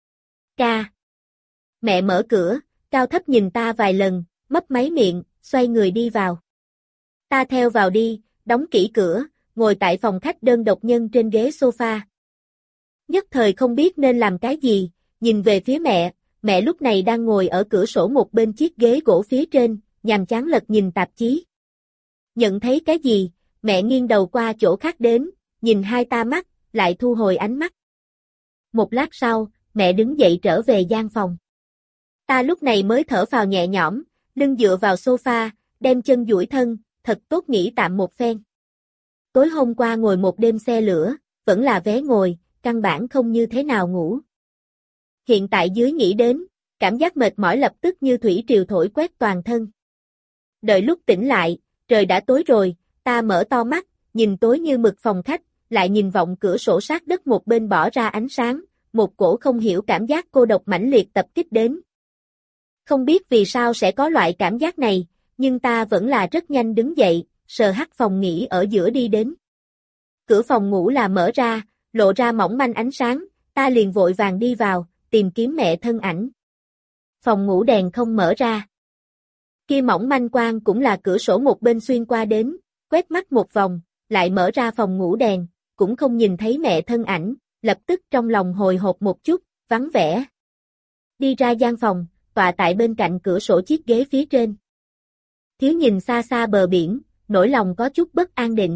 Ca. Mẹ mở cửa, cao thấp nhìn ta vài lần, mấp máy miệng, xoay người đi vào. Ta theo vào đi, đóng kỹ cửa, ngồi tại phòng khách đơn độc nhân trên ghế sofa. Nhất thời không biết nên làm cái gì, nhìn về phía mẹ, mẹ lúc này đang ngồi ở cửa sổ một bên chiếc ghế gỗ phía trên, nhàm chán lật nhìn tạp chí. Nhận thấy cái gì, mẹ nghiêng đầu qua chỗ khác đến, nhìn hai ta mắt, lại thu hồi ánh mắt. Một lát sau, mẹ đứng dậy trở về gian phòng. Ta lúc này mới thở phào nhẹ nhõm, lưng dựa vào sofa, đem chân duỗi thân, thật tốt nghỉ tạm một phen. Tối hôm qua ngồi một đêm xe lửa, vẫn là vé ngồi, căn bản không như thế nào ngủ. Hiện tại dưới nghĩ đến, cảm giác mệt mỏi lập tức như thủy triều thổi quét toàn thân. Đợi lúc tỉnh lại, trời đã tối rồi, ta mở to mắt, nhìn tối như mực phòng khách, lại nhìn vọng cửa sổ sát đất một bên bỏ ra ánh sáng, một cổ không hiểu cảm giác cô độc mãnh liệt tập kích đến. Không biết vì sao sẽ có loại cảm giác này, nhưng ta vẫn là rất nhanh đứng dậy, sờ hắt phòng nghỉ ở giữa đi đến. Cửa phòng ngủ là mở ra, lộ ra mỏng manh ánh sáng, ta liền vội vàng đi vào, tìm kiếm mẹ thân ảnh. Phòng ngủ đèn không mở ra. Kia mỏng manh quang cũng là cửa sổ một bên xuyên qua đến, quét mắt một vòng, lại mở ra phòng ngủ đèn, cũng không nhìn thấy mẹ thân ảnh, lập tức trong lòng hồi hộp một chút, vắng vẻ. Đi ra gian phòng, tọa tại bên cạnh cửa sổ chiếc ghế phía trên. Thiếu nhìn xa xa bờ biển, nỗi lòng có chút bất an định.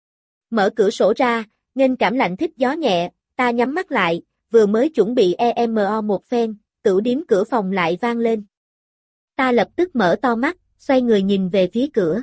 Mở cửa sổ ra, nghênh cảm lạnh thích gió nhẹ, ta nhắm mắt lại, vừa mới chuẩn bị e em o một phen, tửu điếm cửa phòng lại vang lên. Ta lập tức mở to mắt, xoay người nhìn về phía cửa.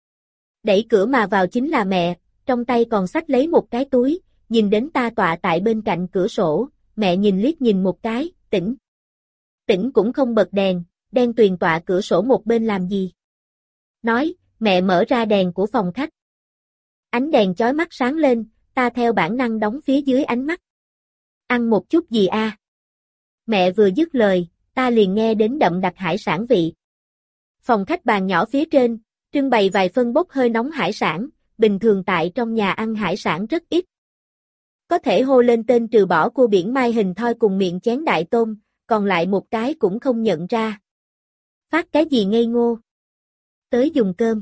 Đẩy cửa mà vào chính là mẹ, trong tay còn xách lấy một cái túi, nhìn đến ta tọa tại bên cạnh cửa sổ, mẹ nhìn liếc nhìn một cái, tỉnh. Tỉnh cũng không bật đèn, đen tuyền tọa cửa sổ một bên làm gì. Nói, mẹ mở ra đèn của phòng khách. Ánh đèn chói mắt sáng lên, ta theo bản năng đóng phía dưới ánh mắt. Ăn một chút gì a? À? Mẹ vừa dứt lời, ta liền nghe đến đậm đặc hải sản vị. Phòng khách bàn nhỏ phía trên, trưng bày vài phân bốc hơi nóng hải sản, bình thường tại trong nhà ăn hải sản rất ít. Có thể hô lên tên trừ bỏ cua biển mai hình thoi cùng miệng chén đại tôm, còn lại một cái cũng không nhận ra. Phát cái gì ngây ngô? Tới dùng cơm.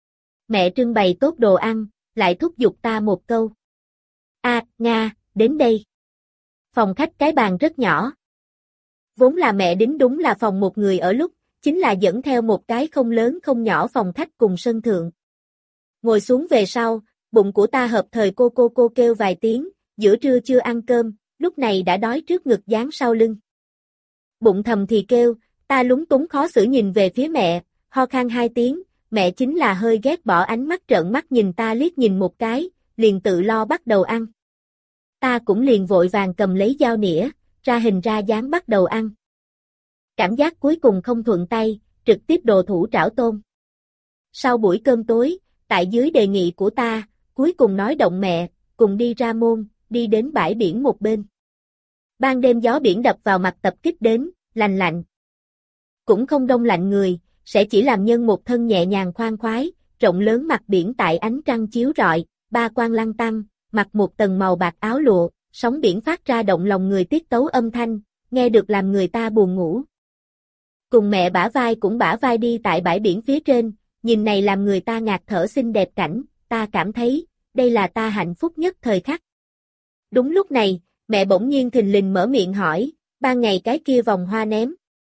Mẹ trưng bày tốt đồ ăn, lại thúc giục ta một câu. A, Nga, đến đây. Phòng khách cái bàn rất nhỏ. Vốn là mẹ đính đúng là phòng một người ở lúc, chính là dẫn theo một cái không lớn không nhỏ phòng khách cùng sân thượng. Ngồi xuống về sau, bụng của ta hợp thời cô cô cô kêu vài tiếng, giữa trưa chưa ăn cơm, lúc này đã đói trước ngực dán sau lưng. Bụng thầm thì kêu, ta lúng túng khó xử nhìn về phía mẹ, ho khan hai tiếng, mẹ chính là hơi ghét bỏ ánh mắt trợn mắt nhìn ta liếc nhìn một cái, liền tự lo bắt đầu ăn. Ta cũng liền vội vàng cầm lấy dao nĩa, ra hình ra dáng bắt đầu ăn. Cảm giác cuối cùng không thuận tay, trực tiếp đồ thủ trảo tôm. Sau buổi cơm tối, tại dưới đề nghị của ta, cuối cùng nói động mẹ, cùng đi ra môn, đi đến bãi biển một bên. Ban đêm gió biển đập vào mặt tập kích đến, lành lạnh. Cũng không đông lạnh người, sẽ chỉ làm nhân một thân nhẹ nhàng khoan khoái, rộng lớn mặt biển tại ánh trăng chiếu rọi, ba quang lăng tăng, mặc một tầng màu bạc áo lụa, sóng biển phát ra động lòng người tiết tấu âm thanh, nghe được làm người ta buồn ngủ. Cùng mẹ bả vai cũng bả vai đi tại bãi biển phía trên, nhìn này làm người ta ngạt thở xinh đẹp cảnh, ta cảm thấy, đây là ta hạnh phúc nhất thời khắc. Đúng lúc này, mẹ bỗng nhiên thình lình mở miệng hỏi, ban ngày cái kia vòng hoa ném.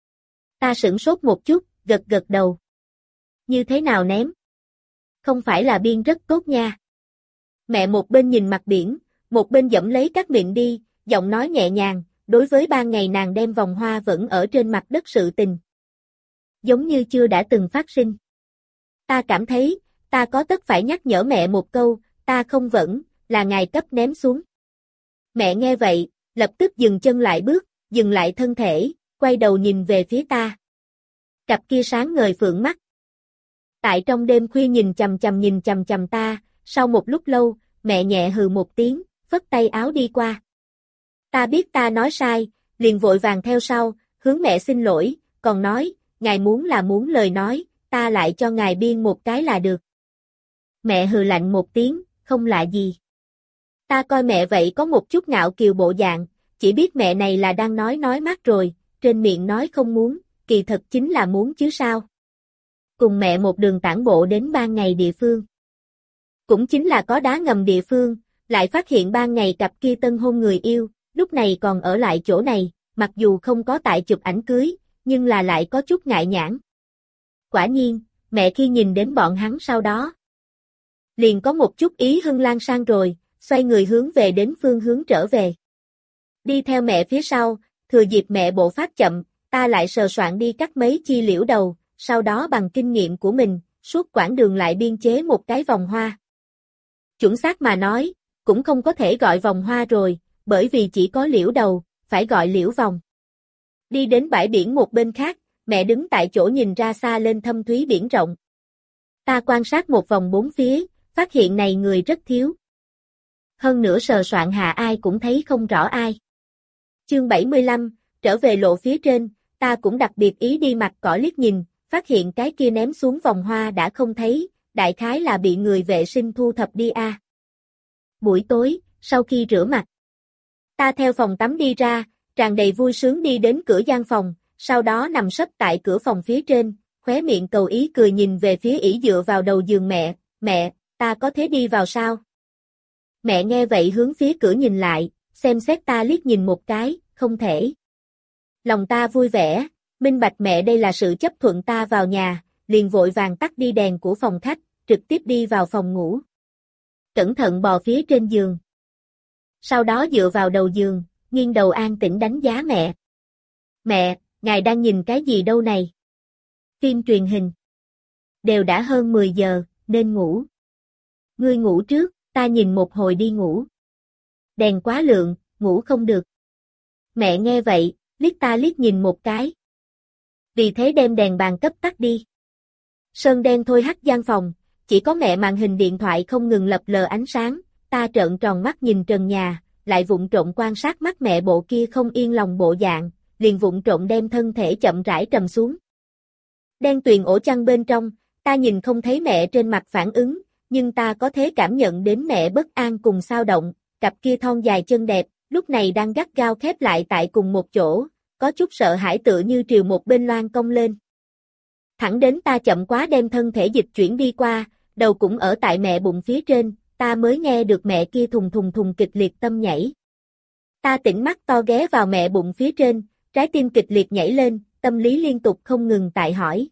Ta sửng sốt một chút, gật gật đầu. Như thế nào ném? Không phải là biên rất tốt nha. Mẹ một bên nhìn mặt biển, một bên dẫm lấy các miệng đi, giọng nói nhẹ nhàng, đối với ban ngày nàng đem vòng hoa vẫn ở trên mặt đất sự tình. Giống như chưa đã từng phát sinh. Ta cảm thấy, ta có tất phải nhắc nhở mẹ một câu, ta không vẫn, là ngài cấp ném xuống. Mẹ nghe vậy, lập tức dừng chân lại bước, dừng lại thân thể, quay đầu nhìn về phía ta. Cặp kia sáng ngời phượng mắt. Tại trong đêm khuya nhìn chằm chằm nhìn chằm chằm ta, sau một lúc lâu, mẹ nhẹ hừ một tiếng, phất tay áo đi qua. Ta biết ta nói sai, liền vội vàng theo sau, hướng mẹ xin lỗi, còn nói, ngài muốn là muốn lời nói, ta lại cho ngài biên một cái là được. Mẹ hừ lạnh một tiếng, không lạ gì. Ta coi mẹ vậy có một chút ngạo kiều bộ dạng, chỉ biết mẹ này là đang nói nói mát rồi, trên miệng nói không muốn, kỳ thật chính là muốn chứ sao. Cùng mẹ một đường tản bộ đến ban ngày địa phương. Cũng chính là có đá ngầm địa phương, lại phát hiện ban ngày cặp kia tân hôn người yêu, lúc này còn ở lại chỗ này, mặc dù không có tại chụp ảnh cưới, nhưng là lại có chút ngại nhãn. Quả nhiên, mẹ khi nhìn đến bọn hắn sau đó, liền có một chút ý hưng lan sang rồi, xoay người hướng về đến phương hướng trở về. Đi theo mẹ phía sau, thừa dịp mẹ bộ pháp chậm, ta lại sờ soạn đi cắt mấy chi liễu đầu, sau đó bằng kinh nghiệm của mình, suốt quãng đường lại biên chế một cái vòng hoa. Chuẩn xác mà nói, cũng không có thể gọi vòng hoa rồi, bởi vì chỉ có liễu đầu, phải gọi liễu vòng. Đi đến bãi biển một bên khác, mẹ đứng tại chỗ nhìn ra xa lên thâm thúy biển rộng. Ta quan sát một vòng bốn phía, phát hiện này người rất thiếu. Hơn nữa sờ soạn hạ ai cũng thấy không rõ ai. Chương bảy mươi lăm, trở về lộ phía trên, ta cũng đặc biệt ý đi mặt cỏ liếc nhìn, phát hiện cái kia ném xuống vòng hoa đã không thấy, đại khái là bị người vệ sinh thu thập đi a. À. Buổi tối, sau khi rửa mặt, ta theo phòng tắm đi ra, tràn đầy vui sướng đi đến cửa gian phòng, sau đó nằm sấp tại cửa phòng phía trên, khóe miệng cầu ý cười nhìn về phía ỷ dựa vào đầu giường mẹ, mẹ, ta có thể đi vào sao? Mẹ nghe vậy hướng phía cửa nhìn lại, xem xét ta liếc nhìn một cái, không thể. Lòng ta vui vẻ, minh bạch mẹ đây là sự chấp thuận ta vào nhà, liền vội vàng tắt đi đèn của phòng khách, trực tiếp đi vào phòng ngủ. Cẩn thận bò phía trên giường. Sau đó dựa vào đầu giường, nghiêng đầu an tĩnh đánh giá mẹ. Mẹ, ngài đang nhìn cái gì đâu này? Phim truyền hình. Đều đã hơn mười giờ, nên ngủ. Ngươi ngủ trước, ta nhìn một hồi đi ngủ. Đèn quá lượng, ngủ không được. Mẹ nghe vậy, liếc ta liếc nhìn một cái. Vì thế đem đèn bàn cấp tắt đi. Sơn đen thôi hắt gian phòng, chỉ có mẹ màn hình điện thoại không ngừng lập lờ ánh sáng, ta trợn tròn mắt nhìn trần nhà, lại vụng trộm quan sát mắt mẹ bộ kia không yên lòng bộ dạng, liền vụng trộm đem thân thể chậm rãi trầm xuống. Đen tuyền ổ chăn bên trong, ta nhìn không thấy mẹ trên mặt phản ứng, nhưng ta có thể cảm nhận đến mẹ bất an cùng xao động, cặp kia thon dài chân đẹp, lúc này đang gắt gao khép lại tại cùng một chỗ, có chút sợ hãi tựa như triều một bên loan cong lên. Thẳng đến ta chậm quá đem thân thể dịch chuyển đi qua, đầu cũng ở tại mẹ bụng phía trên, ta mới nghe được mẹ kia thùng thùng thùng kịch liệt tâm nhảy. Ta tỉnh mắt to ghé vào mẹ bụng phía trên, trái tim kịch liệt nhảy lên, tâm lý liên tục không ngừng tại hỏi.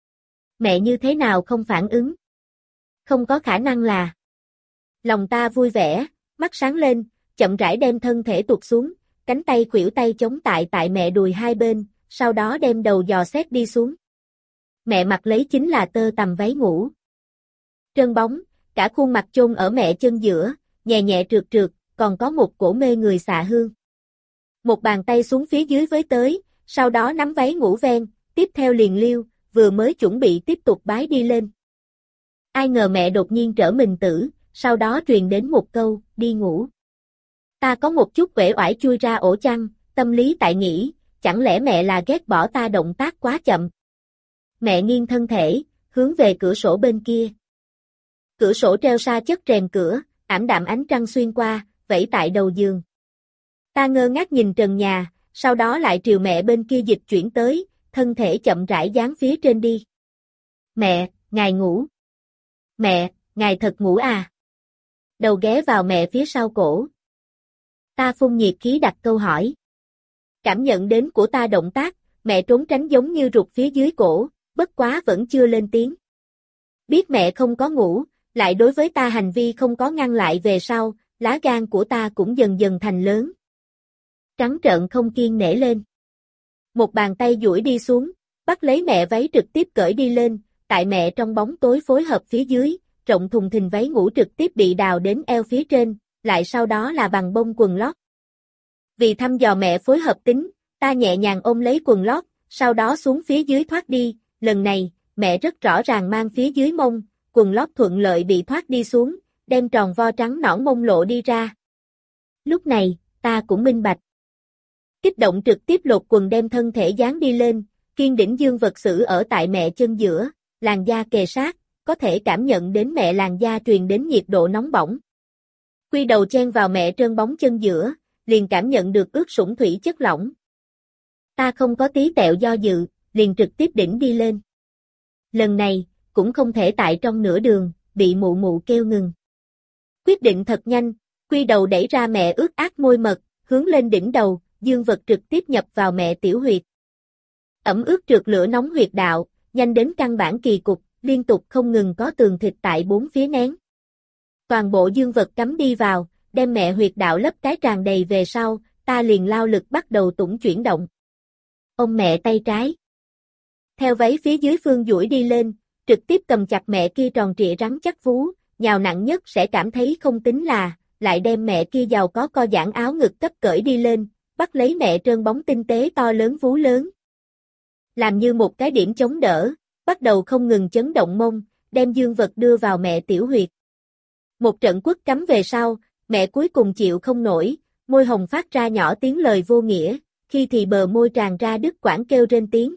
Mẹ như thế nào không phản ứng? Không có khả năng là. Lòng ta vui vẻ, mắt sáng lên, chậm rãi đem thân thể tụt xuống, cánh tay khuỷu tay chống tại tại mẹ đùi hai bên, sau đó đem đầu dò xét đi xuống. Mẹ mặc lấy chính là tơ tằm váy ngủ. Trơn bóng, cả khuôn mặt chôn ở mẹ chân giữa, nhẹ nhẹ trượt trượt, còn có một cổ mê người xạ hương. Một bàn tay xuống phía dưới với tới, sau đó nắm váy ngủ ven, tiếp theo liền liêu, vừa mới chuẩn bị tiếp tục bái đi lên. Ai ngờ mẹ đột nhiên trở mình tử, sau đó truyền đến một câu, đi ngủ. Ta có một chút uể oải chui ra ổ chăn, tâm lý tại nghĩ, chẳng lẽ mẹ là ghét bỏ ta động tác quá chậm. Mẹ nghiêng thân thể, hướng về cửa sổ bên kia. Cửa sổ treo sa chất rèm cửa, ảm đạm ánh trăng xuyên qua, vẫy tại đầu giường. Ta ngơ ngác nhìn trần nhà, sau đó lại triều mẹ bên kia dịch chuyển tới, thân thể chậm rãi dán phía trên đi. Mẹ, ngài ngủ. Mẹ, ngài thật ngủ à? Đầu ghé vào mẹ phía sau cổ. Ta phun nhiệt khí đặt câu hỏi. Cảm nhận đến của ta động tác, mẹ trốn tránh giống như rụt phía dưới cổ, bất quá vẫn chưa lên tiếng. Biết mẹ không có ngủ, lại đối với ta hành vi không có ngăn lại về sau, lá gan của ta cũng dần dần thành lớn. Trắng trợn không kiên nể lên. Một bàn tay duỗi đi xuống, bắt lấy mẹ váy trực tiếp cởi đi lên, tại mẹ trong bóng tối phối hợp phía dưới, rộng thùng thình váy ngủ trực tiếp bị đào đến eo phía trên, lại sau đó là bằng bông quần lót. Vì thăm dò mẹ phối hợp tính, ta nhẹ nhàng ôm lấy quần lót, sau đó xuống phía dưới thoát đi, lần này, mẹ rất rõ ràng mang phía dưới mông, quần lót thuận lợi bị thoát đi xuống, đem tròn vo trắng nõn mông lộ đi ra. Lúc này, ta cũng minh bạch. Kích động trực tiếp lột quần đem thân thể dán đi lên, kiên đỉnh dương vật sử ở tại mẹ chân giữa, làn da kề sát, có thể cảm nhận đến mẹ làn da truyền đến nhiệt độ nóng bỏng. Quy đầu chen vào mẹ trơn bóng chân giữa, liền cảm nhận được ướt sũng thủy chất lỏng. Ta không có tí tẹo do dự, liền trực tiếp đỉnh đi lên. Lần này, cũng không thể tại trong nửa đường, bị mụ mụ kêu ngừng. Quyết định thật nhanh, quy đầu đẩy ra mẹ ướt át môi mật, hướng lên đỉnh đầu, dương vật trực tiếp nhập vào mẹ tiểu huyệt. Ẩm ướt trượt lửa nóng huyệt đạo, nhanh đến căn bản kỳ cục, liên tục không ngừng có tường thịt tại bốn phía nén. Toàn bộ dương vật cắm đi vào, đem mẹ huyệt đạo lấp cái tràn đầy về sau, ta liền lao lực bắt đầu tủng chuyển động. Ôm mẹ tay trái. Theo váy phía dưới phương duỗi đi lên, trực tiếp cầm chặt mẹ kia tròn trịa rắn chắc vú, nhào nặng nhất sẽ cảm thấy không tính là, lại đem mẹ kia giàu có co giãn áo ngực cấp cởi đi lên, bắt lấy mẹ trơn bóng tinh tế to lớn vú lớn. Làm như một cái điểm chống đỡ, bắt đầu không ngừng chấn động mông, đem dương vật đưa vào mẹ tiểu huyệt. Một trận quất cắm về sau, mẹ cuối cùng chịu không nổi, môi hồng phát ra nhỏ tiếng lời vô nghĩa, khi thì bờ môi tràn ra đứt quãng kêu rên tiếng.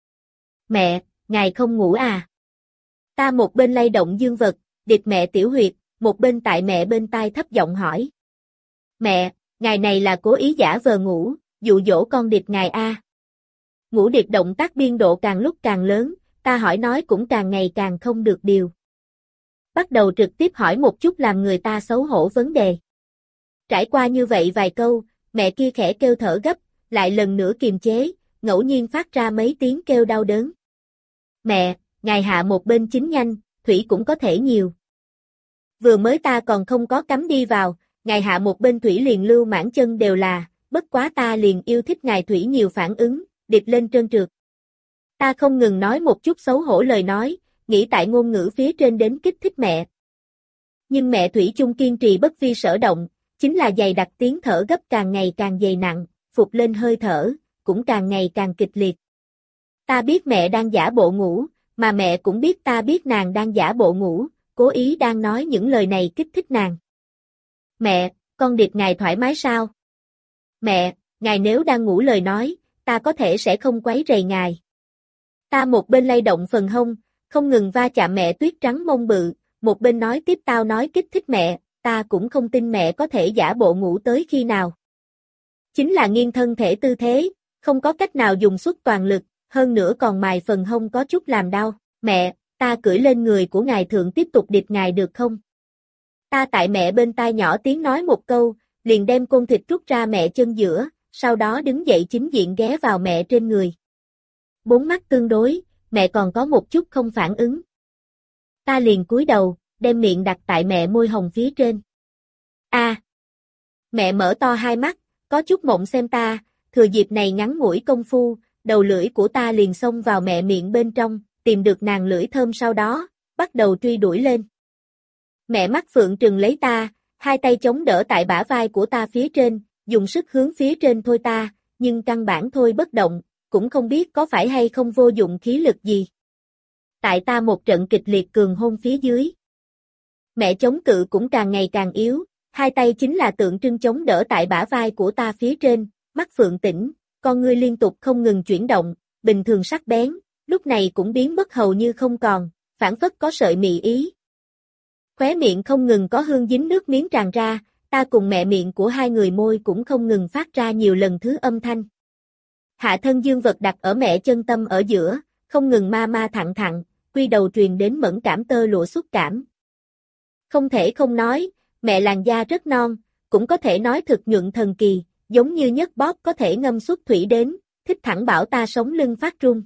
Mẹ, ngài không ngủ à? Ta một bên lay động dương vật, địt mẹ tiểu huyệt, một bên tại mẹ bên tai thấp giọng hỏi. Mẹ, ngài này là cố ý giả vờ ngủ, dụ dỗ con địt ngài a. À. Ngủ địt động tác biên độ càng lúc càng lớn, ta hỏi nói cũng càng ngày càng không được điều. Bắt đầu trực tiếp hỏi một chút làm người ta xấu hổ vấn đề. Trải qua như vậy vài câu, mẹ kia khẽ kêu thở gấp, lại lần nữa kiềm chế, ngẫu nhiên phát ra mấy tiếng kêu đau đớn. Mẹ, ngài hạ một bên chính nhanh, thủy cũng có thể nhiều. Vừa mới ta còn không có cắm đi vào, ngài hạ một bên thủy liền lưu mãn chân đều là, bất quá ta liền yêu thích ngài thủy nhiều phản ứng, địt lên trơn trượt. Ta không ngừng nói một chút xấu hổ lời nói, nghĩ tại ngôn ngữ phía trên đến kích thích mẹ. Nhưng mẹ thủy chung kiên trì bất vi sở động, chính là dày đặc tiếng thở gấp càng ngày càng dày nặng, phục lên hơi thở, cũng càng ngày càng kịch liệt. Ta biết mẹ đang giả bộ ngủ, mà mẹ cũng biết ta biết nàng đang giả bộ ngủ, cố ý đang nói những lời này kích thích nàng. Mẹ, con địt ngài thoải mái sao? Mẹ, ngài nếu đang ngủ lời nói, ta có thể sẽ không quấy rầy ngài. Ta một bên lay động phần hông, không ngừng va chạm mẹ tuyết trắng mông bự, một bên nói tiếp tao nói kích thích mẹ, ta cũng không tin mẹ có thể giả bộ ngủ tới khi nào. Chính là nghiêng thân thể tư thế, không có cách nào dùng suốt toàn lực, hơn nữa còn mài phần hông có chút làm đau. Mẹ, ta cưỡi lên người của ngài thượng tiếp tục địt ngài được không? Ta tại mẹ bên tai nhỏ tiếng nói một câu, liền đem côn thịt rút ra mẹ chân giữa, sau đó đứng dậy chính diện ghé vào mẹ trên người. Bốn mắt tương đối, mẹ còn có một chút không phản ứng. Ta liền cúi đầu, đem miệng đặt tại mẹ môi hồng phía trên. A. À. Mẹ mở to hai mắt, có chút mộng xem ta, thừa dịp này ngắn ngủi công phu, đầu lưỡi của ta liền xông vào mẹ miệng bên trong, tìm được nàng lưỡi thơm sau đó, bắt đầu truy đuổi lên. Mẹ mắt phượng trừng lấy ta, hai tay chống đỡ tại bả vai của ta phía trên, dùng sức hướng phía trên thôi ta, nhưng căn bản thôi bất động, cũng không biết có phải hay không vô dụng khí lực gì. Tại ta một trận kịch liệt cường hôn phía dưới. Mẹ chống cự cũng càng ngày càng yếu, hai tay chính là tượng trưng chống đỡ tại bả vai của ta phía trên, mắt phượng tỉnh, con ngươi liên tục không ngừng chuyển động, bình thường sắc bén, lúc này cũng biến mất hầu như không còn, phản phất có sợi mị ý. Khóe miệng không ngừng có hương dính nước miếng tràn ra, ta cùng mẹ miệng của hai người môi cũng không ngừng phát ra nhiều lần thứ âm thanh. Hạ thân dương vật đặt ở mẹ chân tâm ở giữa, không ngừng ma ma thặn thặn, quy đầu truyền đến mẫn cảm tơ lụa xúc cảm. Không thể không nói, mẹ làn da rất non, cũng có thể nói thực nhuận thần kỳ, giống như nhấc bóp có thể ngâm xuất thủy đến, thích thẳng bảo ta sống lưng phát run.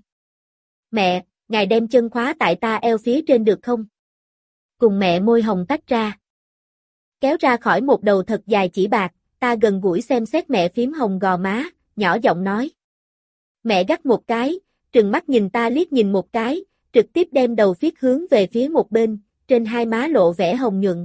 Mẹ, ngài đem chân khóa tại ta eo phía trên được không? Cùng mẹ môi hồng tách ra. Kéo ra khỏi một đầu thật dài chỉ bạc, ta gần gũi xem xét mẹ phím hồng gò má, nhỏ giọng nói. Mẹ gắt một cái, trừng mắt nhìn ta liếc nhìn một cái, trực tiếp đem đầu phiết hướng về phía một bên, trên hai má lộ vẻ hồng nhuận.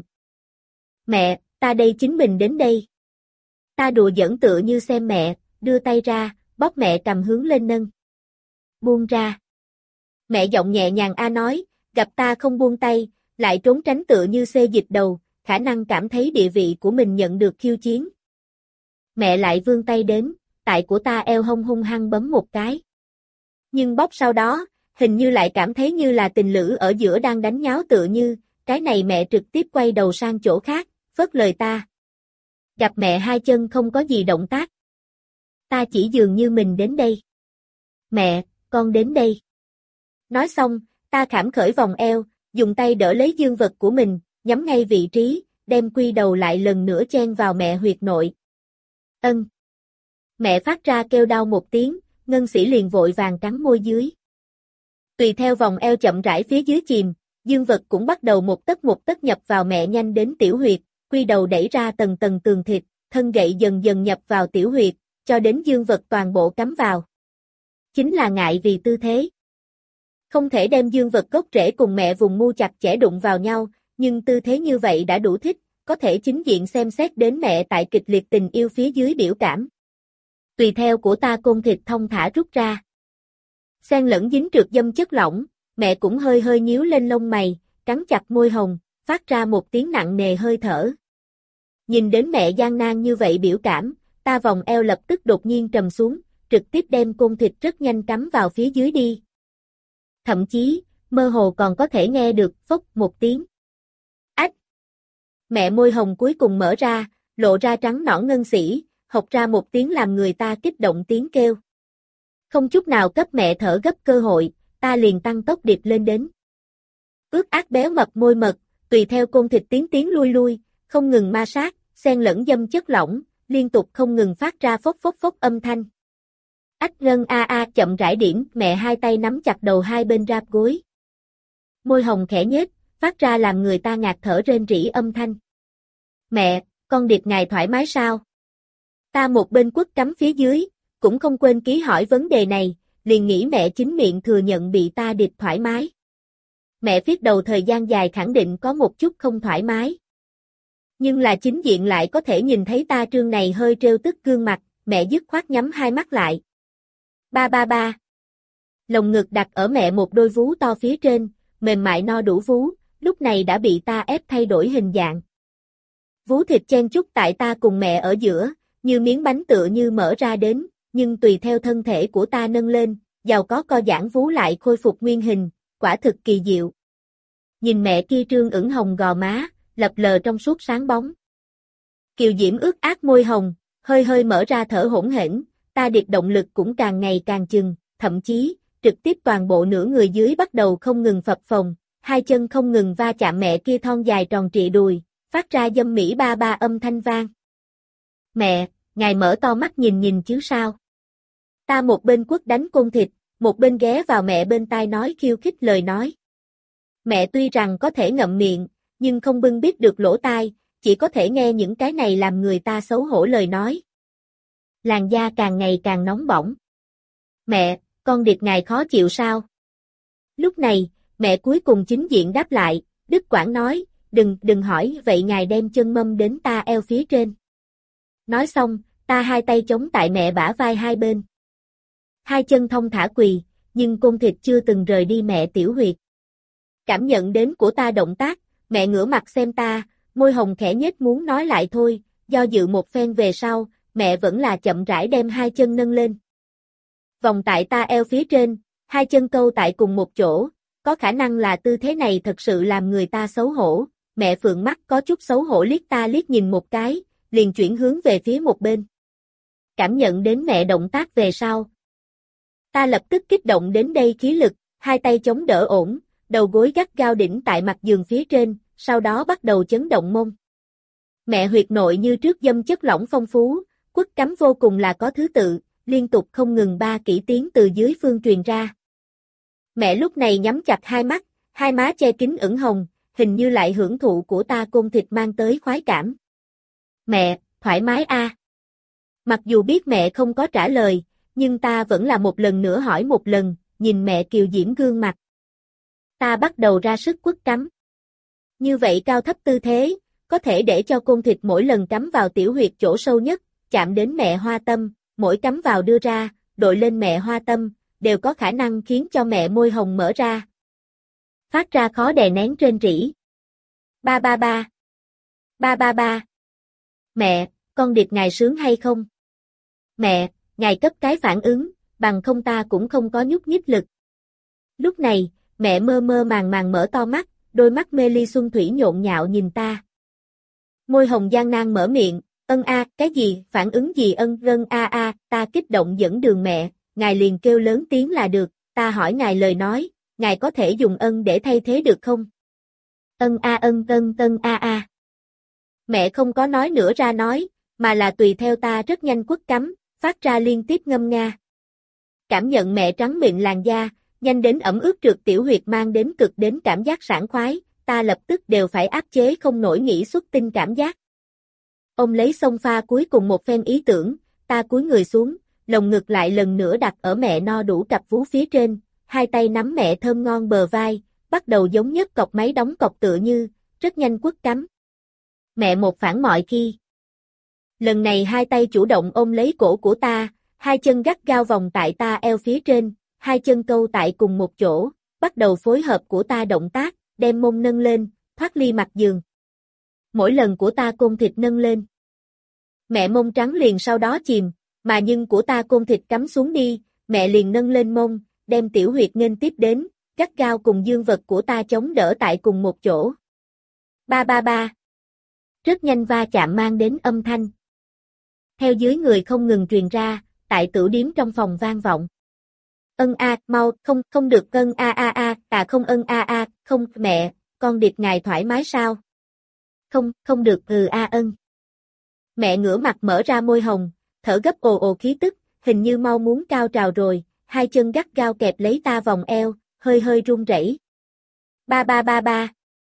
Mẹ, ta đây chính mình đến đây. Ta đùa giỡn tựa như xem mẹ, đưa tay ra, bóp mẹ cầm hướng lên nâng. Buông ra. Mẹ giọng nhẹ nhàng a nói, gặp ta không buông tay, lại trốn tránh tựa như xê dịch đầu, khả năng cảm thấy địa vị của mình nhận được khiêu chiến. Mẹ lại vươn tay đến, tại của ta eo hông hung hăng bấm một cái. Nhưng bóp sau đó, hình như lại cảm thấy như là tình lữ ở giữa đang đánh nháo tựa như, cái này mẹ trực tiếp quay đầu sang chỗ khác, phớt lời ta. Gặp mẹ hai chân không có gì động tác. Ta chỉ dường như mình đến đây. Mẹ, con đến đây. Nói xong, ta khảm khởi vòng eo, dùng tay đỡ lấy dương vật của mình, nhắm ngay vị trí, đem quy đầu lại lần nữa chen vào mẹ huyệt nội. Ân. Mẹ phát ra kêu đau một tiếng, Ngân Sĩ liền vội vàng cắn môi dưới. Tùy theo vòng eo chậm rãi phía dưới chìm, dương vật cũng bắt đầu một tấc một tấc nhập vào mẹ nhanh đến tiểu huyệt, quy đầu đẩy ra tầng tầng tường thịt, thân gậy dần dần nhập vào tiểu huyệt, cho đến dương vật toàn bộ cắm vào. Chính là ngại vì tư thế. Không thể đem dương vật gốc rễ cùng mẹ vùng mu chặt chẽ đụng vào nhau, nhưng tư thế như vậy đã đủ thích, có thể chính diện xem xét đến mẹ tại kịch liệt tình yêu phía dưới biểu cảm. Tùy theo của ta côn thịt thông thả rút ra. Xen lẫn dính trượt dâm chất lỏng, mẹ cũng hơi hơi nhíu lên lông mày, cắn chặt môi hồng, phát ra một tiếng nặng nề hơi thở. Nhìn đến mẹ gian nan như vậy biểu cảm, ta vòng eo lập tức đột nhiên trầm xuống, trực tiếp đem côn thịt rất nhanh cắm vào phía dưới đi. Thậm chí, mơ hồ còn có thể nghe được phốc một tiếng. Ách! Mẹ môi hồng cuối cùng mở ra, lộ ra trắng nõn ngân sĩ, học ra một tiếng làm người ta kích động tiếng kêu. Không chút nào cấp mẹ thở gấp cơ hội, ta liền tăng tốc điệp lên đến. Ướt át béo mập môi mật, tùy theo côn thịt tiến tiến lui lui, không ngừng ma sát, xen lẫn dâm chất lỏng, liên tục không ngừng phát ra phốc phốc phốc âm thanh. Ách Ngân a a chậm rãi điểm, mẹ hai tay nắm chặt đầu hai bên ráp gối. Môi hồng khẽ nhếch, phát ra làm người ta ngạt thở rên rỉ âm thanh. Mẹ, con điệp ngài thoải mái sao? Ta một bên quất cắm phía dưới, cũng không quên ký hỏi vấn đề này, liền nghĩ mẹ chính miệng thừa nhận bị ta điệp thoải mái. Mẹ viết đầu thời gian dài khẳng định có một chút không thoải mái. Nhưng là chính diện lại có thể nhìn thấy ta trương này hơi trêu tức gương mặt, mẹ dứt khoát nhắm hai mắt lại. Ba ba ba. Lồng ngực đặt ở mẹ một đôi vú to phía trên, mềm mại no đủ vú, lúc này đã bị ta ép thay đổi hình dạng. Vú thịt chen chúc tại ta cùng mẹ ở giữa, như miếng bánh tựa như mở ra đến, nhưng tùy theo thân thể của ta nâng lên, giàu có co giãn vú lại khôi phục nguyên hình, quả thực kỳ diệu. Nhìn mẹ kia trương ửng hồng gò má, lập lờ trong suốt sáng bóng. Kiều diễm ướt át môi hồng, hơi hơi mở ra thở hỗn hển, ta điệp động lực cũng càng ngày càng chừng, thậm chí, trực tiếp toàn bộ nửa người dưới bắt đầu không ngừng phập phồng, hai chân không ngừng va chạm mẹ kia thon dài tròn trịa đùi, phát ra dâm mỹ ba ba âm thanh vang. Mẹ, ngài mở to mắt nhìn nhìn chứ sao? Ta một bên quất đánh côn thịt, một bên ghé vào mẹ bên tai nói khiêu khích lời nói. Mẹ tuy rằng có thể ngậm miệng, nhưng không bưng biết được lỗ tai, chỉ có thể nghe những cái này làm người ta xấu hổ lời nói. Làn da càng ngày càng nóng bỏng. Mẹ, con điệp ngài khó chịu sao? Lúc này, mẹ cuối cùng chính diện đáp lại, Đức Quảng nói, đừng, đừng hỏi, vậy ngài đem chân mâm đến ta eo phía trên. Nói xong, ta hai tay chống tại mẹ bả vai hai bên. Hai chân thông thả quỳ, nhưng côn thịt chưa từng rời đi mẹ tiểu huyệt. Cảm nhận đến của ta động tác, mẹ ngửa mặt xem ta, môi hồng khẽ nhếch muốn nói lại thôi, do dự một phen về sau, mẹ vẫn là chậm rãi đem hai chân nâng lên. Vòng tại ta eo phía trên, hai chân câu tại cùng một chỗ, có khả năng là tư thế này thật sự làm người ta xấu hổ, mẹ phượng mắt có chút xấu hổ liếc ta liếc nhìn một cái, liền chuyển hướng về phía một bên. Cảm nhận đến mẹ động tác về sau. Ta lập tức kích động đến đây khí lực, hai tay chống đỡ ổn, đầu gối gắt gao đỉnh tại mặt giường phía trên, sau đó bắt đầu chấn động mông. Mẹ huyệt nội như trước dâm chất lỏng phong phú, quất cắm vô cùng là có thứ tự, liên tục không ngừng ba kỹ tiếng từ dưới phương truyền ra. Mẹ lúc này nhắm chặt hai mắt, hai má che kín ửng hồng, hình như lại hưởng thụ của ta côn thịt mang tới khoái cảm. Mẹ, thoải mái a. À. Mặc dù biết mẹ không có trả lời, nhưng ta vẫn là một lần nữa hỏi một lần, nhìn mẹ kiều diễm gương mặt. Ta bắt đầu ra sức quất cắm. Như vậy cao thấp tư thế, có thể để cho côn thịt mỗi lần cắm vào tiểu huyệt chỗ sâu nhất, chạm đến mẹ hoa tâm, mỗi cắm vào đưa ra, đội lên mẹ hoa tâm, đều có khả năng khiến cho mẹ môi hồng mở ra. Phát ra khó đè nén rên rỉ. Ba ba ba. Ba ba ba. Mẹ, con điệp ngài sướng hay không? Mẹ, ngài cấp cái phản ứng, bằng không ta cũng không có nhúc nhích lực. Lúc này, mẹ mơ mơ màng màng mở to mắt, đôi mắt mê ly xuân thủy nhộn nhạo nhìn ta. Môi hồng gian nan mở miệng, ân a, cái gì, phản ứng gì ân gân a a, ta kích động dẫn đường mẹ, ngài liền kêu lớn tiếng là được, ta hỏi ngài lời nói, ngài có thể dùng ân để thay thế được không? Ân a ân ân ân a a. Mẹ không có nói nữa ra nói, mà là tùy theo ta rất nhanh quất cắm, phát ra liên tiếp ngâm nga. Cảm nhận mẹ trắng mịn làn da, nhanh đến ẩm ướt trượt tiểu huyệt mang đến cực đến cảm giác sảng khoái, ta lập tức đều phải áp chế không nổi nghĩ xuất tinh cảm giác. Ông lấy xông pha cuối cùng một phen ý tưởng, ta cúi người xuống, lồng ngực lại lần nữa đặt ở mẹ no đủ cặp vú phía trên, hai tay nắm mẹ thơm ngon bờ vai, bắt đầu giống nhất cọc máy đóng cọc tựa như, rất nhanh quất cắm. Mẹ một phản mọi khi. Lần này hai tay chủ động ôm lấy cổ của ta, hai chân gắt gao vòng tại ta eo phía trên, hai chân câu tại cùng một chỗ, bắt đầu phối hợp của ta động tác, đem mông nâng lên, thoát ly mặt giường. Mỗi lần của ta côn thịt nâng lên. Mẹ mông trắng liền sau đó chìm, mà nhưng của ta côn thịt cắm xuống đi, mẹ liền nâng lên mông, đem tiểu huyệt nghênh tiếp đến, gắt gao cùng dương vật của ta chống đỡ tại cùng một chỗ. Ba ba ba. Rất nhanh va chạm mang đến âm thanh. Theo dưới người không ngừng truyền ra, tại tửu điếm trong phòng vang vọng. Ân a, mau, không, không được ân a a a, à không ân a a, không, mẹ, con điệp ngài thoải mái sao? Không, không được ừ a ân. Mẹ ngửa mặt mở ra môi hồng, thở gấp ồ ồ khí tức, hình như mau muốn cao trào rồi, hai chân gắt gao kẹp lấy ta vòng eo, hơi hơi run rẩy. Ba ba ba ba.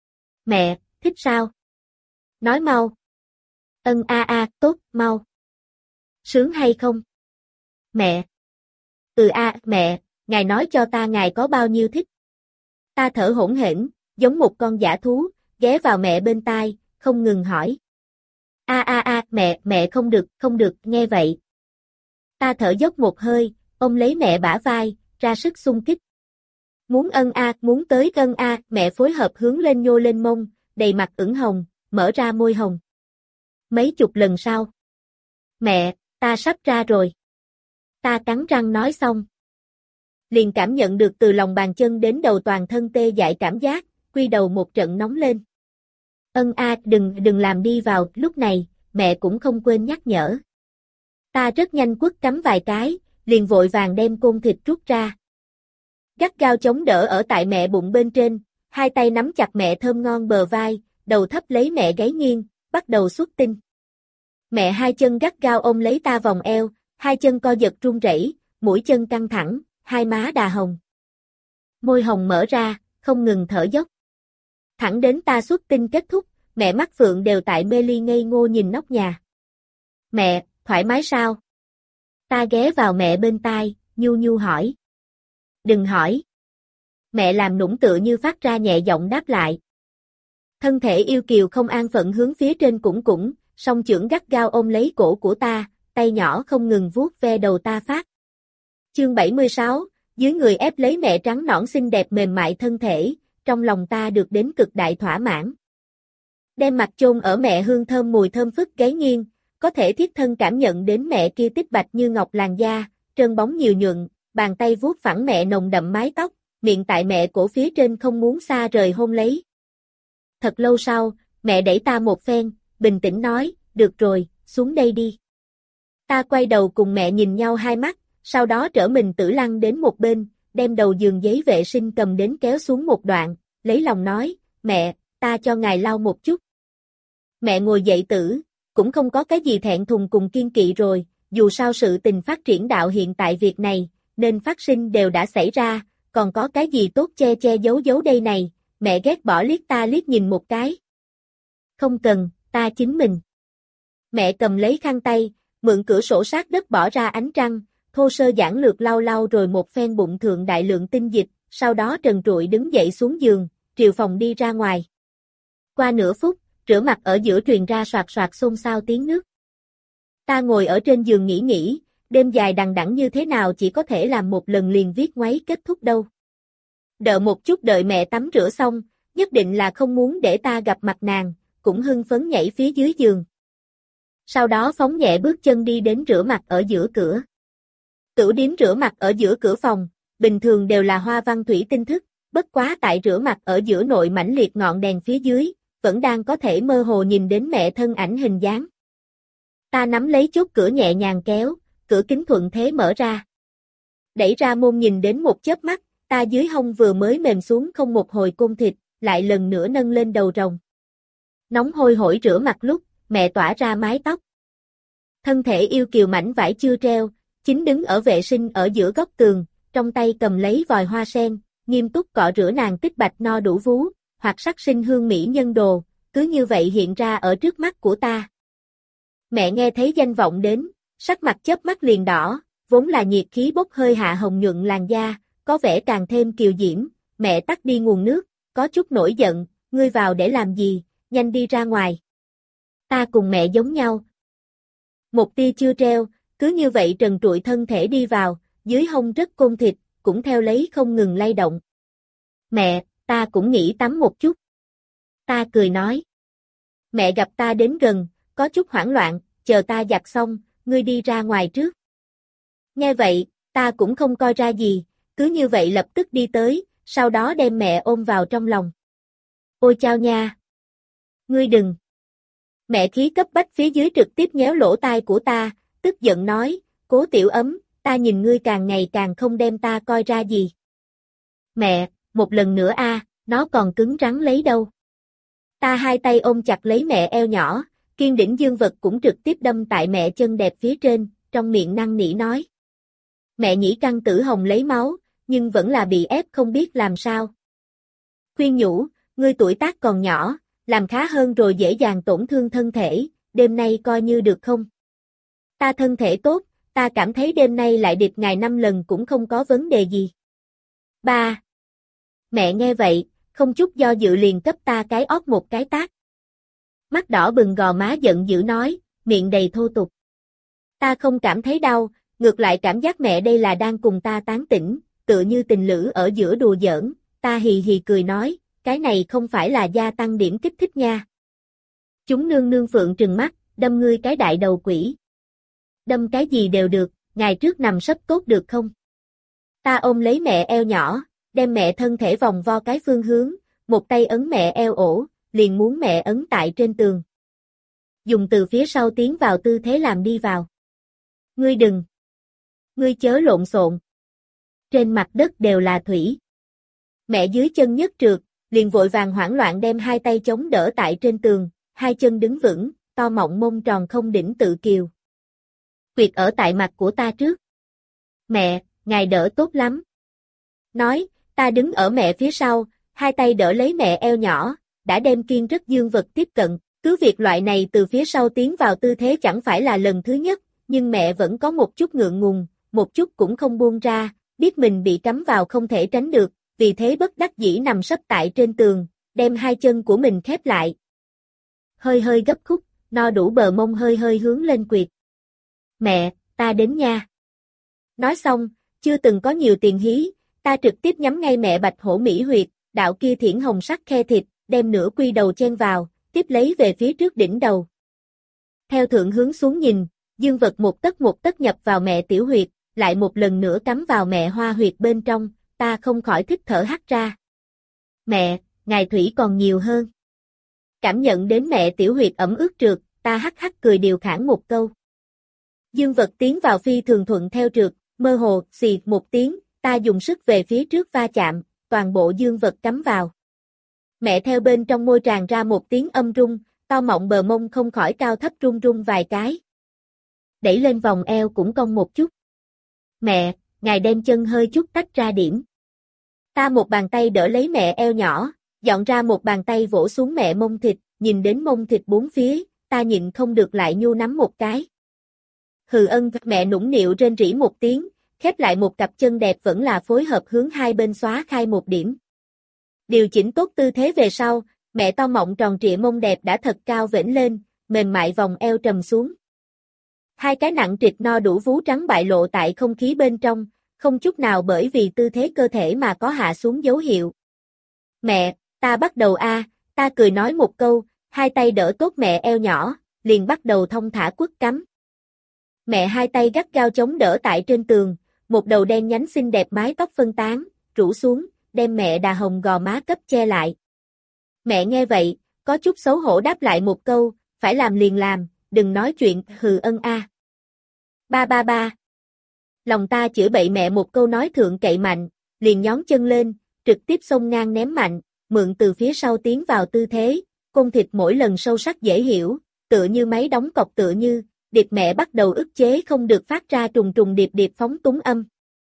Mẹ, thích sao? Nói mau. Ân a a, tốt, mau. Sướng hay không? Mẹ. Ừ a, mẹ, ngài nói cho ta ngài có bao nhiêu thích. Ta thở hổn hển, giống một con dã thú, ghé vào mẹ bên tai, không ngừng hỏi. A a a, mẹ, mẹ không được, không được, nghe vậy. Ta thở dốc một hơi, ôm lấy mẹ bả vai, ra sức xung kích. Muốn ân a, muốn tới ân a, mẹ phối hợp hướng lên nhô lên mông, đầy mặt ửng hồng, mở ra môi hồng. Mấy chục lần sau. Mẹ, ta sắp ra rồi. Ta cắn răng nói xong. Liền cảm nhận được từ lòng bàn chân đến đầu toàn thân tê dại cảm giác, quy đầu một trận nóng lên. Ân a, đừng, đừng làm đi vào, lúc này, mẹ cũng không quên nhắc nhở. Ta rất nhanh quất cắm vài cái, liền vội vàng đem côn thịt rút ra. Gắt gao chống đỡ ở tại mẹ bụng bên trên, hai tay nắm chặt mẹ thơm ngon bờ vai, đầu thấp lấy mẹ gáy nghiêng, bắt đầu xuất tinh. Mẹ hai chân gắt gao ôm lấy ta vòng eo, hai chân co giật run rẩy, mũi chân căng thẳng, hai má đà hồng. Môi hồng mở ra, không ngừng thở dốc. Thẳng đến ta xuất tinh kết thúc, mẹ mắt phượng đều tại mê ly ngây ngô nhìn nóc nhà. Mẹ, thoải mái sao? Ta ghé vào mẹ bên tai, nhu nhu hỏi. Đừng hỏi. Mẹ làm nũng tựa như phát ra nhẹ giọng đáp lại. Thân thể yêu kiều không an phận hướng phía trên cũng cũng, song chưởng gắt gao ôm lấy cổ của ta, tay nhỏ không ngừng vuốt ve đầu ta phát. Chương bảy mươi sáu, dưới người ép lấy mẹ trắng nõn xinh đẹp mềm mại thân thể, trong lòng ta được đến cực đại thỏa mãn. Đem mặt chôn ở mẹ hương thơm mùi thơm phức gáy nghiêng, có thể thiết thân cảm nhận đến mẹ kia tích bạch như ngọc làn da, trơn bóng nhiều nhuận, bàn tay vuốt phẳng mẹ nồng đậm mái tóc, miệng tại mẹ cổ phía trên không muốn xa rời hôn lấy. Thật lâu sau, mẹ đẩy ta một phen, bình tĩnh nói, được rồi, xuống đây đi. Ta quay đầu cùng mẹ nhìn nhau hai mắt, sau đó trở mình tử lăn đến một bên, đem đầu giường giấy vệ sinh cầm đến kéo xuống một đoạn, lấy lòng nói, mẹ, ta cho ngài lau một chút. Mẹ ngồi dậy tử, cũng không có cái gì thẹn thùng cùng kiên kỵ rồi, dù sao sự tình phát triển đạo hiện tại việc này, nên phát sinh đều đã xảy ra, còn có cái gì tốt che che giấu giấu đây này, mẹ ghét bỏ liếc ta liếc nhìn một cái. Không cần, ta chính mình. Mẹ cầm lấy khăn tay, mượn cửa sổ sát đất bỏ ra ánh trăng, thô sơ giản lược lau lau rồi một phen bụng thượng đại lượng tinh dịch, sau đó trần trụi đứng dậy xuống giường, triều phòng đi ra ngoài. Qua nửa phút, rửa mặt ở giữa truyền ra soạt soạt xôn xao tiếng nước. Ta ngồi ở trên giường nghĩ nghĩ, đêm dài đằng đẵng như thế nào chỉ có thể làm một lần liền viết ngoáy kết thúc đâu. Đợi một chút đợi mẹ tắm rửa xong, nhất định là không muốn để ta gặp mặt nàng, cũng hưng phấn nhảy phía dưới giường. Sau đó phóng nhẹ bước chân đi đến rửa mặt ở giữa cửa. Tửu điếm rửa mặt ở giữa cửa phòng, bình thường đều là hoa văn thủy tinh thức, bất quá tại rửa mặt ở giữa nội mãnh liệt ngọn đèn phía dưới, vẫn đang có thể mơ hồ nhìn đến mẹ thân ảnh hình dáng. Ta nắm lấy chốt cửa nhẹ nhàng kéo, cửa kính thuận thế mở ra. Đẩy ra môn nhìn đến một chớp mắt, ta dưới hông vừa mới mềm xuống không một hồi côn thịt, lại lần nữa nâng lên đầu rồng. Nóng hôi hổi rửa mặt lúc, mẹ tỏa ra mái tóc. Thân thể yêu kiều mảnh vải chưa treo, chính đứng ở vệ sinh ở giữa góc tường, trong tay cầm lấy vòi hoa sen, nghiêm túc cọ rửa nàng tích bạch no đủ vú, hoặc sắc sinh hương mỹ nhân đồ, cứ như vậy hiện ra ở trước mắt của ta. Mẹ nghe thấy danh vọng đến, sắc mặt chớp mắt liền đỏ, vốn là nhiệt khí bốc hơi hạ hồng nhuận làn da, có vẻ càng thêm kiều diễm, mẹ tắt đi nguồn nước, có chút nổi giận, ngươi vào để làm gì, nhanh đi ra ngoài. Ta cùng mẹ giống nhau. Một tia chưa treo, cứ như vậy trần trụi thân thể đi vào, dưới hông rất côn thịt, cũng theo lấy không ngừng lay động. Mẹ, ta cũng nghĩ tắm một chút. Ta cười nói. Mẹ gặp ta đến gần, có chút hoảng loạn, chờ ta giặt xong, ngươi đi ra ngoài trước. Nghe vậy, ta cũng không coi ra gì, cứ như vậy lập tức đi tới, sau đó đem mẹ ôm vào trong lòng. Ôi chao nha! Ngươi đừng! Mẹ khí cấp bách phía dưới trực tiếp nhéo lỗ tai của ta, tức giận nói, Cố Tiểu Ấm, ta nhìn ngươi càng ngày càng không đem ta coi ra gì. Mẹ, một lần nữa a, nó còn cứng rắn lấy đâu. Ta hai tay ôm chặt lấy mẹ eo nhỏ, kiên đỉnh dương vật cũng trực tiếp đâm tại mẹ chân đẹp phía trên, trong miệng năn nỉ nói. Mẹ nhĩ căn tử hồng lấy máu, nhưng vẫn là bị ép không biết làm sao. Khuyên nhủ, ngươi tuổi tác còn nhỏ, làm khá hơn rồi dễ dàng tổn thương thân thể, đêm nay coi như được không? Ta thân thể tốt, ta cảm thấy đêm nay lại điệp ngài năm lần cũng không có vấn đề gì. Ba. Mẹ nghe vậy, không chút do dự liền cấp ta cái ót một cái tát. Mắt đỏ bừng gò má giận dữ nói, miệng đầy thô tục. Ta không cảm thấy đau, ngược lại cảm giác mẹ đây là đang cùng ta tán tỉnh, tựa như tình lữ ở giữa đùa giỡn, ta hì hì cười nói, cái này không phải là gia tăng điểm kích thích nha. Chúng nương nương phượng trừng mắt, đâm ngươi cái đại đầu quỷ. Đâm cái gì đều được, ngày trước nằm sấp tốt được không? Ta ôm lấy mẹ eo nhỏ, đem mẹ thân thể vòng vo cái phương hướng, một tay ấn mẹ eo ổ, liền muốn mẹ ấn tại trên tường. Dùng từ phía sau tiến vào tư thế làm đi vào. Ngươi đừng. Ngươi chớ lộn xộn. Trên mặt đất đều là thủy. Mẹ dưới chân nhất trượt, liền vội vàng hoảng loạn đem hai tay chống đỡ tại trên tường, hai chân đứng vững, to mọng mông tròn không đỉnh tự kiều. Quyệt ở tại mặt của ta trước. Mẹ, ngài đỡ tốt lắm. Nói, ta đứng ở mẹ phía sau, hai tay đỡ lấy mẹ eo nhỏ, đã đem kiên rất dương vật tiếp cận, cứ việc loại này từ phía sau tiến vào tư thế chẳng phải là lần thứ nhất, nhưng mẹ vẫn có một chút ngượng ngùng, một chút cũng không buông ra, biết mình bị cắm vào không thể tránh được, vì thế bất đắc dĩ nằm sấp tại trên tường, đem hai chân của mình khép lại. Hơi hơi gấp khúc, no đủ bờ mông hơi hơi hướng lên quyệt. Mẹ, ta đến nha. Nói xong, chưa từng có nhiều tiền hí, ta trực tiếp nhắm ngay mẹ bạch hổ mỹ huyệt, đạo kia thiển hồng sắc khe thịt, đem nửa quy đầu chen vào, tiếp lấy về phía trước đỉnh đầu. Theo thượng hướng xuống nhìn, dương vật một tấc một tấc nhập vào mẹ tiểu huyệt, lại một lần nữa cắm vào mẹ hoa huyệt bên trong, ta không khỏi thích thở hắt ra. Mẹ, ngài thủy còn nhiều hơn. Cảm nhận đến mẹ tiểu huyệt ẩm ướt trượt, ta hắc hắc cười điều khản một câu. Dương vật tiến vào phi thường thuận theo trượt, mơ hồ, xì một tiếng, ta dùng sức về phía trước va chạm, toàn bộ dương vật cắm vào. Mẹ theo bên trong môi tràn ra một tiếng âm rung, to mọng bờ mông không khỏi cao thấp rung rung vài cái. Đẩy lên vòng eo cũng cong một chút. Mẹ, ngài đem chân hơi chút tách ra điểm. Ta một bàn tay đỡ lấy mẹ eo nhỏ, dọn ra một bàn tay vỗ xuống mẹ mông thịt, nhìn đến mông thịt bốn phía, ta nhịn không được lại nhu nắm một cái. Hừ ân, mẹ nũng nịu rên rỉ một tiếng, khép lại một cặp chân đẹp vẫn là phối hợp hướng hai bên xóa khai một điểm. Điều chỉnh tốt tư thế về sau, mẹ to mọng tròn trịa mông đẹp đã thật cao vểnh lên, mềm mại vòng eo trầm xuống. Hai cái nặng trịch no đủ vú trắng bại lộ tại không khí bên trong, không chút nào bởi vì tư thế cơ thể mà có hạ xuống dấu hiệu. Mẹ, ta bắt đầu a, ta cười nói một câu, hai tay đỡ tốt mẹ eo nhỏ, liền bắt đầu thông thả quất cắm. Mẹ hai tay gắt gao chống đỡ tại trên tường, một đầu đen nhánh xinh đẹp mái tóc phân tán, rủ xuống, đem mẹ đà hồng gò má cấp che lại. Mẹ nghe vậy, có chút xấu hổ đáp lại một câu, phải làm liền làm, đừng nói chuyện, hừ ân a. Ba ba ba. Lòng ta chửi bậy mẹ một câu nói thượng cậy mạnh, liền nhón chân lên, trực tiếp xông ngang ném mạnh, mượn từ phía sau tiến vào tư thế, côn thịt mỗi lần sâu sắc dễ hiểu, tựa như máy đóng cọc tựa như, điệp mẹ bắt đầu ức chế không được phát ra trùng trùng điệp điệp phóng túng âm.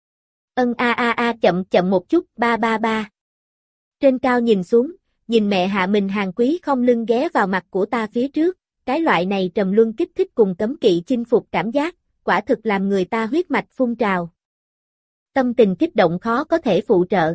Ân a a a chậm chậm một chút, ba ba ba. Trên cao nhìn xuống, nhìn mẹ hạ mình hàng quý không lưng ghé vào mặt của ta phía trước, cái loại này trầm luân kích thích cùng cấm kỵ chinh phục cảm giác, quả thực làm người ta huyết mạch phun trào. Tâm tình kích động khó có thể phụ trợ.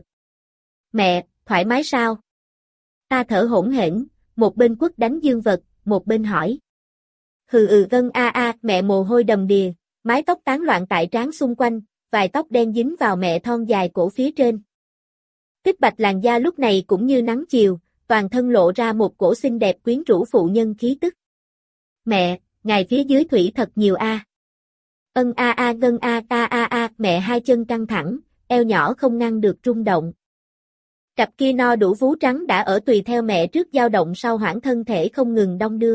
Mẹ, thoải mái sao? Ta thở hổn hển, một bên quất đánh dương vật, một bên hỏi. Hừ ừ vâng a a, mẹ mồ hôi đầm đìa, mái tóc tán loạn tại trán xung quanh, vài tóc đen dính vào mẹ thon dài cổ phía trên. Tích bạch làn da lúc này cũng như nắng chiều, toàn thân lộ ra một cổ xinh đẹp quyến rũ phụ nhân khí tức. Mẹ, ngài phía dưới thủy thật nhiều a. Ân a a vâng a a a a, mẹ hai chân căng thẳng, eo nhỏ không ngăn được rung động. Cặp kia no đủ vú trắng đã ở tùy theo mẹ trước dao động sau hoảng thân thể không ngừng đong đưa.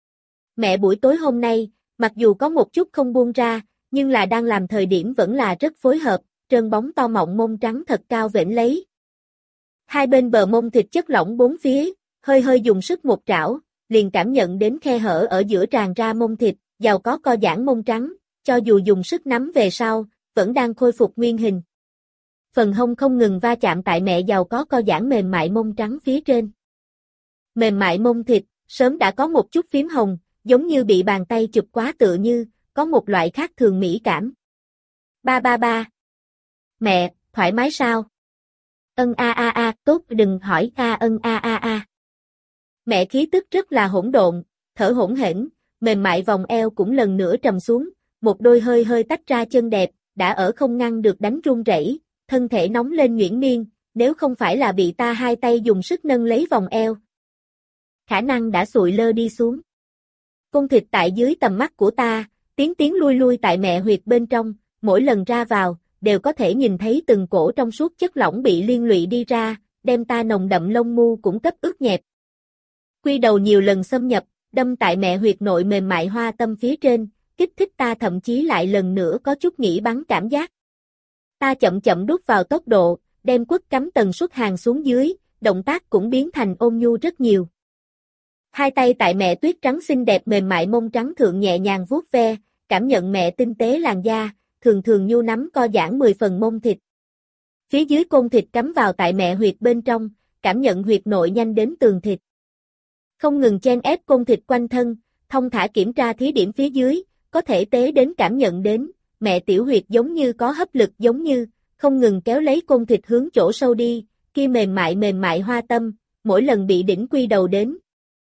Mẹ buổi tối hôm nay, mặc dù có một chút không buông ra, nhưng là đang làm thời điểm vẫn là rất phối hợp, trơn bóng to mọng mông trắng thật cao vểnh lấy. Hai bên bờ mông thịt chất lỏng bốn phía, hơi hơi dùng sức một trảo, liền cảm nhận đến khe hở ở giữa tràn ra mông thịt, giàu có co giãn mông trắng, cho dù dùng sức nắm về sau, vẫn đang khôi phục nguyên hình. Phần hông không ngừng va chạm tại mẹ giàu có co giãn mềm mại mông trắng phía trên. Mềm mại mông thịt, sớm đã có một chút phím hồng, giống như bị bàn tay chụp quá tựa như, có một loại khác thường mỹ cảm. Ba ba ba. Mẹ, thoải mái sao? Ân a a a, tốt đừng hỏi a ân a a a. Mẹ khí tức rất là hỗn độn, thở hỗn hển, mềm mại vòng eo cũng lần nữa trầm xuống, một đôi hơi hơi tách ra chân đẹp, đã ở không ngăn được đánh run rẩy, thân thể nóng lên nhuyễn miên, nếu không phải là bị ta hai tay dùng sức nâng lấy vòng eo. Khả năng đã sụi lơ đi xuống. Cung thịt tại dưới tầm mắt của ta, tiến tiến lui lui tại mẹ huyệt bên trong, mỗi lần ra vào, đều có thể nhìn thấy từng cổ trong suốt chất lỏng bị liên lụy đi ra, đem ta nồng đậm lông mu cũng cấp ướt nhẹp. Quy đầu nhiều lần xâm nhập, đâm tại mẹ huyệt nội mềm mại hoa tâm phía trên, kích thích ta thậm chí lại lần nữa có chút nghĩ bắn cảm giác. Ta chậm chậm đút vào tốc độ, đem quất cắm tần suất hàng xuống dưới, động tác cũng biến thành ôn nhu rất nhiều. Hai tay tại mẹ tuyết trắng xinh đẹp mềm mại mông trắng thượng nhẹ nhàng vuốt ve, cảm nhận mẹ tinh tế làn da, thường thường nhu nắm co giãn mười phần mông thịt. Phía dưới côn thịt cắm vào tại mẹ huyệt bên trong, cảm nhận huyệt nội nhanh đến tường thịt. Không ngừng chen ép côn thịt quanh thân, thông thả kiểm tra thí điểm phía dưới, có thể tế đến cảm nhận đến, mẹ tiểu huyệt giống như có hấp lực giống như, không ngừng kéo lấy côn thịt hướng chỗ sâu đi, kia mềm mại mềm mại hoa tâm, mỗi lần bị đỉnh quy đầu đến.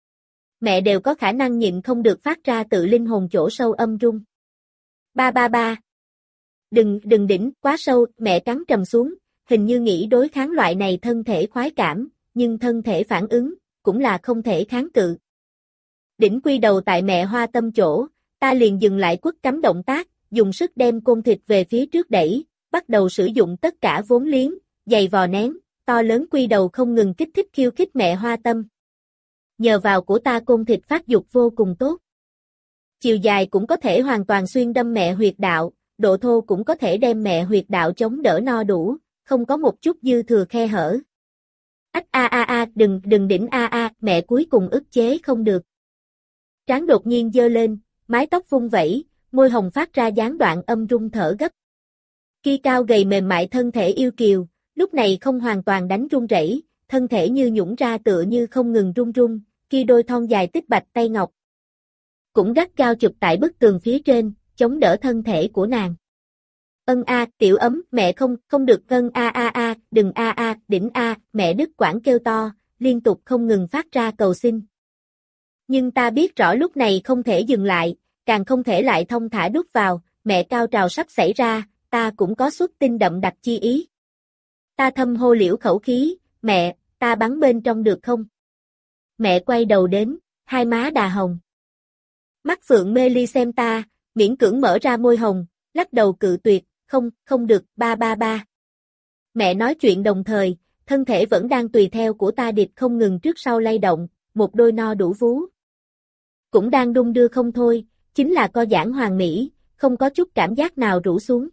Mẹ đều có khả năng nhịn không được phát ra tự linh hồn chỗ sâu âm rung. Ba ba ba. Đừng, đừng đỉnh, quá sâu, mẹ cắn trầm xuống, hình như nghĩ đối kháng loại này thân thể khoái cảm, nhưng thân thể phản ứng, cũng là không thể kháng cự. Đỉnh quy đầu tại mẹ hoa tâm chỗ, ta liền dừng lại quất cắm động tác, dùng sức đem côn thịt về phía trước đẩy, bắt đầu sử dụng tất cả vốn liếng, giày vò nén, to lớn quy đầu không ngừng kích thích khiêu khích mẹ hoa tâm. Nhờ vào của ta côn thịt phát dục vô cùng tốt. Chiều dài cũng có thể hoàn toàn xuyên đâm mẹ huyệt đạo, độ thô cũng có thể đem mẹ huyệt đạo chống đỡ no đủ, không có một chút dư thừa khe hở. Ách a a a, đừng, đừng đỉnh a a, mẹ cuối cùng ức chế không được. Trán đột nhiên giơ lên, mái tóc vung vẩy, môi hồng phát ra gián đoạn âm rung thở gấp. Kia cao gầy mềm mại thân thể yêu kiều, lúc này không hoàn toàn đánh run rẩy, thân thể như nhũn ra tựa như không ngừng run run, kia đôi thon dài tích bạch tay ngọc. Cũng gắt gao chụp tại bức tường phía trên, chống đỡ thân thể của nàng. Ân a, tiểu ấm, mẹ không, không được vâng a a a, đừng a a, đỉnh a, mẹ đứt quãng kêu to, liên tục không ngừng phát ra cầu xin. Nhưng ta biết rõ lúc này không thể dừng lại, càng không thể lại thông thả đút vào, mẹ cao trào sắp xảy ra, ta cũng có xuất tinh đậm đặc chi ý. Ta thâm hô liễu khẩu khí, mẹ, ta bắn bên trong được không? Mẹ quay đầu đến, hai má đà hồng. Mắt phượng mê ly xem ta, miễn cưỡng mở ra môi hồng, lắc đầu cự tuyệt, không, không được, ba ba ba. Mẹ nói chuyện đồng thời, thân thể vẫn đang tùy theo của ta địch không ngừng trước sau lay động, một đôi no đủ vú. Cũng đang đung đưa không thôi, chính là co giãn hoàn mỹ, không có chút cảm giác nào rũ xuống.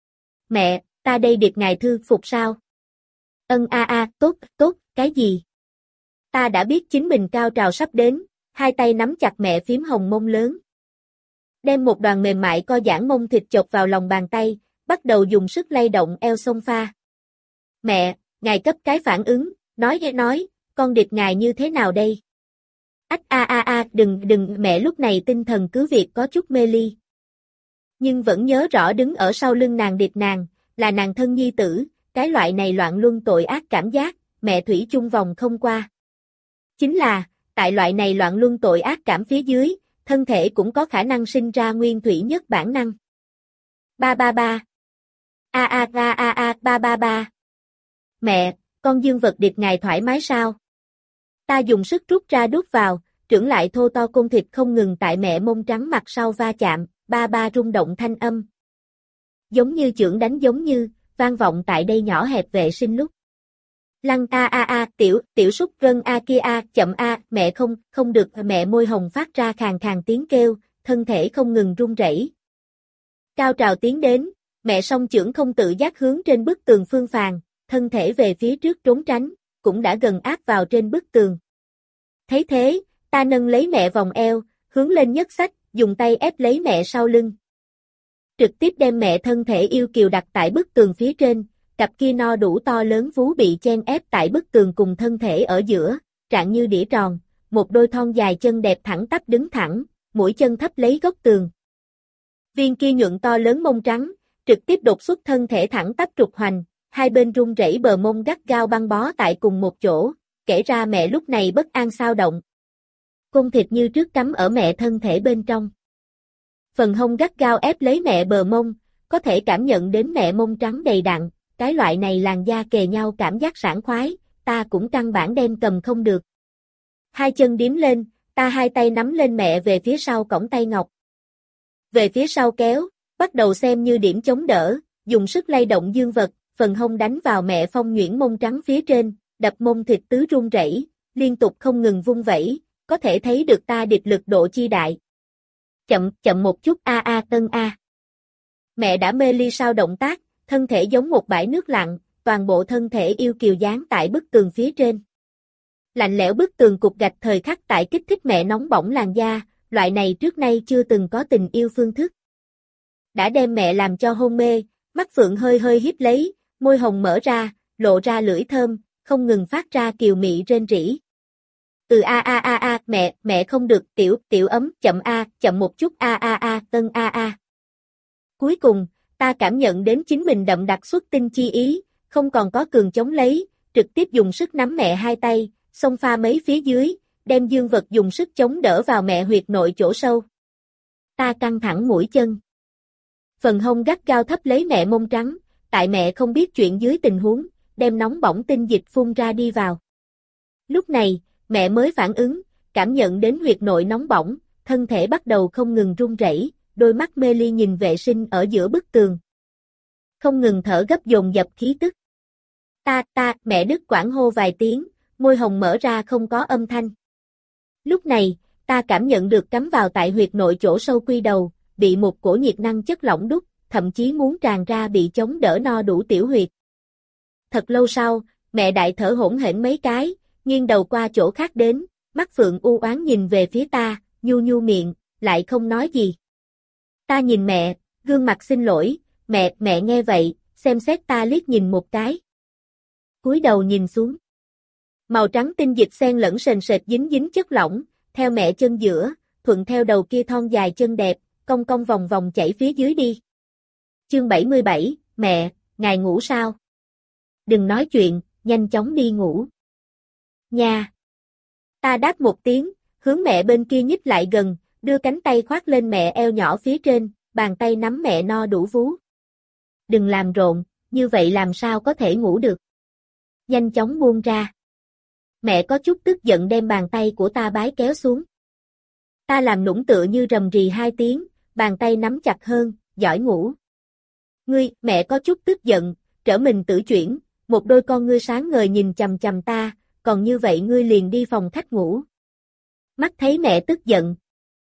Mẹ, ta đây điệp ngài thư phục sao? Ân a a, tốt, tốt, cái gì? Ta đã biết chính mình cao trào sắp đến, hai tay nắm chặt mẹ phím hồng mông lớn. Đem một đoàn mềm mại co giãn mông thịt chộp vào lòng bàn tay, bắt đầu dùng sức lay động eo xông pha. Mẹ, ngài cấp cái phản ứng, nói nghe nói, con địch ngài như thế nào đây? Ách a a a, đừng đừng, mẹ lúc này tinh thần cứ việc có chút mê ly. Nhưng vẫn nhớ rõ đứng ở sau lưng nàng địch nàng, là nàng thân nhi tử, cái loại này loạn luân tội ác cảm giác, mẹ thủy chung vòng không qua. Chính là, tại loại này loạn luân tội ác cảm phía dưới, thân thể cũng có khả năng sinh ra nguyên thủy nhất bản năng. Ba ba ba. A a a a a ba ba ba. Mẹ, con dương vật địch ngài thoải mái sao? Ta dùng sức rút ra đút vào, trưởng lại thô to côn thịt không ngừng tại mẹ mông trắng mặt sau va chạm, ba ba rung động thanh âm. Giống như chưởng đánh giống như, vang vọng tại đây nhỏ hẹp vệ sinh lúc. Lăng a a a, tiểu, tiểu súc rân a kia a, chậm a, mẹ không, không được, mẹ môi hồng phát ra khàn khàn tiếng kêu, thân thể không ngừng run rẩy. Cao trào tiến đến, mẹ song chưởng không tự giác hướng trên bức tường phương phàn, thân thể về phía trước trốn tránh, cũng đã gần áp vào trên bức tường. Thấy thế, ta nâng lấy mẹ vòng eo, hướng lên nhấc xách, dùng tay ép lấy mẹ sau lưng. Trực tiếp đem mẹ thân thể yêu kiều đặt tại bức tường phía trên, cặp kia no đủ to lớn vú bị chen ép tại bức tường cùng thân thể ở giữa, trạng như đĩa tròn, một đôi thon dài chân đẹp thẳng tắp đứng thẳng, mũi chân thấp lấy góc tường. Viên kia nhuận to lớn mông trắng, trực tiếp đột xuất thân thể thẳng tắp trục hoành, hai bên rung rẩy bờ mông gắt gao băng bó tại cùng một chỗ, kể ra mẹ lúc này bất an sao động. Côn thịt như trước cắm ở mẹ thân thể bên trong. Phần hông gắt gao ép lấy mẹ bờ mông, có thể cảm nhận đến mẹ mông trắng đầy đặn, cái loại này làn da kề nhau cảm giác sảng khoái, ta cũng căn bản đem cầm không được. Hai chân điếm lên, ta hai tay nắm lên mẹ về phía sau cổng tay ngọc. Về phía sau kéo, bắt đầu xem như điểm chống đỡ, dùng sức lay động dương vật, phần hông đánh vào mẹ phong nhuyễn mông trắng phía trên, đập mông thịt tứ run rẩy, liên tục không ngừng vung vẩy, có thể thấy được ta địch lực độ chi đại. Chậm, chậm một chút a a tân a. Mẹ đã mê ly sau động tác, thân thể giống một bãi nước lặng, toàn bộ thân thể yêu kiều dán tại bức tường phía trên. Lạnh lẽo bức tường cục gạch thời khắc tại kích thích mẹ nóng bỏng làn da, loại này trước nay chưa từng có tình yêu phương thức. Đã đem mẹ làm cho hôn mê, mắt phượng hơi hơi híp lấy, môi hồng mở ra, lộ ra lưỡi thơm, không ngừng phát ra kiều mị rên rỉ. Từ a a a a, mẹ, mẹ không được, tiểu, tiểu ấm, chậm a, chậm một chút a a a, tân a a. Cuối cùng, ta cảm nhận đến chính mình đậm đặc xuất tinh chi ý, không còn có cường chống lấy, trực tiếp dùng sức nắm mẹ hai tay, xông pha mấy phía dưới, đem dương vật dùng sức chống đỡ vào mẹ huyệt nội chỗ sâu. Ta căng thẳng mũi chân. Phần hông gắt gao thấp lấy mẹ mông trắng, tại mẹ không biết chuyện dưới tình huống, đem nóng bỏng tinh dịch phun ra đi vào. Lúc này, mẹ mới phản ứng, cảm nhận đến huyệt nội nóng bỏng, thân thể bắt đầu không ngừng run rẩy, đôi mắt mê ly nhìn vệ sinh ở giữa bức tường. Không ngừng thở gấp dồn dập khí tức. Ta, ta, mẹ đứt quãng hô vài tiếng, môi hồng mở ra không có âm thanh. Lúc này, ta cảm nhận được cắm vào tại huyệt nội chỗ sâu quy đầu, bị một cổ nhiệt năng chất lỏng đút, thậm chí muốn tràn ra bị chống đỡ no đủ tiểu huyệt. Thật lâu sau, mẹ đại thở hỗn hển mấy cái, nghiêng đầu qua chỗ khác đến, mắt phượng u oán nhìn về phía ta, nhu nhu miệng, lại không nói gì. Ta nhìn mẹ, gương mặt xin lỗi, mẹ, mẹ nghe vậy, xem xét ta liếc nhìn một cái. Cúi đầu nhìn xuống. Màu trắng tinh dịch xen lẫn sền sệt dính dính chất lỏng, theo mẹ chân giữa, thuận theo đầu kia thon dài chân đẹp, cong cong vòng vòng chảy phía dưới đi. Chương bảy mươi bảy, mẹ, ngài ngủ sao? Đừng nói chuyện, nhanh chóng đi ngủ. Nha. Ta đáp một tiếng, hướng mẹ bên kia nhích lại gần, đưa cánh tay khoác lên mẹ eo nhỏ phía trên, bàn tay nắm mẹ no đủ vú. Đừng làm rộn, như vậy làm sao có thể ngủ được. Nhanh chóng buông ra. Mẹ có chút tức giận đem bàn tay của ta bái kéo xuống. Ta làm nũng tựa như rầm rì hai tiếng, bàn tay nắm chặt hơn, giỏi ngủ. Ngươi, mẹ có chút tức giận, trở mình tự chuyển, một đôi con ngươi sáng ngời nhìn chằm chằm ta, còn như vậy ngươi liền đi phòng khách ngủ. Mắt thấy mẹ tức giận.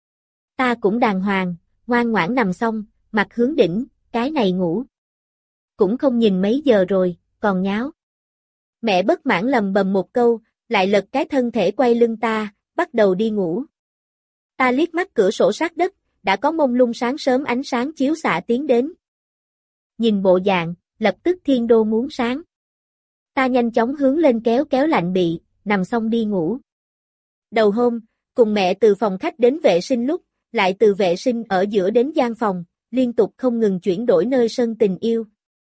Ta cũng đàng hoàng, ngoan ngoãn nằm xong, mặt hướng đỉnh, cái này ngủ. Cũng không nhìn mấy giờ rồi, còn nháo. Mẹ bất mãn lầm bầm một câu, lại lật cái thân thể quay lưng ta, bắt đầu đi ngủ. Ta liếc mắt cửa sổ sát đất, đã có mông lung sáng sớm ánh sáng chiếu xạ tiến đến. Nhìn bộ dạng, lập tức thiên đô muốn sáng. Ta nhanh chóng hướng lên kéo kéo lạnh bị, nằm xong đi ngủ. Đầu hôm, cùng mẹ từ phòng khách đến vệ sinh lúc, lại từ vệ sinh ở giữa đến gian phòng, liên tục không ngừng chuyển đổi nơi sân tình yêu.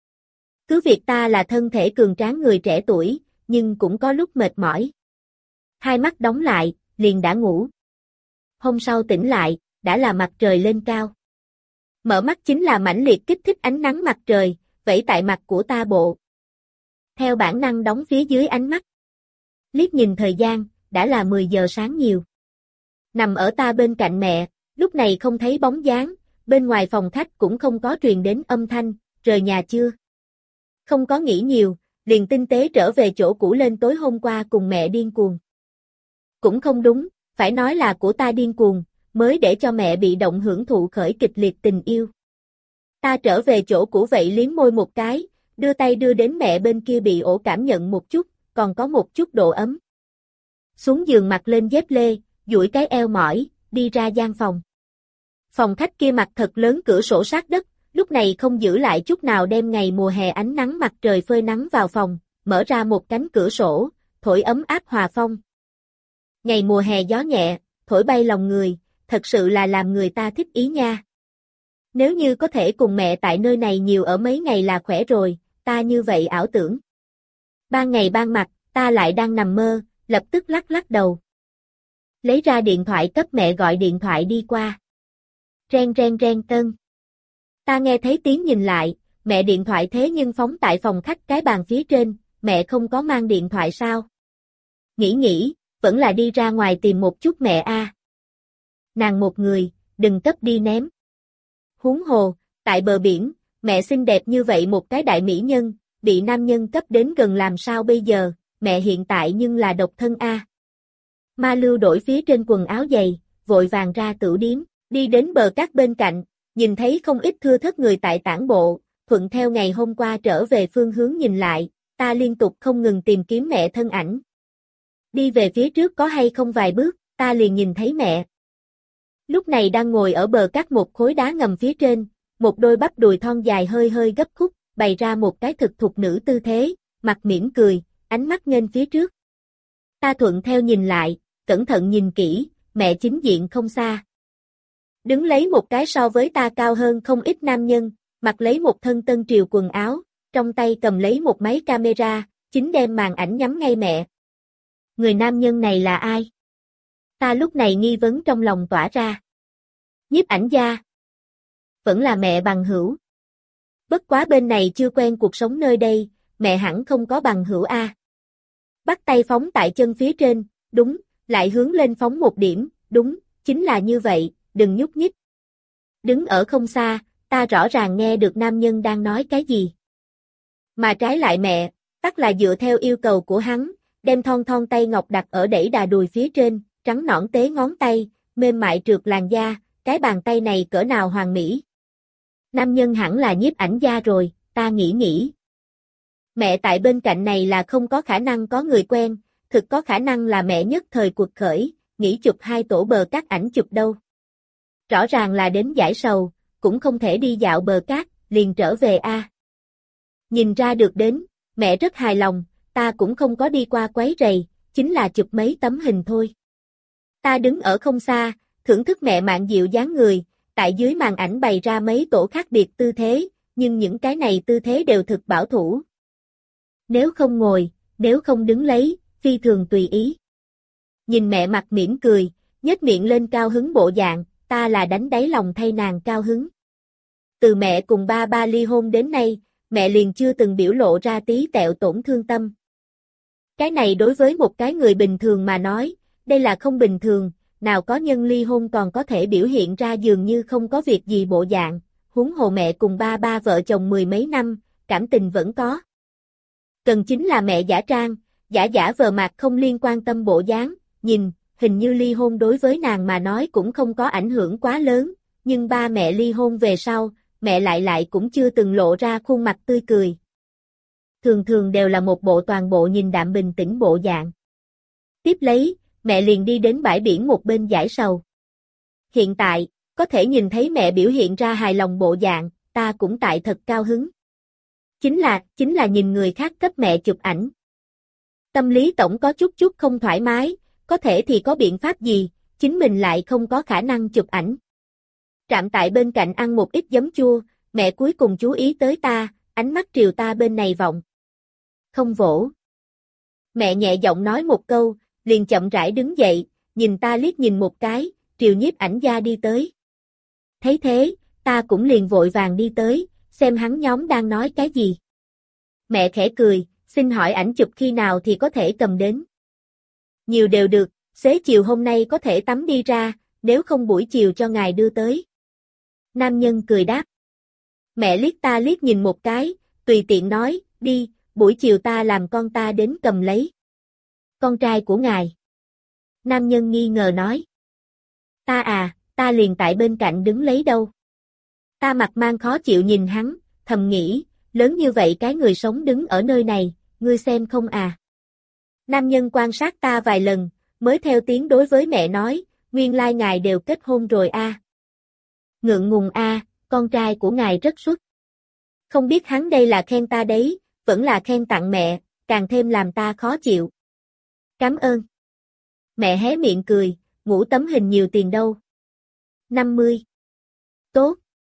Cứ việc ta là thân thể cường tráng người trẻ tuổi, nhưng cũng có lúc mệt mỏi. Hai mắt đóng lại, liền đã ngủ. Hôm sau tỉnh lại, đã là mặt trời lên cao. Mở mắt chính là mãnh liệt kích thích ánh nắng mặt trời, vẩy tại mặt của ta bộ. Theo bản năng đóng phía dưới ánh mắt. Liếc nhìn thời gian, đã là mười giờ sáng nhiều. Nằm ở ta bên cạnh mẹ, lúc này không thấy bóng dáng, bên ngoài phòng khách cũng không có truyền đến âm thanh, rời nhà chưa. Không có nghĩ nhiều, liền tinh tế trở về chỗ cũ lên tối hôm qua cùng mẹ điên cuồng. Cũng không đúng, phải nói là của ta điên cuồng, mới để cho mẹ bị động hưởng thụ khởi kịch liệt tình yêu. Ta trở về chỗ cũ vậy liếm môi một cái, đưa tay đưa đến mẹ bên kia bị ổ cảm nhận một chút, còn có một chút độ ấm. Xuống giường mặc lên dép lê, duỗi cái eo mỏi, đi ra gian phòng. Phòng khách kia mặt thật lớn cửa sổ sát đất, lúc này không giữ lại chút nào đem ngày mùa hè ánh nắng mặt trời phơi nắng vào phòng, mở ra một cánh cửa sổ, thổi ấm áp hòa phong. Ngày mùa hè gió nhẹ, thổi bay lòng người, thật sự là làm người ta thích ý nha. Nếu như có thể cùng mẹ tại nơi này nhiều ở mấy ngày là khỏe rồi, ta như vậy ảo tưởng. Ban ngày ban mặt, ta lại đang nằm mơ, lập tức lắc lắc đầu. Lấy ra điện thoại cấp mẹ gọi điện thoại đi qua. Ren ren ren tân. Ta nghe thấy tiếng nhìn lại, mẹ điện thoại thế nhưng phóng tại phòng khách cái bàn phía trên, mẹ không có mang điện thoại sao? Nghĩ nghĩ, vẫn là đi ra ngoài tìm một chút mẹ a. Nàng một người, đừng cấp đi ném. Huống hồ, tại bờ biển, mẹ xinh đẹp như vậy một cái đại mỹ nhân, bị nam nhân cấp đến gần làm sao bây giờ, mẹ hiện tại nhưng là độc thân a. Ma Lưu đổi phía trên quần áo giày, vội vàng ra tửu điếm, đi đến bờ cát bên cạnh, nhìn thấy không ít thưa thớt người tại tản bộ, thuận theo ngày hôm qua trở về phương hướng nhìn lại, ta liên tục không ngừng tìm kiếm mẹ thân ảnh. Đi về phía trước có hay không vài bước, ta liền nhìn thấy mẹ. Lúc này đang ngồi ở bờ cát một khối đá ngầm phía trên, một đôi bắp đùi thon dài hơi hơi gấp khúc, bày ra một cái thực thục nữ tư thế, mặt mỉm cười, ánh mắt nghênh phía trước. Ta thuận theo nhìn lại, cẩn thận nhìn kỹ, mẹ chính diện không xa. Đứng lấy một cái so với ta cao hơn không ít nam nhân, mặc lấy một thân tân triều quần áo, trong tay cầm lấy một máy camera, chính đem màn ảnh nhắm ngay mẹ. Người nam nhân này là ai? Ta lúc này nghi vấn trong lòng tỏa ra. Nhiếp ảnh gia. Vẫn là mẹ bằng hữu. Bất quá bên này chưa quen cuộc sống nơi đây, mẹ hẳn không có bằng hữu a. Bắt tay phóng tại chân phía trên, đúng, lại hướng lên phóng một điểm, đúng, chính là như vậy, đừng nhúc nhích. Đứng ở không xa, ta rõ ràng nghe được nam nhân đang nói cái gì. Mà trái lại mẹ, tắc là dựa theo yêu cầu của hắn, đem thon thon tay ngọc đặt ở đẩy đà đùi phía trên, trắng nõn tế ngón tay, mềm mại trượt làn da, cái bàn tay này cỡ nào hoàn mỹ. Nam nhân hẳn là nhiếp ảnh gia rồi, ta nghĩ nghĩ. Mẹ tại bên cạnh này là không có khả năng có người quen, thực có khả năng là mẹ nhất thời cuộc khởi, nghĩ chụp hai tổ bờ cát ảnh chụp đâu. Rõ ràng là đến giải sầu, cũng không thể đi dạo bờ cát, liền trở về a. Nhìn ra được đến, mẹ rất hài lòng, ta cũng không có đi qua quấy rầy, chính là chụp mấy tấm hình thôi. Ta đứng ở không xa, thưởng thức mẹ mạn dịu dáng người, tại dưới màn ảnh bày ra mấy tổ khác biệt tư thế, nhưng những cái này tư thế đều thực bảo thủ. Nếu không ngồi, nếu không đứng lấy, phi thường tùy ý. Nhìn mẹ mặt mỉm cười, nhếch miệng lên cao hứng bộ dạng, ta là đánh đáy lòng thay nàng cao hứng. Từ mẹ cùng ba ba ly hôn đến nay, mẹ liền chưa từng biểu lộ ra tí tẹo tổn thương tâm. Cái này đối với một cái người bình thường mà nói, đây là không bình thường, nào có nhân ly hôn còn có thể biểu hiện ra dường như không có việc gì bộ dạng, huống hồ mẹ cùng ba ba vợ chồng mười mấy năm, cảm tình vẫn có. Cần chính là mẹ giả trang, giả giả vờ mặt không liên quan tâm bộ dáng, nhìn, hình như ly hôn đối với nàng mà nói cũng không có ảnh hưởng quá lớn, nhưng ba mẹ ly hôn về sau, mẹ lại lại cũng chưa từng lộ ra khuôn mặt tươi cười. Thường thường đều là một bộ toàn bộ nhìn đạm bình tĩnh bộ dạng. Tiếp lấy, mẹ liền đi đến bãi biển một bên giải sầu. Hiện tại, có thể nhìn thấy mẹ biểu hiện ra hài lòng bộ dạng, ta cũng tại thật cao hứng. Chính là, chính là nhìn người khác cấp mẹ chụp ảnh. Tâm lý tổng có chút chút không thoải mái, có thể thì có biện pháp gì, chính mình lại không có khả năng chụp ảnh. Trạm tại bên cạnh ăn một ít giấm chua, mẹ cuối cùng chú ý tới ta, ánh mắt triều ta bên này vọng. Không vỗ. Mẹ nhẹ giọng nói một câu, liền chậm rãi đứng dậy, nhìn ta liếc nhìn một cái, triều nhiếp ảnh gia đi tới. Thấy thế, ta cũng liền vội vàng đi tới, xem hắn nhóm đang nói cái gì. Mẹ khẽ cười, xin hỏi ảnh chụp khi nào thì có thể cầm đến. Nhiều đều được, xế chiều hôm nay có thể tắm đi ra, nếu không buổi chiều cho ngài đưa tới. Nam nhân cười đáp. Mẹ liếc ta liếc nhìn một cái, tùy tiện nói, đi, buổi chiều ta làm con ta đến cầm lấy. Con trai của ngài. Nam nhân nghi ngờ nói. Ta à, ta liền tại bên cạnh đứng lấy đâu. Ta mặt mang khó chịu nhìn hắn, thầm nghĩ, lớn như vậy cái người sống đứng ở nơi này, ngươi xem không à. Nam nhân quan sát ta vài lần, mới theo tiếng đối với mẹ nói, nguyên lai ngài đều kết hôn rồi a. À. Ngượng ngùng a, à, con trai của ngài rất xuất. Không biết hắn đây là khen ta đấy, vẫn là khen tặng mẹ, càng thêm làm ta khó chịu. Cảm ơn. Mẹ hé miệng cười, ngủ tấm hình nhiều tiền đâu. năm mươi. Tốt.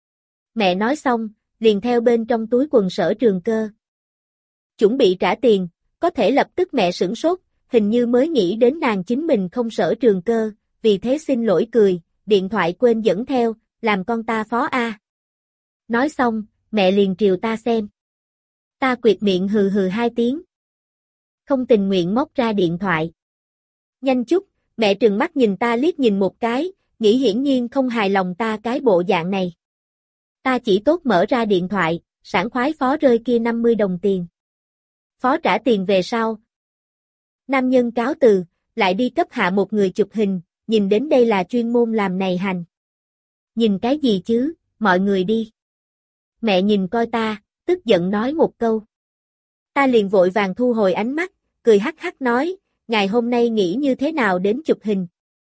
Mẹ nói xong, liền theo bên trong túi quần Sở Trường Cơ. Chuẩn bị trả tiền, có thể lập tức mẹ sửng sốt, hình như mới nghĩ đến nàng chính mình không Sở Trường Cơ, vì thế xin lỗi cười, điện thoại quên dẫn theo, làm con ta phó a. Nói xong, mẹ liền triều ta xem. Ta quệt miệng hừ hừ hai tiếng. Không tình nguyện móc ra điện thoại. Nhanh chút, mẹ trừng mắt nhìn ta liếc nhìn một cái, nghĩ hiển nhiên không hài lòng ta cái bộ dạng này. Ta chỉ tốt mở ra điện thoại, sảng khoái phó rơi kia năm mươi đồng tiền. Phó trả tiền về sau. Nam nhân cáo từ, lại đi cấp hạ một người chụp hình, nhìn đến đây là chuyên môn làm này hành. Nhìn cái gì chứ, mọi người đi. Mẹ nhìn coi ta, tức giận nói một câu. Ta liền vội vàng thu hồi ánh mắt, cười hắc hắc nói, ngày hôm nay nghĩ như thế nào đến chụp hình.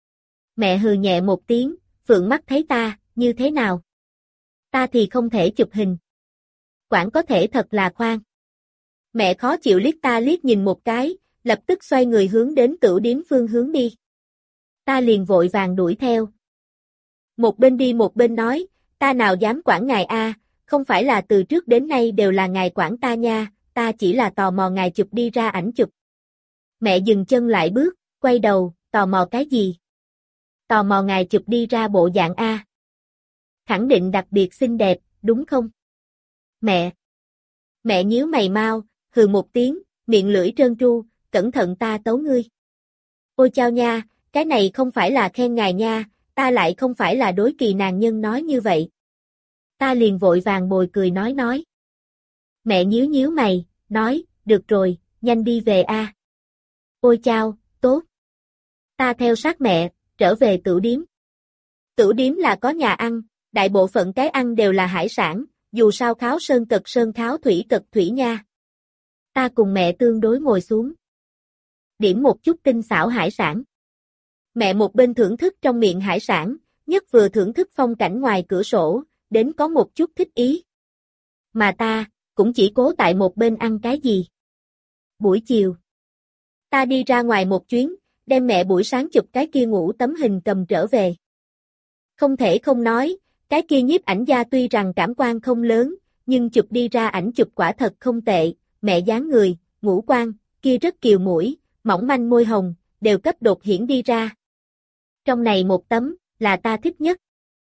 Mẹ hừ nhẹ một tiếng, phượng mắt thấy ta, như thế nào? Ta thì không thể chụp hình. Quản có thể thật là khoan. Mẹ khó chịu liếc ta liếc nhìn một cái, lập tức xoay người hướng đến tửu điếm phương hướng đi. Ta liền vội vàng đuổi theo. Một bên đi một bên nói, ta nào dám quản ngài a, không phải là từ trước đến nay đều là ngài quản ta nha, ta chỉ là tò mò ngài chụp đi ra ảnh chụp. Mẹ dừng chân lại bước, quay đầu, tò mò cái gì? Tò mò ngài chụp đi ra bộ dạng a. Khẳng định đặc biệt xinh đẹp, đúng không? Mẹ. Mẹ nhíu mày mau, hừ một tiếng, miệng lưỡi trơn tru, cẩn thận ta tấu ngươi. Ôi chao nha, cái này không phải là khen ngài nha, ta lại không phải là đối kỳ nàng nhân nói như vậy. Ta liền vội vàng bồi cười nói nói. Mẹ nhíu nhíu mày, nói, được rồi, nhanh đi về a. Ôi chao, tốt. Ta theo sát mẹ, trở về tửu điếm. Tửu điếm là có nhà ăn, đại bộ phận cái ăn đều là hải sản, dù sao kháo sơn cật sơn kháo thủy cật thủy nha. Ta cùng mẹ tương đối ngồi xuống. Điểm một chút tinh xảo hải sản. Mẹ một bên thưởng thức trong miệng hải sản, nhất vừa thưởng thức phong cảnh ngoài cửa sổ, đến có một chút thích ý. Mà ta, cũng chỉ cố tại một bên ăn cái gì. Buổi chiều, ta đi ra ngoài một chuyến, đem mẹ buổi sáng chụp cái kia ngủ tấm hình cầm trở về. Không thể không nói, cái kia nhiếp ảnh gia tuy rằng cảm quan không lớn, nhưng chụp đi ra ảnh chụp quả thật không tệ, mẹ dáng người, ngũ quan, kia rất kiều mũi, mỏng manh môi hồng, đều cấp đột hiển đi ra. Trong này một tấm, là ta thích nhất.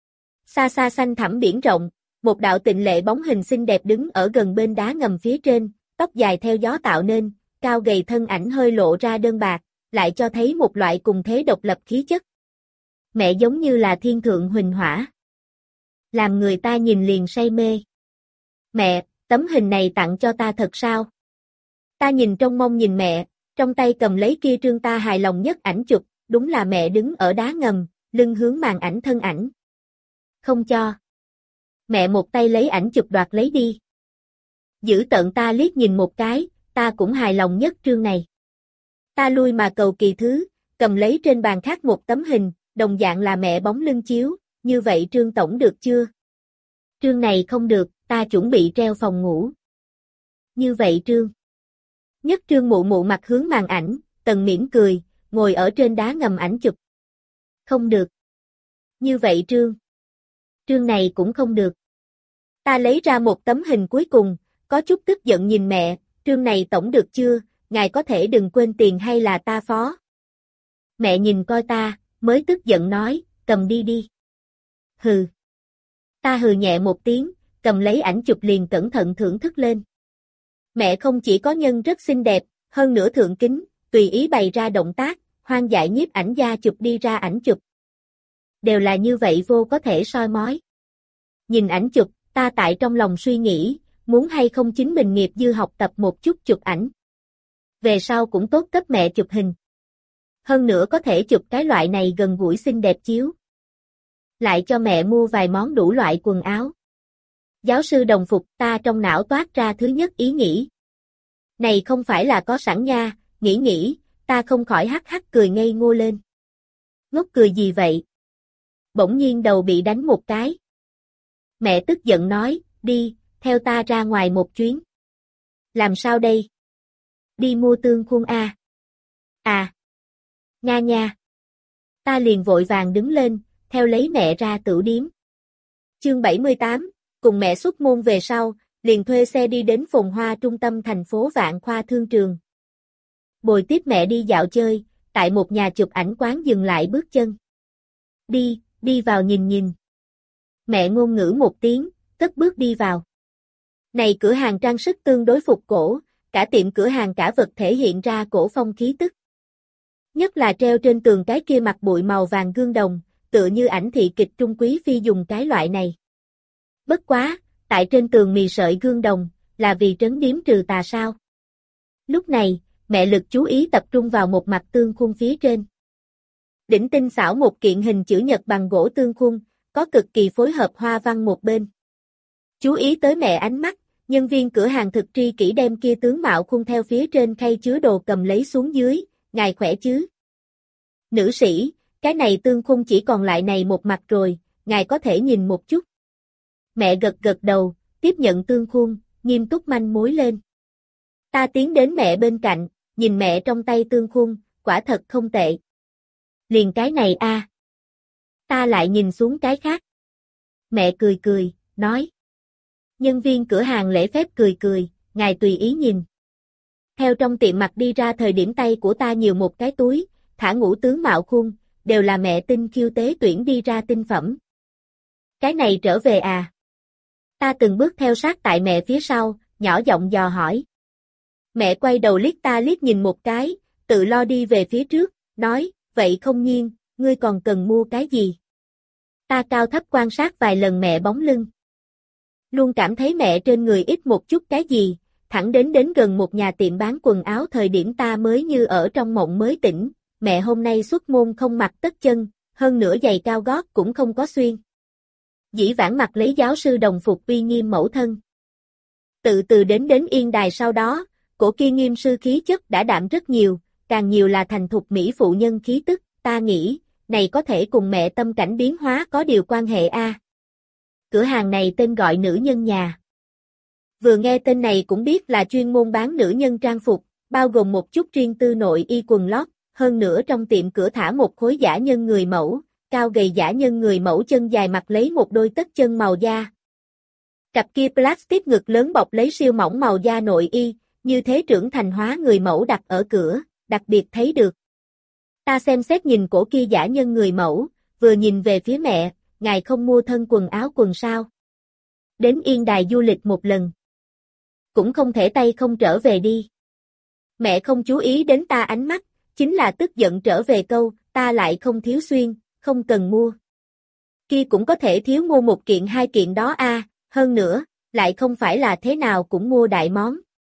Xa xa xanh thẳm biển rộng, một đạo tịnh lệ bóng hình xinh đẹp đứng ở gần bên đá ngầm phía trên, tóc dài theo gió tạo nên, cao gầy thân ảnh hơi lộ ra đơn bạc, lại cho thấy một loại cùng thế độc lập khí chất. Mẹ giống như là thiên thượng huỳnh hỏa. Làm người ta nhìn liền say mê. Mẹ, tấm hình này tặng cho ta thật sao? Ta nhìn trông mong nhìn mẹ, trong tay cầm lấy kia trương ta hài lòng nhất ảnh chụp, đúng là mẹ đứng ở đá ngầm, lưng hướng màn ảnh thân ảnh. Không cho. Mẹ một tay lấy ảnh chụp đoạt lấy đi. Giữ tợn ta liếc nhìn một cái, ta cũng hài lòng nhất trương này. Ta lui mà cầu kỳ thứ, cầm lấy trên bàn khác một tấm hình, đồng dạng là mẹ bóng lưng chiếu, như vậy Trương Tổng được chưa? Trương này không được, ta chuẩn bị treo phòng ngủ. Như vậy Trương. Nhất Trương mụ mụ mặt hướng màn ảnh, Tần mỉm cười, ngồi ở trên đá ngầm ảnh chụp. Không được. Như vậy Trương. Trương này cũng không được. Ta lấy ra một tấm hình cuối cùng, có chút tức giận nhìn mẹ, Trương này tổng được chưa, ngài có thể đừng quên tiền hay là ta phó. Mẹ nhìn coi ta, mới tức giận nói, cầm đi đi. Hừ. Ta hừ nhẹ một tiếng, cầm lấy ảnh chụp liền cẩn thận thưởng thức lên. Mẹ không chỉ có nhân rất xinh đẹp, hơn nữa thượng kính, tùy ý bày ra động tác, hoang dại nhiếp ảnh gia chụp đi ra ảnh chụp. Đều là như vậy vô có thể soi mói. Nhìn ảnh chụp, ta tại trong lòng suy nghĩ, muốn hay không chính mình nghiệp dư học tập một chút chụp ảnh. Về sau cũng tốt cấp mẹ chụp hình. Hơn nữa có thể chụp cái loại này gần gũi xinh đẹp chiếu. Lại cho mẹ mua vài món đủ loại quần áo. Giáo sư đồng phục, ta trong não toát ra thứ nhất ý nghĩ. Này không phải là có sẵn nha, nghĩ nghĩ, ta không khỏi hắc hắc cười ngây ngô lên. Ngốc cười gì vậy? Bỗng nhiên đầu bị đánh một cái. Mẹ tức giận nói, đi, theo ta ra ngoài một chuyến. Làm sao đây? Đi mua tương khuôn a. À. Nga nha. Ta liền vội vàng đứng lên, theo lấy mẹ ra tửu điếm. Chương bảy mươi tám, cùng mẹ xuất môn về sau, liền thuê xe đi đến phồn hoa trung tâm thành phố Vạn Khoa Thương Trường. Bồi tiếp mẹ đi dạo chơi, tại một nhà chụp ảnh quán dừng lại bước chân. Đi, đi vào nhìn nhìn. Mẹ ngôn ngữ một tiếng, cất bước đi vào. Này cửa hàng trang sức tương đối phục cổ, cả tiệm cửa hàng cả vật thể hiện ra cổ phong khí tức. Nhất là treo trên tường cái kia mặt bụi màu vàng gương đồng, tựa như ảnh thị kịch Trung Quý Phi dùng cái loại này. Bất quá, tại trên tường mì sợi gương đồng, là vì trấn điếm trừ tà sao. Lúc này, mẹ lực chú ý tập trung vào một mặt tương khuôn phía trên. Đỉnh tinh xảo một kiện hình chữ nhật bằng gỗ tương khuôn, có cực kỳ phối hợp hoa văn một bên. Chú ý tới mẹ ánh mắt, nhân viên cửa hàng thực tri kỹ đem kia tướng mạo khuôn theo phía trên khay chứa đồ cầm lấy xuống dưới, ngài khỏe chứ? Nữ sĩ, cái này tương khuôn chỉ còn lại này một mặt rồi, ngài có thể nhìn một chút. Mẹ gật gật đầu, tiếp nhận tương khuôn, nghiêm túc manh mối lên. Ta tiến đến mẹ bên cạnh, nhìn mẹ trong tay tương khuôn, quả thật không tệ. Liền cái này a. À. Ta lại nhìn xuống cái khác. Mẹ cười cười, nói. Nhân viên cửa hàng lễ phép cười cười, ngài tùy ý nhìn. Theo trong tiệm mặt đi ra thời điểm tay của ta nhiều một cái túi, thả ngũ tướng mạo khuôn, đều là mẹ tinh khiêu tế tuyển đi ra tinh phẩm. Cái này trở về à? Ta từng bước theo sát tại mẹ phía sau, nhỏ giọng dò hỏi. Mẹ quay đầu liếc ta liếc nhìn một cái, tự lo đi về phía trước, nói, vậy không nhiên, ngươi còn cần mua cái gì? Ta cao thấp quan sát vài lần mẹ bóng lưng. Luôn cảm thấy mẹ trên người ít một chút cái gì, thẳng đến đến gần một nhà tiệm bán quần áo thời điểm ta mới như ở trong mộng mới tỉnh, mẹ hôm nay xuất môn không mặc tất chân, hơn nữa giày cao gót cũng không có xuyên. Dĩ vãng mặc lấy giáo sư đồng phục uy nghiêm mẫu thân. Từ từ đến đến Yên Đài sau đó, cổ kia nghiêm sư khí chất đã đạm rất nhiều, càng nhiều là thành thục mỹ phụ nhân khí tức, ta nghĩ, này có thể cùng mẹ tâm cảnh biến hóa có điều quan hệ a. Cửa hàng này tên gọi nữ nhân nhà. Vừa nghe tên này cũng biết là chuyên môn bán nữ nhân trang phục, bao gồm một chút riêng tư nội y quần lót, hơn nữa trong tiệm cửa thả một khối giả nhân người mẫu, cao gầy giả nhân người mẫu chân dài mặc lấy một đôi tất chân màu da. Cặp kia plastic ngực lớn bọc lấy siêu mỏng màu da nội y, như thế trưởng thành hóa người mẫu đặt ở cửa, đặc biệt thấy được. Ta xem xét nhìn cổ kia giả nhân người mẫu, vừa nhìn về phía mẹ, ngài không mua thân quần áo quần sao? Đến Yên Đài du lịch một lần. Cũng không thể tay không trở về đi. Mẹ không chú ý đến ta ánh mắt, chính là tức giận trở về câu, ta lại không thiếu xuyên, không cần mua. Kia cũng có thể thiếu mua một kiện hai kiện đó a, à, hơn nữa, lại không phải là thế nào cũng mua đại món.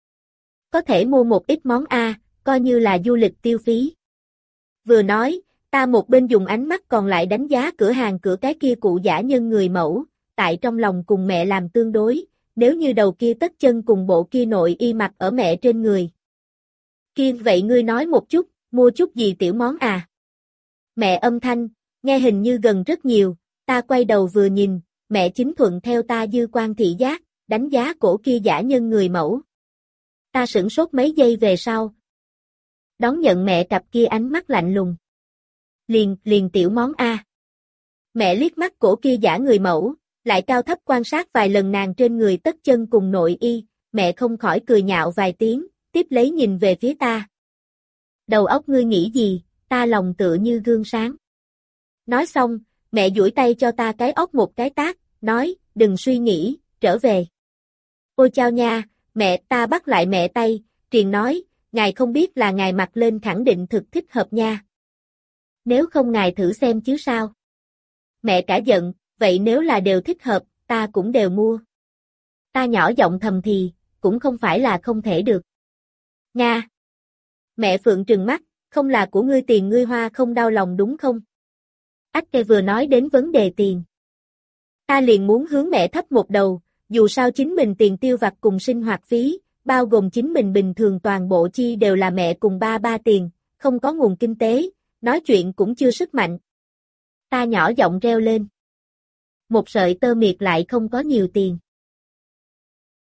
Có thể mua một ít món a, à, coi như là du lịch tiêu phí. Vừa nói, ta một bên dùng ánh mắt còn lại đánh giá cửa hàng cửa cái kia cụ giả nhân người mẫu, tại trong lòng cùng mẹ làm tương đối, nếu như đầu kia tất chân cùng bộ kia nội y mặc ở mẹ trên người. Kia vậy ngươi nói một chút, mua chút gì tiểu món à? Mẹ âm thanh, nghe hình như gần rất nhiều, Ta quay đầu vừa nhìn, mẹ chính thuận theo ta dư quan thị giác, đánh giá cổ kia giả nhân người mẫu. Ta sửng sốt mấy giây về sau. Đón nhận mẹ cặp kia ánh mắt lạnh lùng. Liền, liền tiểu món A. Mẹ liếc mắt cổ kia giả người mẫu, lại cao thấp quan sát vài lần nàng trên người tất chân cùng nội y, mẹ không khỏi cười nhạo vài tiếng, tiếp lấy nhìn về phía ta. Đầu óc ngươi nghĩ gì, ta lòng tựa như gương sáng. Nói xong, mẹ duỗi tay cho ta cái óc một cái tát, nói, đừng suy nghĩ, trở về. Ôi chao nha, mẹ, ta bắt lại mẹ tay, triền nói, ngài không biết là ngài mặc lên khẳng định thực thích hợp nha. Nếu không ngài thử xem chứ sao. Mẹ cả giận, vậy nếu là đều thích hợp, ta cũng đều mua. Ta nhỏ giọng thầm thì, cũng không phải là không thể được. Nga. Mẹ Phượng trừng mắt, không là của ngươi tiền ngươi hoa không đau lòng đúng không? Ách kê vừa nói đến vấn đề tiền. Ta liền muốn hướng mẹ thấp một đầu, dù sao chính mình tiền tiêu vặt cùng sinh hoạt phí, bao gồm chính mình bình thường toàn bộ chi đều là mẹ cùng ba ba tiền, không có nguồn kinh tế, nói chuyện cũng chưa sức mạnh. Ta nhỏ giọng reo lên. Một sợi tơ miệt lại không có nhiều tiền.